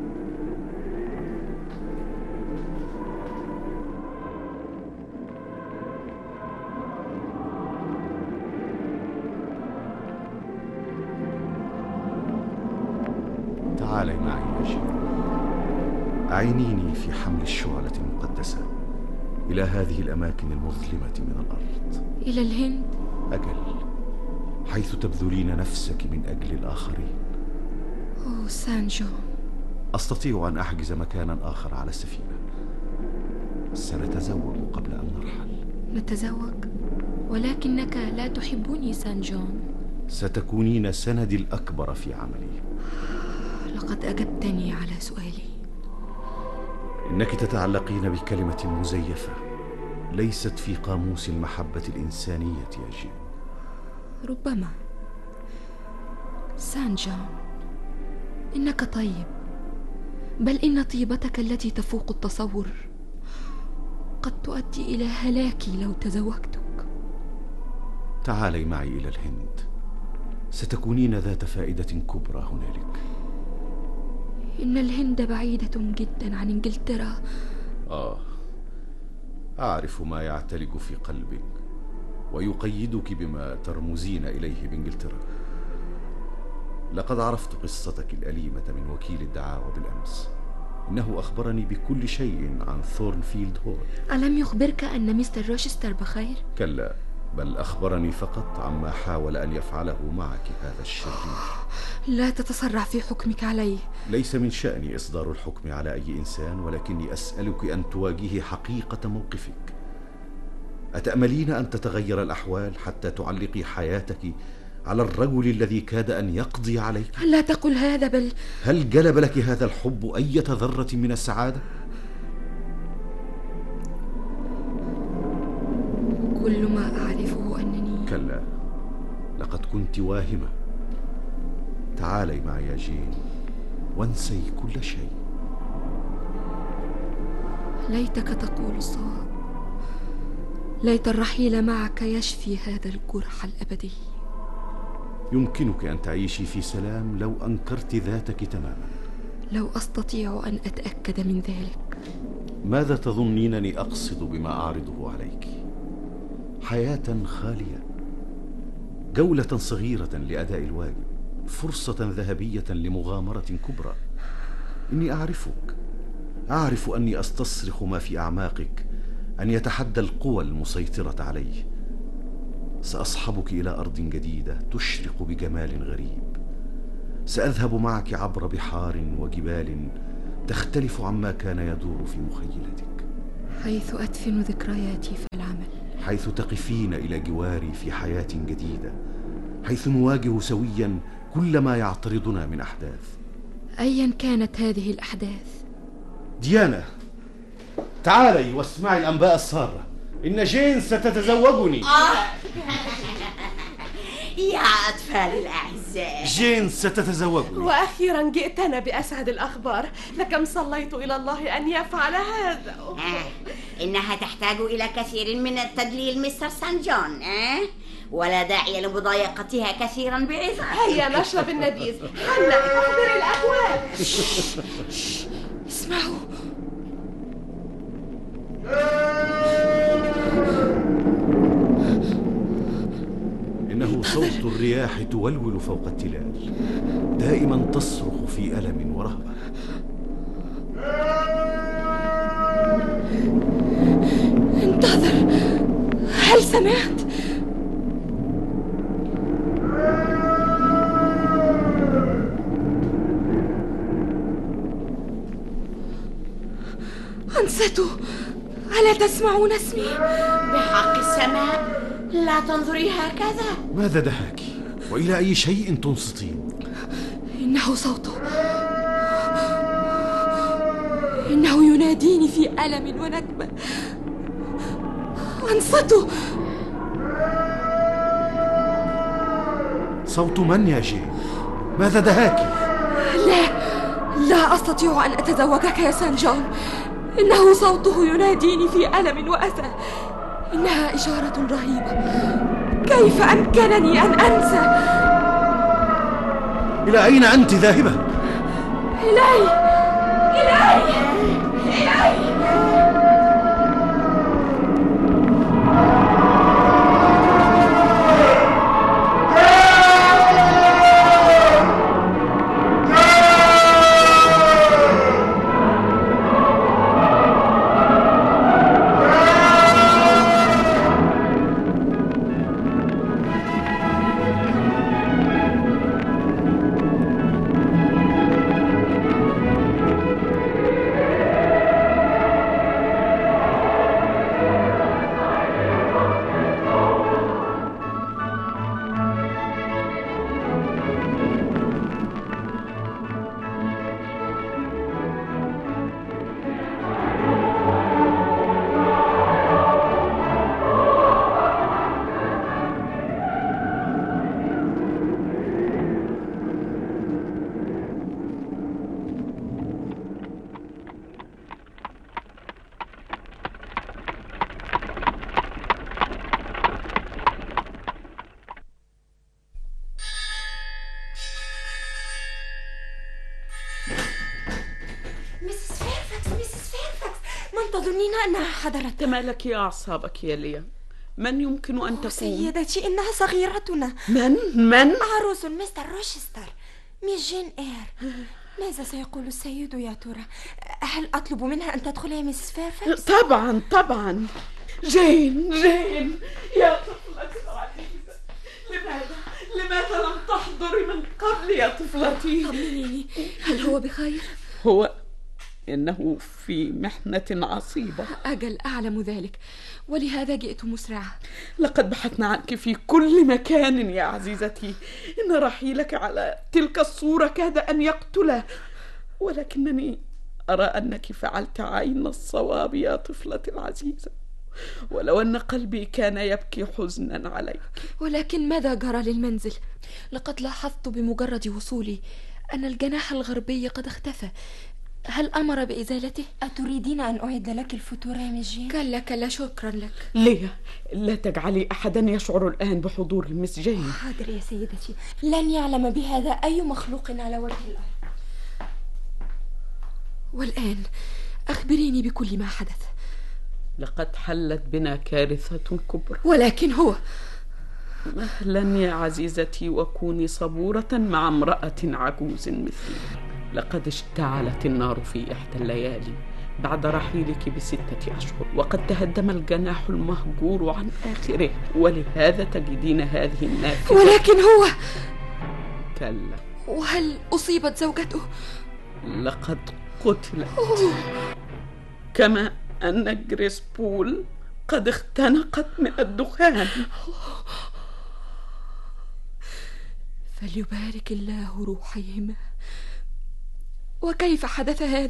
تعالي معي يا جين. أعينيني في حمل الشعلة المقدسة إلى هذه الأماكن المظلمة من الأرض. إلى الهند؟ أجل، حيث تبذلين نفسك من أجل الآخرين. سان جون. أستطيع أن أحجز مكانا آخر على السفينة. سنتزوج قبل أن نرحل. نتزوج؟ ولكنك لا تحبني سان جون. ستكونين سندي الأكبر في عملي. لقد أجبتني على سؤالي. إنك تتعلقين بكلمة مزيفة ليست في قاموس المحبة الإنسانية يا جين. ربما. سان جون، إنك طيب، بل إن طيبتك التي تفوق التصور قد تؤدي إلى هلاكي لو تزوجتك. تعالي معي إلى الهند. ستكونين ذات فائدة كبرى هنالك. إن الهند بعيدة جدا عن إنجلترا. أعرف ما يعتلج في قلبك ويقيدك بما ترمزين إليه بإنجلترا. لقد عرفت قصتك الأليمة من وكيل الدعاوى بالأمس. إنه أخبرني بكل شيء عن ثورنفيلد هول. ألم يخبرك أن مستر روشستر بخير؟ كلا، بل أخبرني فقط عما حاول أن يفعله معك هذا الشرير. لا تتسرع في حكمك عليه. ليس من شأني إصدار الحكم على أي إنسان، ولكني أسألك أن تواجهي حقيقة موقفك. أتأملين أن تتغير الأحوال حتى تعلقي حياتك على الرجل الذي كاد أن يقضي عليك؟ لا تقل هذا، بل هل جلب لك هذا الحب أي ذرة من السعادة؟ كل ما أعرفه أنني كلا، لقد كنت واهمة. تعالي معي يا جين وانسي كل شيء. ليتك تقول الصواب. ليت الرحيل معك يشفي هذا الجرح الأبدي. يمكنك أن تعيشي في سلام لو أنكرت ذاتك تماما. لو أستطيع أن أتأكد من ذلك. ماذا تظنينني أقصد بما أعرضه عليك؟ حياة خالية، جولة صغيرة لأداء الواجب، فرصة ذهبية لمغامرة كبرى. إني أعرف أني أستصرخ ما في أعماقك أن يتحدى القوى المسيطرة عليه. سأصحبك إلى أرض جديدة تشرق بجمال غريب. سأذهب معك عبر بحار وجبال تختلف عما كان يدور في مخيلتك، حيث أدفن ذكرياتي في العمل، حيث تقفين إلى جواري في حياة جديدة، حيث نواجه سويا كل ما يعترضنا من أحداث أيا كانت هذه الأحداث. ديانا، تعالي واسمعي الأنباء السارة. إن جين ستتزوجني. يا أطفالي الأعزاء، جين ستتزوجني. وأخيرا جئتنا بأسعد الأخبار. لكم صليت إلى الله أن يفعل هذا. إنها تحتاج إلى كثير من التدليل مستر سان جون، ولا داعي لمضايقتها كثيرا بعظام. هيا نشرب النبيذ. هلا احضر الأبواب. اسمعوا. إنه صوت الرياح تولول فوق التلال، دائما تصرخ في ألم ورهبة. انتظر، هل سمعت؟ أنستوا، ألا تسمعون اسمي؟ بحق السماء، لا تنظري هكذا. ماذا دهاك؟ وإلى أي شيء تنصتين؟ إنه صوته، إنه يناديني في ألم ونكبة. أنصتوا. صوت من يا جين؟ ماذا دهاك؟ لا أستطيع أن أتزوجك يا سان جون. إنه صوته يناديني في ألم وأسى. إنها إشارة رهيبة. كيف أمكنني أن أنسى؟ إلى أين أنت ذاهبة؟ إلي. تظنين أنها حضرت؟ ما لك يا أعصابك يا ليا؟ من يمكن أن تكون؟ سيدتي، إنها صغيرتنا. من؟ عروس مستر روشستر، ميس جين إير. ماذا سيقول السيد يا ترى؟ هل أطلب منها أن تدخل يا ميس فيرفاكس؟ طبعا. جين يا طفلتي العزيزة، لماذا لم تحضري من قبل يا طفلتي؟ طمنيني، هل هو بخير؟ إنه في محنة عصيبة. أجل أعلم ذلك، ولهذا جئت مسرعة. لقد بحثنا عنك في كل مكان يا عزيزتي. إن رحيلك على تلك الصورة كاد أن يقتله، ولكنني أرى أنك فعلت عين الصواب يا طفلتي العزيزة، ولو أن قلبي كان يبكي حزنا عليك. ولكن ماذا جرى للمنزل؟ لقد لاحظت بمجرد وصولي أن الجناح الغربي قد اختفى. هل أمر بإزالته؟ أتريدين أن أعد لك الفطور يا مس جين؟ كلا شكرا لك. ليه؟ لا تجعلي أحدا يشعر الآن بحضور مس جين. حاضر يا سيدتي، لن يعلم بهذا أي مخلوق على وجه الأرض. والآن أخبريني بكل ما حدث. لقد حلت بنا كارثة كبرى. ولكن هو مهلا يا عزيزتي، وكوني صبورة مع امرأة عجوز مثلي. لقد اشتعلت النار في إحدى الليالي بعد رحيلك ب6 أشهر، وقد تهدم الجناح المهجور عن آخره، ولهذا تجدين هذه النافذة. ولكن هو كلا. وهل أصيبت زوجته؟ لقد قتلت. كما أن جريس بول قد اختنقت من الدخان. فليبارك الله روحيهما. وكيف حدث هذا؟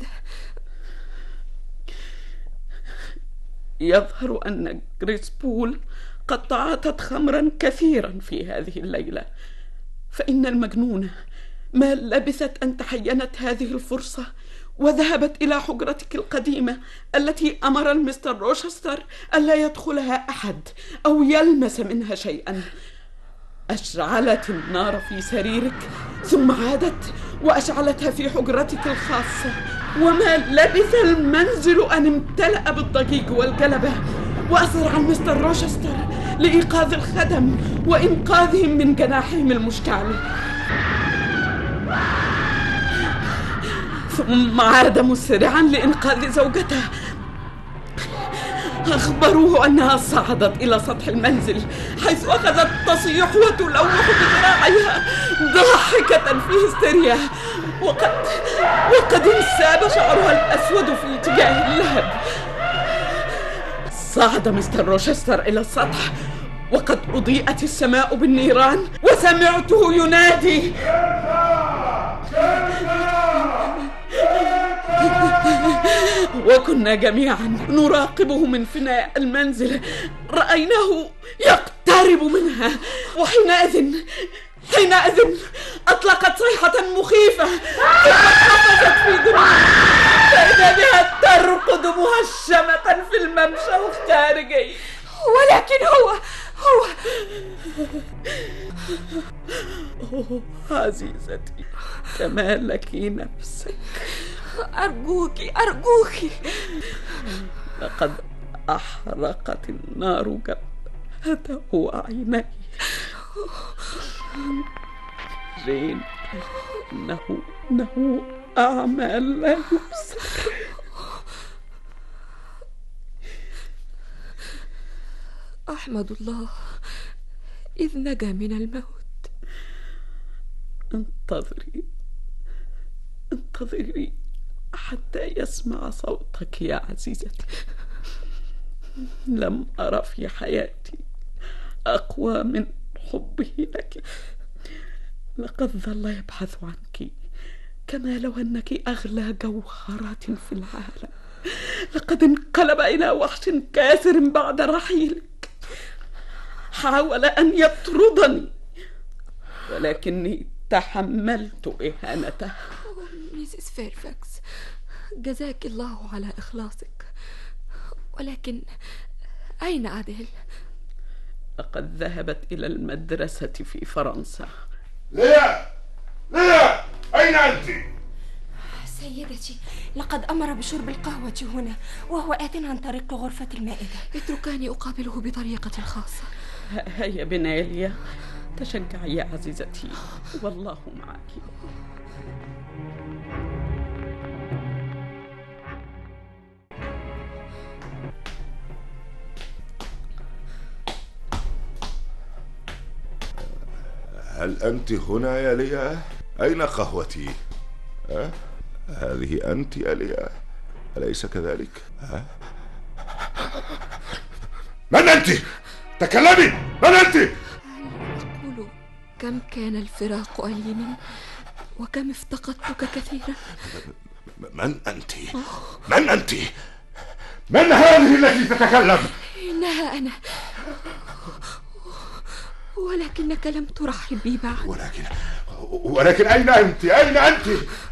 يظهر أن جريس بول قد تعاطت خمرا كثيرا في هذه الليلة، فإن المجنونة ما لبثت أن تحينت هذه الفرصة وذهبت إلى حجرتك القديمة التي أمر المستر روشستر ألا يدخلها أحد أو يلمس منها شيئا. أشعلت النار في سريرك، ثم عادت وأشعلتها في حجرتك الخاصة، وما لبث المنزل أن امتلأ بالضجيج والجلبة. وأسرع المستر روشستر لإيقاظ الخدم وإنقاذهم من جناحهم المشتعل، ثم عاد مسرعا لإنقاذ زوجته. أخبروه أنها صعدت إلى سطح المنزل، حيث أخذت تصيح وتلوح بذراعيها ضاحكة في هستيريا، وقد انساب شعرها الأسود في اتجاه اللهب. صعد مستر روشستر إلى السطح وقد أضيئت السماء بالنيران، وسمعته ينادي: وكنا جميعا نراقبه من فناء المنزل. رأيناه يقترب منها، وحينئذ أطلقت صيحة مخيفة قفزت في دماغها، فإذا بها ترقد مهشمة في الممشى الخارجي. ولكن هو عزيزتي، تمالكي نفسك. أرجوك. لقد أحرقت النار جبهته وعينيه. جين، إنه أعمى لا يبصر. أحمد الله إذ نجا من الموت. انتظري حتى يسمع صوتك يا عزيزتي. لم أرى في حياتي أقوى من حبه لك. لقد ظل يبحث عنك كما لو أنك أغلى جوهرات في العالم. لقد انقلب إلى وحش كاسر بعد رحيلك. حاول أن يطردني، ولكني تحملت إهانته. ميسيس فيرفاكس، جزاك الله على إخلاصك، ولكن أين أديل؟ لقد ذهبت إلى المدرسة في فرنسا. ليا، أين أنت؟ سيدتي، لقد أمر بشرب القهوة هنا، وهو آت عن طريق غرفة المائدة. اتركاني أقابله بطريقة خاصة. هيا بنا يا ليا، تشجعي يا عزيزتي، والله معك. هل أنت هنا يا ليا؟ أين قهوتي؟ هذه أنت يا ليا؟ أليس كذلك؟ من أنت؟ تكلمي! من أنت؟ أقول كم كان الفراق أليما وكم افتقدتك كثيرا. من أنت؟ من أنت؟ من هذه التي تتكلم؟ إنها أنا، ولكنك لم ترحب بي بعد. ولكن أين أنت؟ أين أنت؟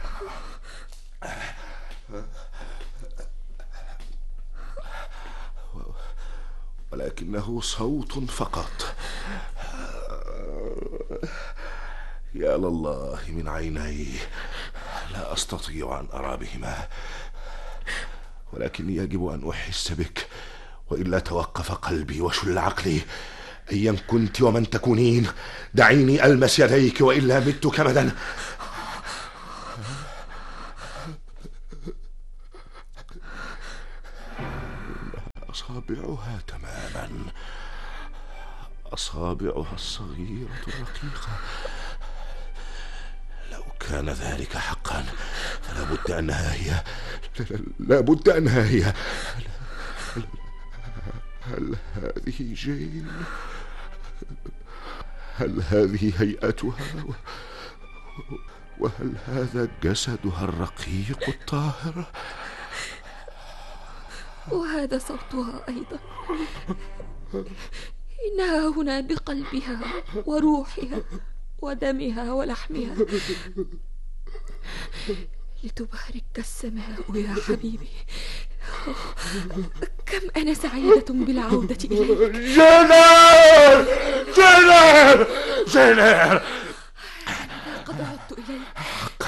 ولكنه صوت فقط. يا لله من عيني، لا أستطيع أن أرى بهما، ولكني يجب أن أحس بك، وإلا توقف قلبي وشل عقلي. أيا كنت ومن تكونين، دعيني ألمس يديك وإلا مت كمدا. أصابعها تماما، أصابعها الصغيرة الرقيقة. لو كان ذلك حقا فلا بد أنها هي، لا بد أنها هي. هل هذه جين؟ هل هذه هيئتها؟ وهل هذا جسدها الرقيق الطاهر؟ وهذا صوتها أيضا. إنها هنا بقلبها وروحها ودمها ولحمها. لتبارك السماء يا حبيبي. كم أنا سعيدة بالعودة إليك. جنان! جنان! جنان! قد عدت إليك.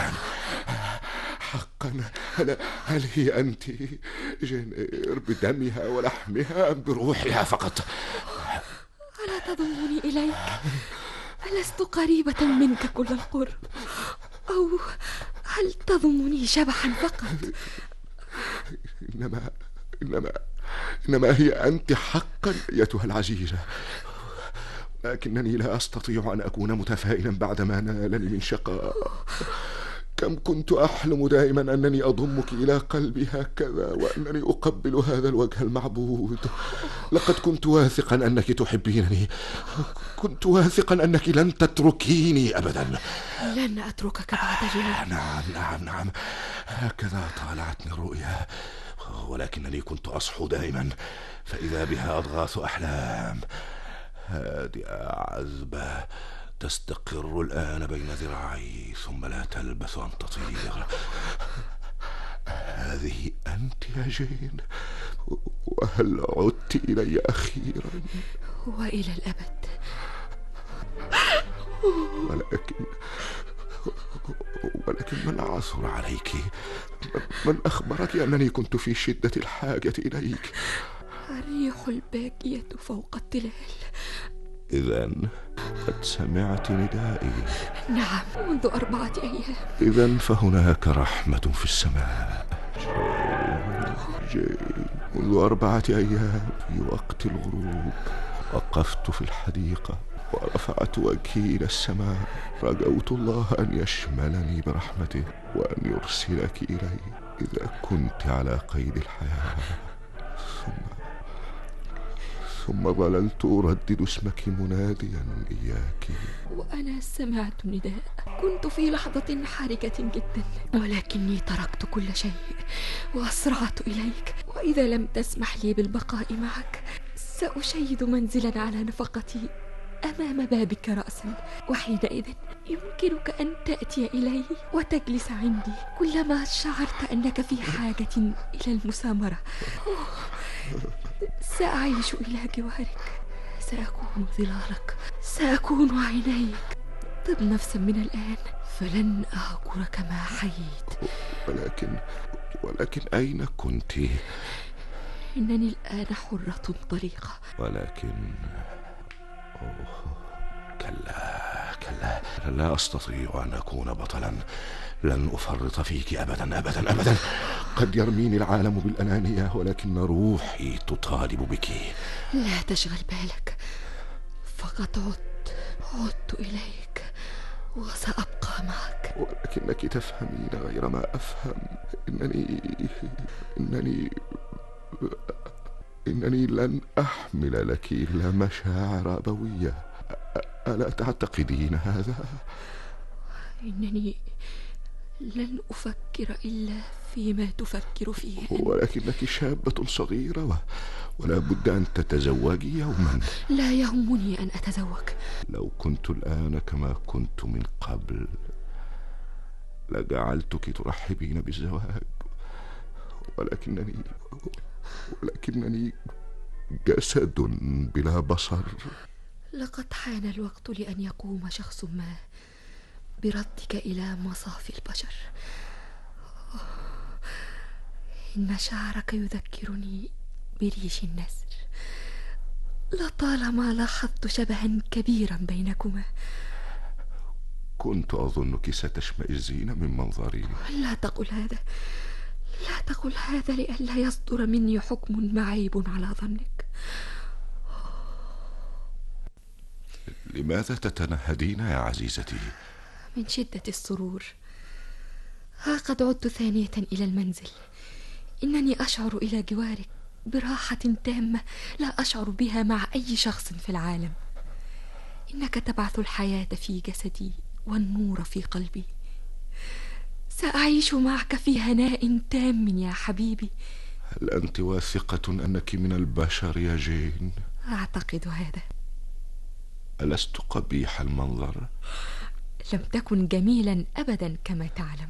حقا هل هي أنت جينير بدمها ولحمها أم بروحها فقط؟ ألا تضمني إليك؟ ألست قريبة منك كل القرب؟ أو هل تضمني شبحا فقط؟ إنما هي أنت حقا أيتها العزيزة، لكنني لا أستطيع أن أكون متفائلا بعدما نالني من شقاء. كم كنت أحلم دائما أنني أضمك إلى قلبي هكذا، وأنني أقبل هذا الوجه المعبود. لقد كنت واثقا أنك تحبينني، كنت واثقا أنك لن تتركيني أبدا. لن أتركك بعد جنان. نعم، هكذا طالعتني الرؤيا، ولكنني كنت أصحو دائما فإذا بها أضغاث أحلام هادئة عذبة تستقر الآن بين ذراعي ثم لا تلبث أن تطير. هذه أنت يا جين، وهل عدت إلي أخيرا؟ وإلى الأبد. ولكن من عثر عليك؟ من أخبرك أنني كنت في شدة الحاجة إليك؟ الريح الباكية فوق التلال. إذن قد سمعت ندائي. نعم، منذ 4 أيام. إذن فهناك رحمة في السماء. جاي منذ 4 أيام في وقت الغروب وقفت في الحديقة ورفعت وجهي إلى السماء، رجوت الله أن يشملني برحمته وأن يرسلك إلي إذا كنت على قيد الحياة. ثم ظللت أردد اسمك مناديا إياك. وأنا سمعت النداء. كنت في لحظة حرجة جدا، ولكني تركت كل شيء وأسرعت إليك. وإذا لم تسمح لي بالبقاء معك سأشيد منزلا على نفقتي أمام بابك رأسا، وحينئذ يمكنك أن تأتي إلي وتجلس عندي كلما شعرت أنك في حاجة إلى المسامرة. سأعيش إلى جوارك، سأكون ظلالك، سأكون عينيك. طب نفسا من الآن، فلن أهجرك ما حييت. ولكن أين كنت؟ إنني الآن حرة طليقة. ولكن كلا لا أستطيع أن أكون بطلا. لن أفرط فيك أبدا أبدا أبدا. قد يرميني العالم بالأنانية، ولكن روحي تطالب بك. لا تشغل بالك، فقط عدت إليك وسأبقى الله معك. ولكنك تفهمين غير ما أفهم. إنني لن أحمل لك إلا مشاعر أبوية. ألا تعتقدين هذا؟ إنني لن أفكر إلا فيما تفكر فيه. ولكنك شابة صغيرة ولا بد أن تتزوجي يوما. لا يهمني أن أتزوج. لو كنت الآن كما كنت من قبل لجعلتك ترحبين بالزواج، ولكنني جسد بلا بصر. لقد حان الوقت لأن يقوم شخص ما بردك إلى مصاف البشر. إن شعرك يذكرني بريش النسر. لطالما لاحظت شبها كبيرا بينكما. كنت أظنك ستشمئزين من منظري. لا تقل هذا، لا تقل هذا لئلا يصدر مني حكم معيب على ظنك. لماذا تتنهدين يا عزيزتي؟ من شدة السرور. ها قد عدت ثانية إلى المنزل. إنني أشعر إلى جوارك براحة تامة لا أشعر بها مع أي شخص في العالم. إنك تبعث الحياة في جسدي والنور في قلبي. سأعيش معك في هناء تام يا حبيبي. هل أنت واثقة أنك من البشر يا جين؟ أعتقد هذا. ألست قبيح المنظر؟ لم تكن جميلا أبدا كما تعلم.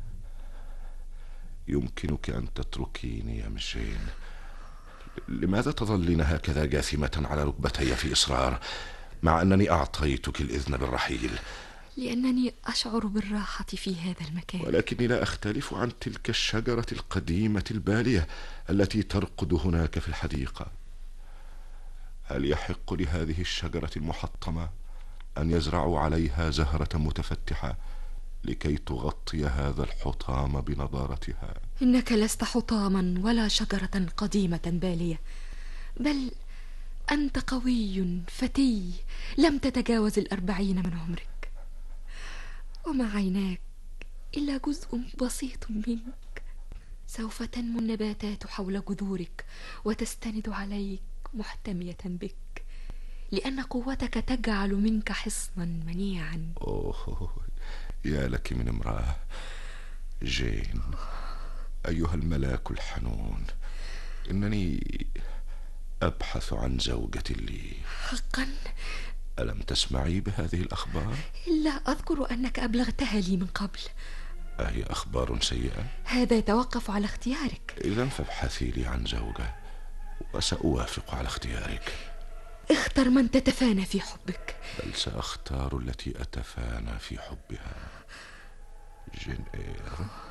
يمكنك أن تتركيني يا مجين. لماذا تظلين هكذا جاثمة على ركبتي في إصرار مع أنني أعطيتك الإذن بالرحيل؟ لأنني أشعر بالراحة في هذا المكان. ولكني لا أختلف عن تلك الشجرة القديمة البالية التي ترقد هناك في الحديقة. هل يحق لهذه الشجرة المحطمة أن يزرعوا عليها زهرة متفتحة لكي تغطي هذا الحطام بنضارتها؟ إنك لست حطاما ولا شجرة قديمة بالية، بل أنت قوي فتي لم تتجاوز 40 من عمرك، وما عيناك إلا جزء بسيط منك. سوف تنمو النباتات حول جذورك وتستند عليك محتمية بك، لأن قوتك تجعل منك حصنا منيعا. أوه، يا لك من امرأة جين، أيها الملاك الحنون. إنني أبحث عن زوجة لي. حقا؟ ألم تسمعي بهذه الأخبار؟ لا أذكر أنك أبلغتها لي من قبل. أهي أخبار سيئة؟ هذا يتوقف على اختيارك. إذن فابحثي لي عن زوجة وسأوافق على اختيارك. اختر من تتفانى في حبك. بل سأختار التي أتفانى في حبها. جين إير،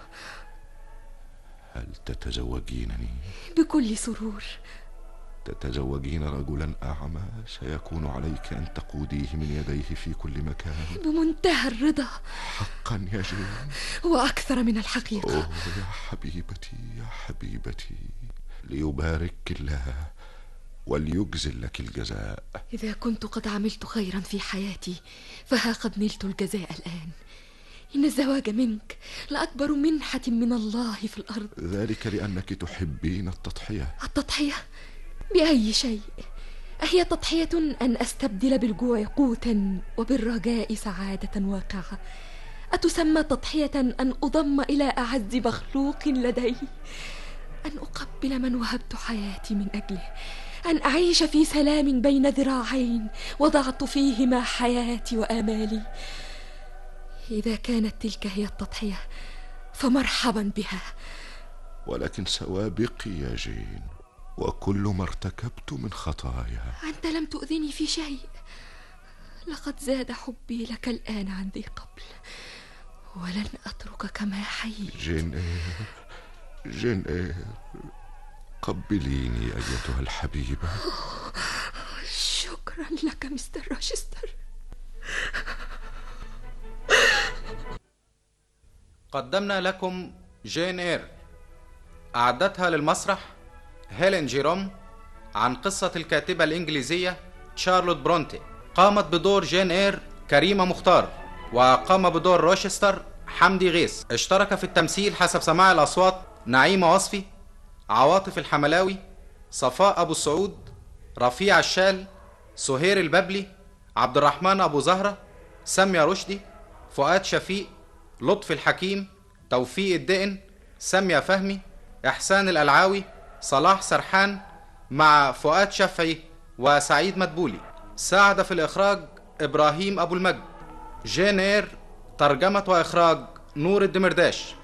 هل تتزوجينني؟ بكل سرور. تتزوجين رجلا أعمى سيكون عليك أن تقوديه من يديه في كل مكان. بمنتهى الرضا. حقا يا جين؟ وأكثر من الحقيقة. أوه يا حبيبتي يا حبيبتي، ليبارك الله وليجزل لك الجزاء. إذا كنت قد عملت خيرا في حياتي فها قد نلت الجزاء الآن. إن الزواج منك لأكبر منحة من الله في الأرض. ذلك لأنك تحبين التضحية. التضحية؟ بأي شيء؟ أهي تضحية أن أستبدل بالجوع قوتا وبالرجاء سعادة واقعة؟ أتسمى تضحية أن أضم إلى أعز مخلوق لدي؟ أن أقبل من وهبت حياتي من أجله؟ أن أعيش في سلام بين ذراعين وضعت فيهما حياتي وآمالي؟ إذا كانت تلك هي التضحية فمرحبا بها. ولكن سوابقي يا جين وكل ما ارتكبت من خطايا. أنت لم تؤذني في شيء. لقد زاد حبي لك الآن عن ذي قبل، ولن أتركك ما حييت. جين إير، جين إير، قبليني أيتها الحبيبة. شكرا لك مستر روشستر. قدمنا لكم جين إير، أعدتها للمسرح هيلين جيروم عن قصة الكاتبة الإنجليزية شارلوت برونتي. قامت بدور جين إير كريمة مختار، وقام بدور روشستر حمدي غيث. اشترك في التمثيل حسب سماع الأصوات نعيمة وصفي، عواطف الحملاوي، صفاء أبو السعود، رفيع الشال، سهير الببلي، عبد الرحمن أبو زهرة، سامية رشدي، فؤاد شفيق، لطفي الحكيم، توفيق الدقن، سامية فهمي، إحسان الألعاوي، صلاح سرحان، مع فؤاد شفعي وسعيد مدبولي. ساعد في الإخراج إبراهيم أبو المجد. جين إير ترجمة وإخراج نور الدمرداش.